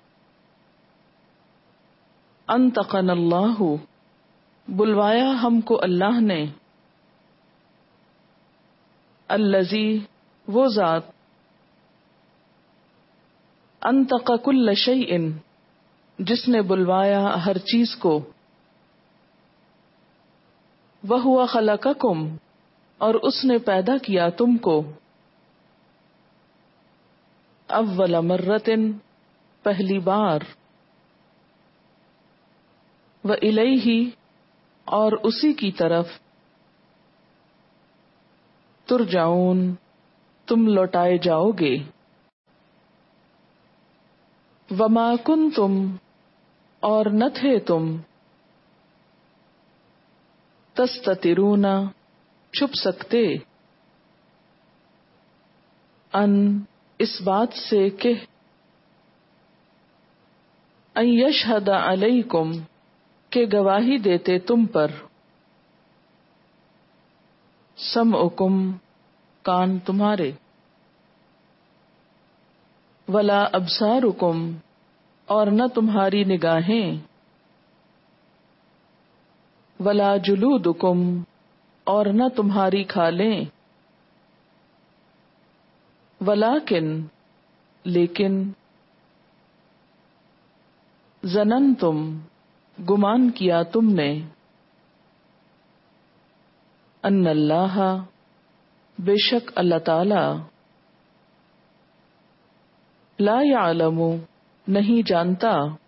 انطقنا اللہ بلوایا ہم کو اللہ نے، الذی وہ ذات، انطق کل شیء جس نے بلوایا ہر چیز کو، وہو خلقکم اور اس نے پیدا کیا تم کو، اول مرۃ پہلی بار، وإلیہ اور اسی کی طرف، ترجعون تم لوٹائے جاؤ گے، وما کنتم اور نہ تھے تم، تستترون چھپ سکتے، ان اس بات سے کہ، ان یشہد علیکم کہ گواہی دیتے تم پر، سمعکم کان تمہارے، ولا ابصارکم اور نہ تمہاری نگاہیں، ولا جلودکم اور نہ تمہاری کھالیں، ولیکن لیکن، ظننتم گمان کیا تم نے، ان اللہ بے شک اللہ تعالی، لا یعلم نہیں جانتا،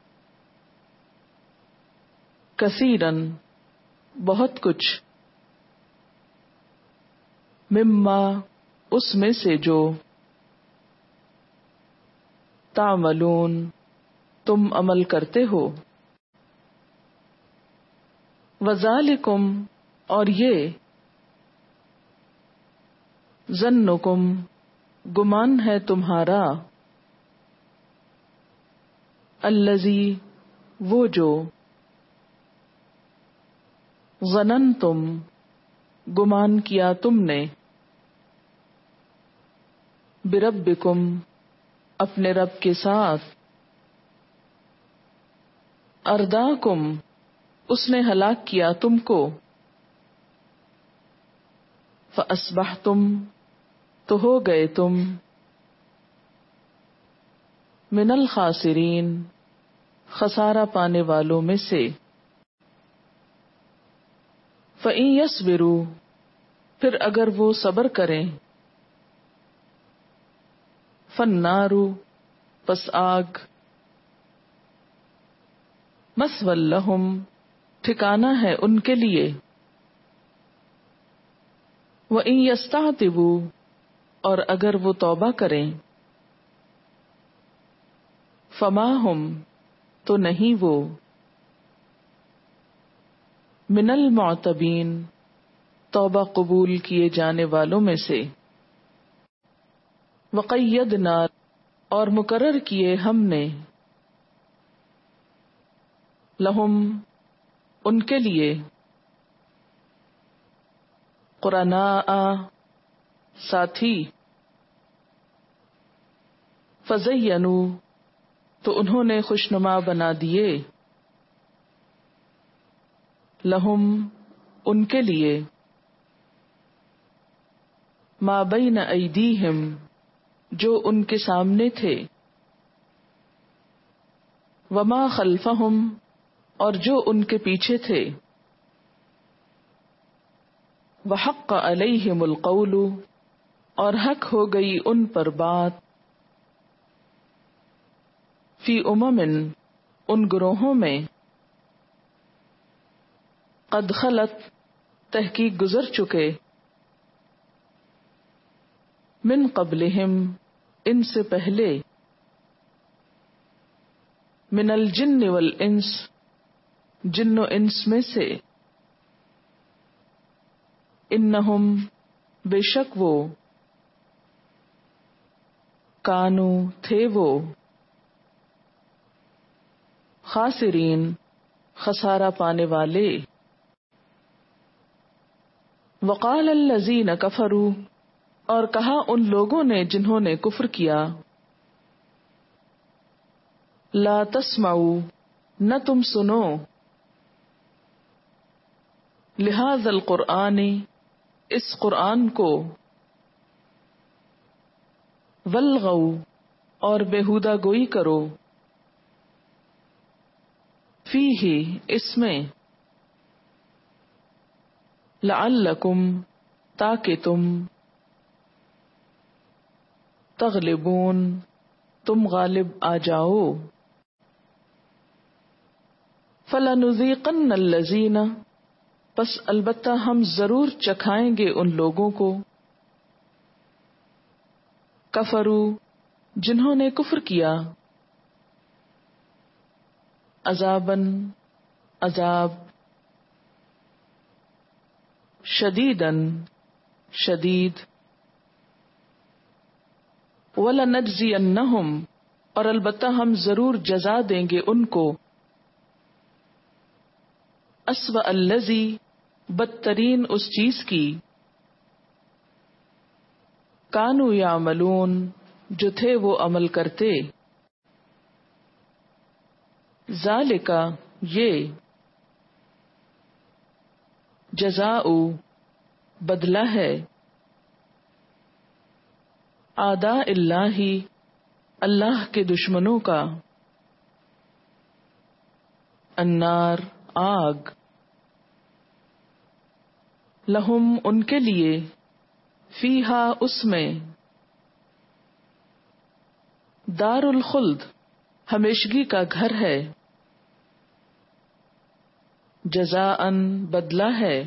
کثیرن بہت کچھ، مما اس میں سے جو، تعملون تم عمل کرتے ہو، وذالکم اور یہ، ظنکم گمان ہے تمہارا، الذی وہ جو، ظننتم گمان کیا تم نے، بربکم اپنے رب کے ساتھ، ارداکم اس نے ہلاک کیا تم کو، فاصبحتم تو ہو گئے تم، من الخاسرین خسارہ پانے والوں میں سے، فَإِن يَصْبِرُوا پھر اگر وہ صبر کریں، فَالنَّارُ پس آگ، مَثْوًى لَهُمْ ٹھکانہ ہے ان کے لیے، وَإِن يَسْتَعْتِبُوا اور اگر وہ توبہ کریں، فَمَا هُمْ تو نہیں وہ، من المعتبین توبہ قبول کیے جانے والوں میں سے، وقیدنا اور مقرر کیے ہم نے، لہم ان کے لیے، قرناء ساتھی، فزینوا تو انہوں نے خوشنما بنا دیے، لہم ان کے لیے، ما بین ایدیہم جو ان کے سامنے تھے، وما خلفہم اور جو ان کے پیچھے تھے، وحق علیہم القول اور حق ہو گئی ان پر بات، فی امم ان گروہوں میں، قد خلت تحقیق گزر چکے، من قبلہم ان سے پہلے، من الجن والانس جن و انس میں سے، انہم بے شک وہ، کانو تھے وہ، خاسرین خسارہ پانے والے، وقال الذین کفروا اور کہا ان لوگوں نے جنہوں نے کفر کیا، لا تسمعوا نہ تم سنو، لہذا القرآن اس قرآن کو، والغوا اور بیہودہ گوئی کرو، فیہ اس میں، لعلکم تاکہ تم، تغلبون تم غالب آ جاؤ، فَلَنُذِيقَنَّ الَّذِينَ پس البتہ ہم ضرور چکھائیں گے ان لوگوں کو، کفروا جنہوں نے کفر کیا، عذاباً عذاب، شدیداً شدید، وَلَنَجْزِيَنَّهُمْ اور البتہ ہم ضرور جزا دیں گے ان کو، اسوأ الذی بدترین اس چیز کی، کانوا یعملون جو تھے وہ عمل کرتے، ذالک یہ، جزاء بدلہ ہے، اعداء اللہ اللہ کے دشمنوں کا، النار آگ، لہم ان کے لیے، فیہا اس میں، دار الخلد ہمیشگی کا گھر ہے، جزاءً بدلہ ہے،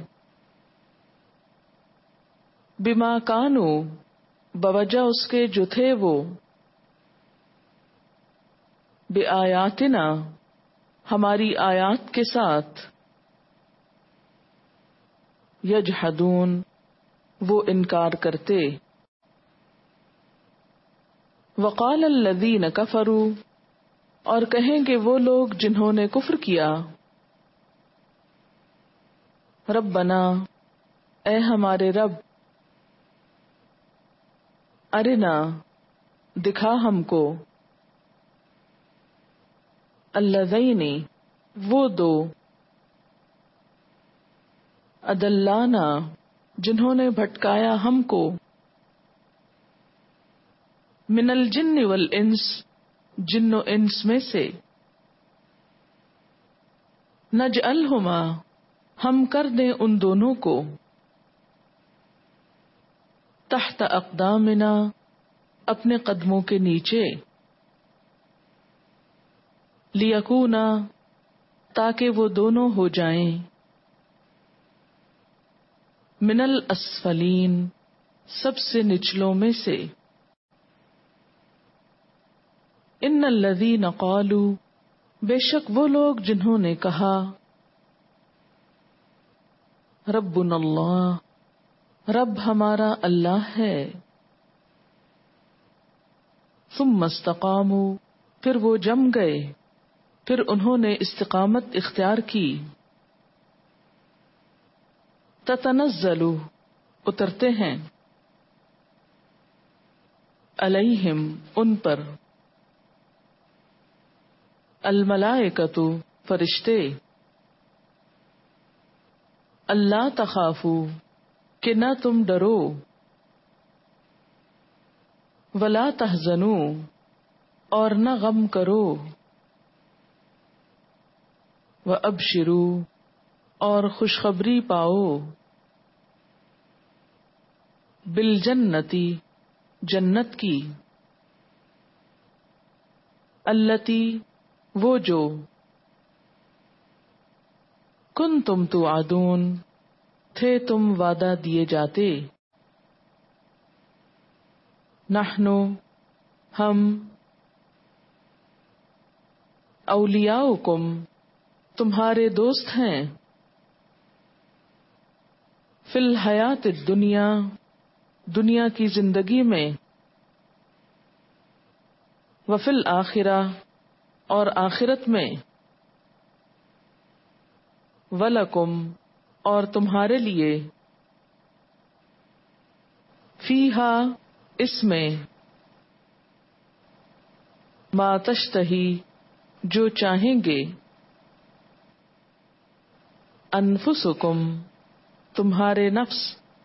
بما کانوا بوجہ اس کے جو تھے وہ، بآیاتنا ہماری آیات کے ساتھ، یجحدون وہ انکار کرتے، وقال الذین کفروا اور کہیں گے وہ لوگ جنہوں نے کفر کیا، ربنا اے ہمارے رب، ارنا دکھا ہم کو، اللذین وہ دو، اضلانا جنہوں نے بھٹکایا ہم کو، من الجن والانس جن و انس میں سے، نجعلہما ہم کر دیں ان دونوں کو، تحت اقدامنا اپنے قدموں کے نیچے، لیکونا تاکہ وہ دونوں ہو جائیں، من الاسفلین سب سے نچلوں میں سے، ان الذین قالوا بے شک وہ لوگ جنہوں نے کہا، ربنا اللہ، رب ہمارا اللہ ہے. ثم استقاموا، پھر وہ جم گئے، پھر انہوں نے استقامت اختیار کی. تتنزل، اترتے ہیں، علیہم، ان پر، الملائکۃ، فرشتے، اللہ تخافوا، کہ نہ تم ڈرو، ولا تحزنوا، اور نہ غم کرو، وابشروا، اور خوشخبری پاؤ، بالجنتی، جنت کی، التی، وہ جو، کنتم توعدون، تھے تم وعدہ دیے جاتے. نحنو، ہم، اولیاؤکم، تمہارے دوست ہیں، فی الحیات الدنیا، دنیا کی زندگی میں، وفی الآخرہ، اور آخرت میں، ولکم، اور تمہارے لیے، فیہا، اس میں، ما تشتہی، جو چاہیں گے، انفسکم، تمہارے نفس،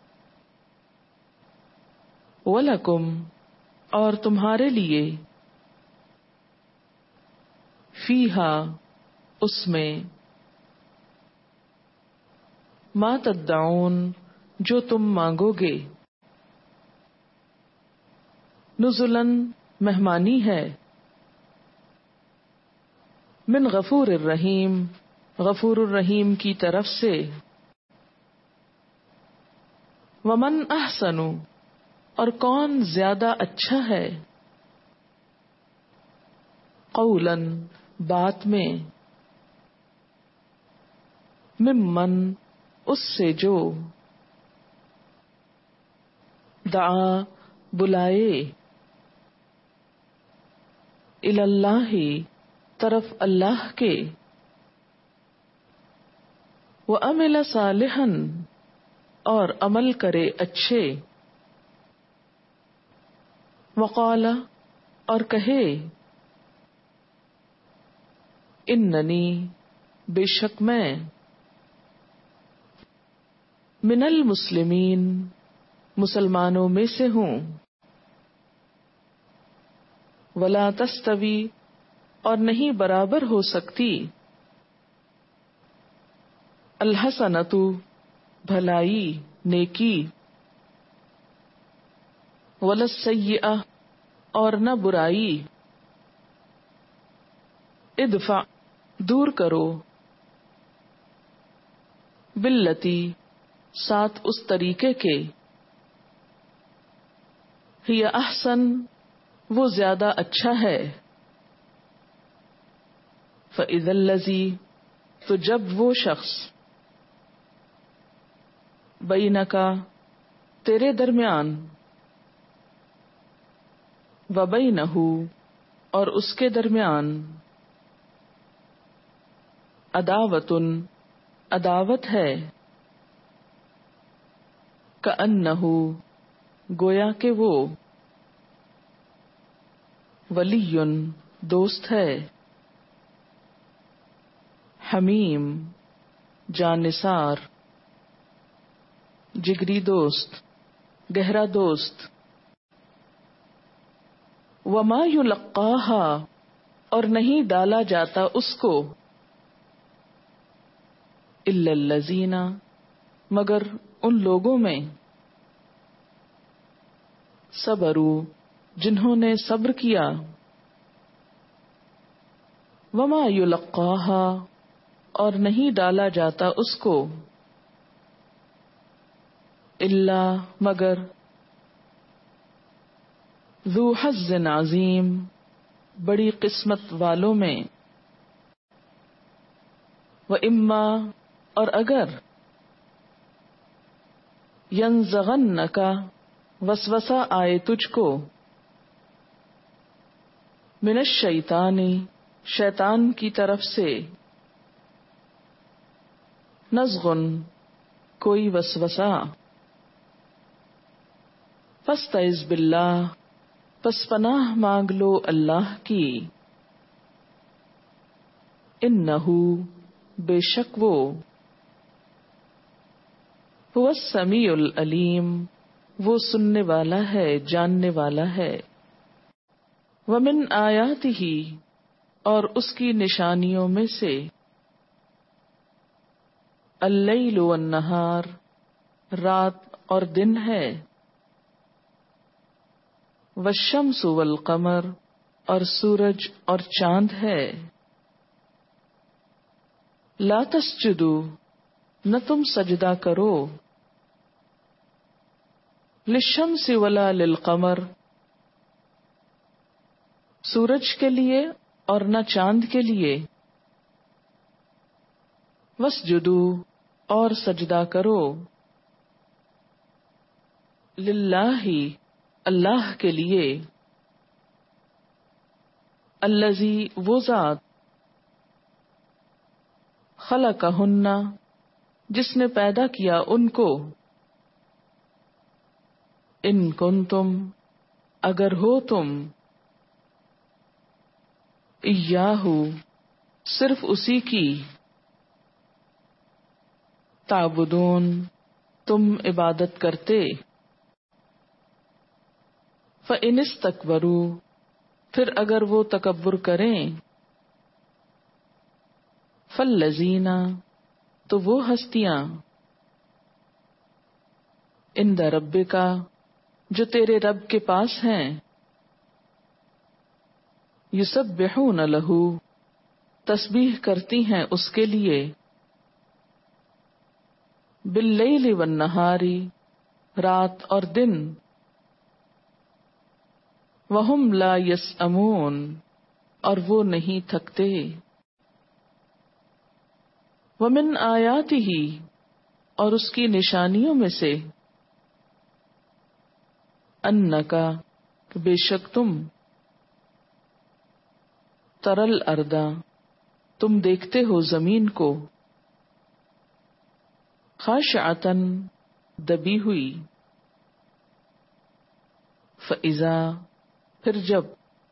ولکم، اور تمہارے لیے، فیہا، اس میں، ما تدعون، جو تم مانگو گے. نزلاً، مہمانی ہے، من غفور الرحیم، غفور الرحیم کی طرف سے. ومن احسن، اور کون زیادہ اچھا ہے، قولاً، بات میں، ممن، اس سے جو، دعا، بلائے، اللہ، طرف اللہ کے، وعمل صالحا، اور عمل کرے اچھے، وقال، اور کہے، اننی، بے شک میں، من المسلمین، مسلمانوں میں سے ہوں. ولا تستوی، اور نہیں برابر ہو سکتی، الحسنۃ، بھلائی، نیکی، ولا السیئہ، اور نہ برائی. ادفع، دور کرو، باللتی، ساتھ اس طریقے کے، ہی احسن، وہ زیادہ اچھا ہے. فَإِذَا الَّذِي، تو جب وہ شخص، بینک، تیرے درمیان، وبینہ، اور اس کے درمیان، عداوۃ، عداوت ہے، کأنہ، گویا کہ وہ، ولی، دوست ہے، حمیم، جانثار، جگری دوست، گہرا دوست. وما یلقاہا، اور نہیں ڈالا جاتا اس کو، الا الذین، مگر ان لوگوں میں، صبروا، جنہوں نے صبر کیا. وما یلقاہا، اور نہیں ڈالا جاتا اس کو، الا، مگر، ذو حظ عظیم، بڑی قسمت والوں میں. وَإِمَّا، اور اگر، ینزغنک وسوسہ آئے تجھ کو، من الشیطان شیطان کی طرف سے، نزغن کوئی وسوسہ، فاستعذ باللہ پس پناہ مانگ لو اللہ کی، انہو بے شک وہ، هو السمیع العلیم وہ سننے والا ہے جاننے والا ہے، ومن آیاتہ اور اس کی نشانیوں میں سے، اللیل والنہار رات اور دن ہے، والشمس والقمر اور سورج اور چاند ہے، لا تسجدوا نہ تم سجدہ کرو، للشمس ولا للقمر سورج کے لیے اور نہ چاند کے لیے، واسجدوا اور سجدہ کرو، للہ اللہ کے لیے، الذی وہ ذات، خلقہن جس نے پیدا کیا ان کو، ان کنتم اگر ہو تم، ایاہ صرف اسی کی، تعبدون تم عبادت کرتے، فَإِنِ اسْتَكْبَرُوا پھر اگر وہ تکبر کریں، فَالَّذِينَ تو وہ ہستیاں، عِندَ رَبِّكَ جو تیرے رب کے پاس ہیں، یسبحون لہ تسبیح کرتی ہیں اس کے لیے، باللیل والنہار رات اور دن، وہم لا یسأمون اور وہ نہیں تھکتے، ومن آیاتہ اور اس کی نشانیوں میں سے، انکا بے شک تم، ترل اردا تم دیکھتے ہو زمین کو، خاشعتن دبی ہوئی، فَإِذَا پھر جب،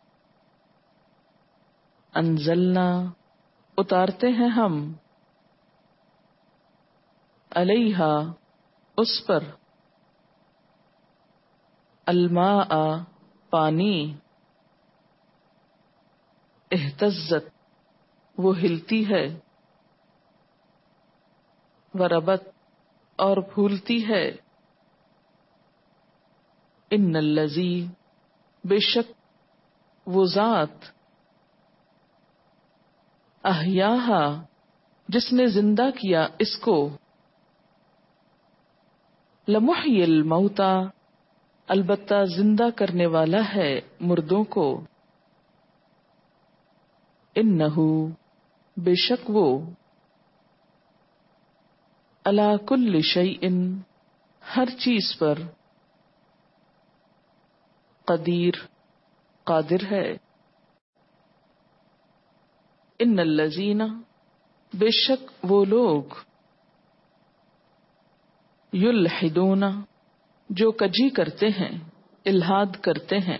انزلنا اتارتے ہیں ہم، علیہا اس پر، الماء پانی، اہتزت وہ ہلتی ہے، وربت اور پھولتی ہے، ان الذی بے شک وہ ذات، احیاہا جس نے زندہ کیا اس کو، لمحیی الموتى البتہ زندہ کرنے والا ہے مردوں کو، انہو بے شک وہ، علی کل شیء ہر چیز پر، قدیر قادر ہے، ان الذین بے شک وہ لوگ، یلحدون جو کجی کرتے ہیں الحاد کرتے ہیں،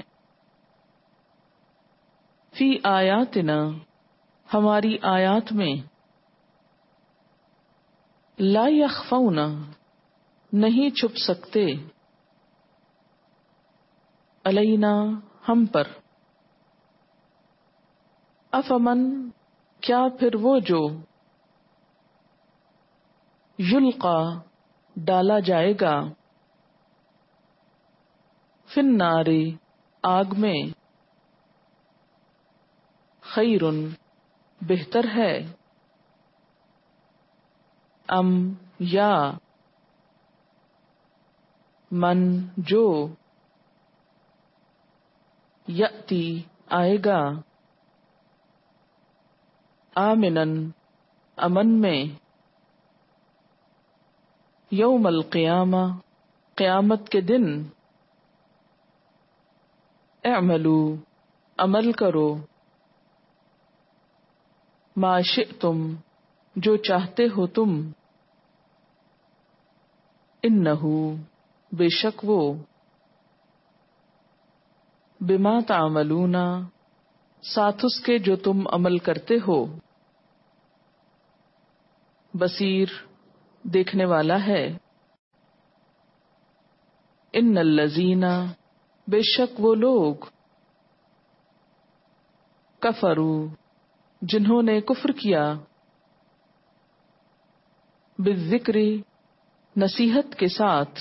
فی آیاتنا ہماری آیات میں، لا یخفون نہیں چھپ سکتے، علینا ہم پر، افمن کیا پھر وہ جو، یلقا ڈالا جائے گا، فی النار آگ میں، خیر بہتر ہے، ام یا، من جو، یأتی آئے گا، آمنن امن میں، یوم القیامہ قیامت کے دن اعملو عمل کرو ما شئتم جو چاہتے ہو تم انہو بے شک وہ بما تعملون ساتھ اس کے جو تم عمل کرتے ہو بصیر دیکھنے والا ہے ان الذین بے شک وہ لوگ کفروا جنہوں نے کفر کیا بالذکر نصیحت کے ساتھ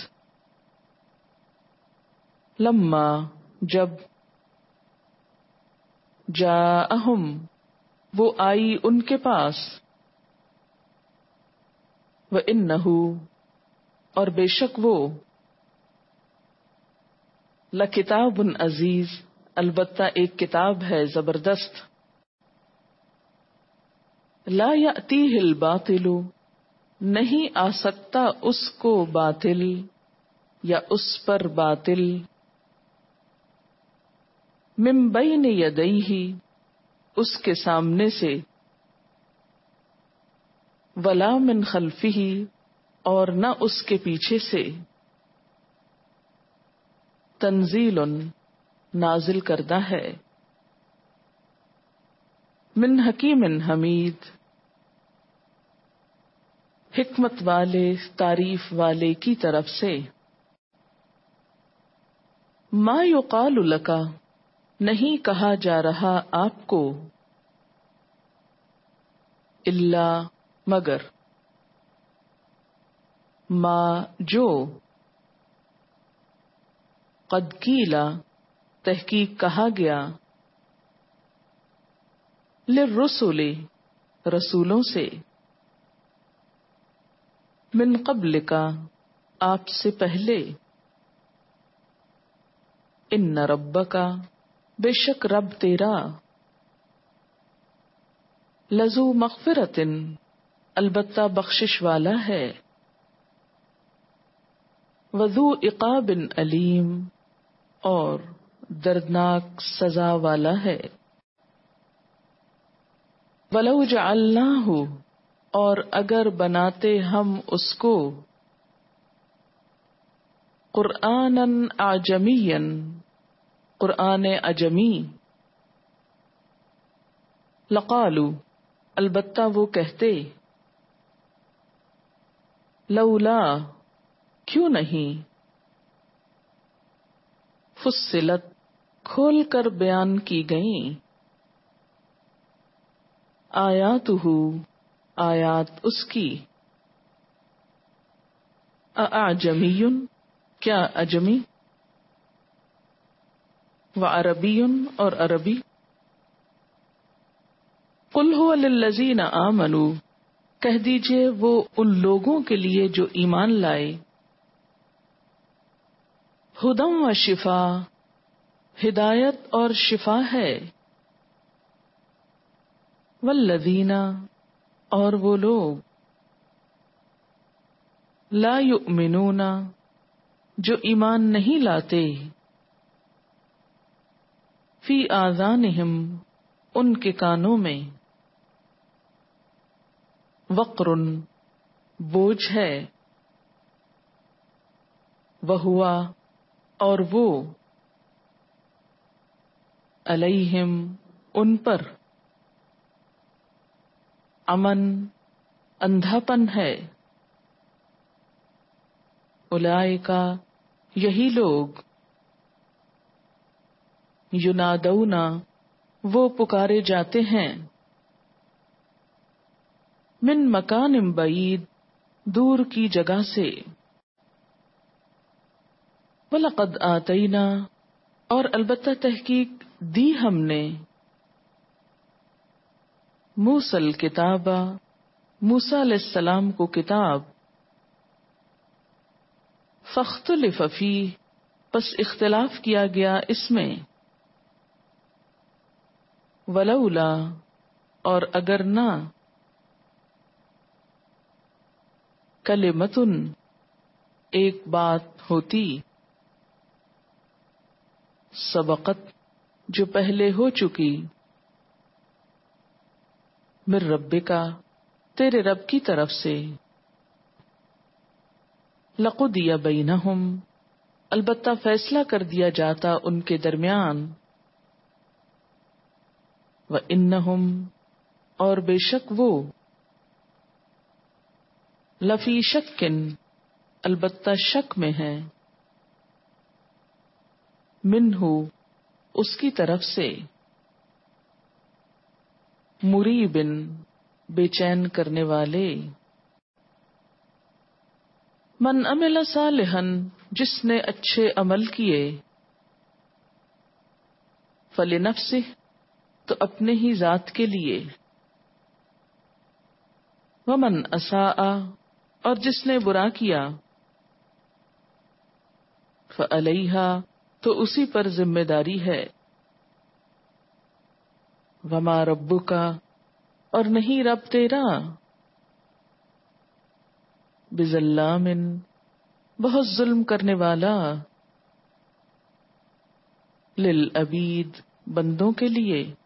لما جب جاءہم وہ آئی ان کے پاس وَإِنَّهُ اور بے شک وہ لکتاب عزیز البتہ ایک کتاب ہے زبردست لا یأتیہ الباطل نہیں آ سکتا اس کو باطل یا اس پر باطل من بین یدیہ اس کے سامنے سے ولا من خلفہ اور نہ اس کے پیچھے سے تنزیل نازل کردہ ہے من حکیم حمید حکمت والے تعریف والے کی طرف سے ما یقال لک نہیں کہا جا رہا آپ کو الا مگر ما جو قد کیلا تحقیق کہا گیا للرسل رسولوں سے من قبل کا آپ سے پہلے ان ربک بے شک رب تیرا لذو مغفرۃ البتہ بخشش والا ہے وذو عقاب علیم اور دردناک سزا والا ہے ولو جعلناہ اور اگر بناتے ہم اس کو قرآنا اعجمیا قرآن اعجمی لقالو البتہ وہ کہتے لولا کیوں نہیں فصلت کھول کر بیان کی گئیں آیاتہ آیات اس کی اعجمی کیا اجمی وعربی اور عربی قل هو للذین آمنوا کہہ دیجئے وہ ان لوگوں کے لیے جو ایمان لائے ہدی و شفا ہدایت اور شفا ہے والذین اور وہ لوگ لا یؤمنون جو ایمان نہیں لاتے فی آذانہم ان کے کانوں میں وقر بوجھ ہے وہوا اور وہ علیہم ان پر امن اندھاپن ہے اولئک یہی لوگ ینادون وہ پکارے جاتے ہیں من مکان بعید دور کی جگہ سے وَلَقَدْ آتَيْنَا اور البتہ تحقیق دی ہم نے موسیٰ الکتاب موسیٰ علیہ السلام کو کتاب فاختلف فیہ پس اختلاف کیا گیا اس میں ولولا اور اگر نہ کلمتن ایک بات ہوتی سبقت جو پہلے ہو چکی من ربکا تیرے رب کی طرف سے لقضی بینہم البتہ فیصلہ کر دیا جاتا ان کے درمیان وانہم اور بے شک وہ لفی شکن البتہ شک میں ہے منہ اس کی طرف سے مریبن بے چین کرنے والے من عمل صالحا جس نے اچھے عمل کیے فلنفسہ تو اپنے ہی ذات کے لیے ومن اساء اور جس نے برا کیا فعلیہا تو اسی پر ذمہ داری ہے وما ربک اور نہیں رب تیرا بظلام بہت ظلم کرنے والا للعبید بندوں کے لیے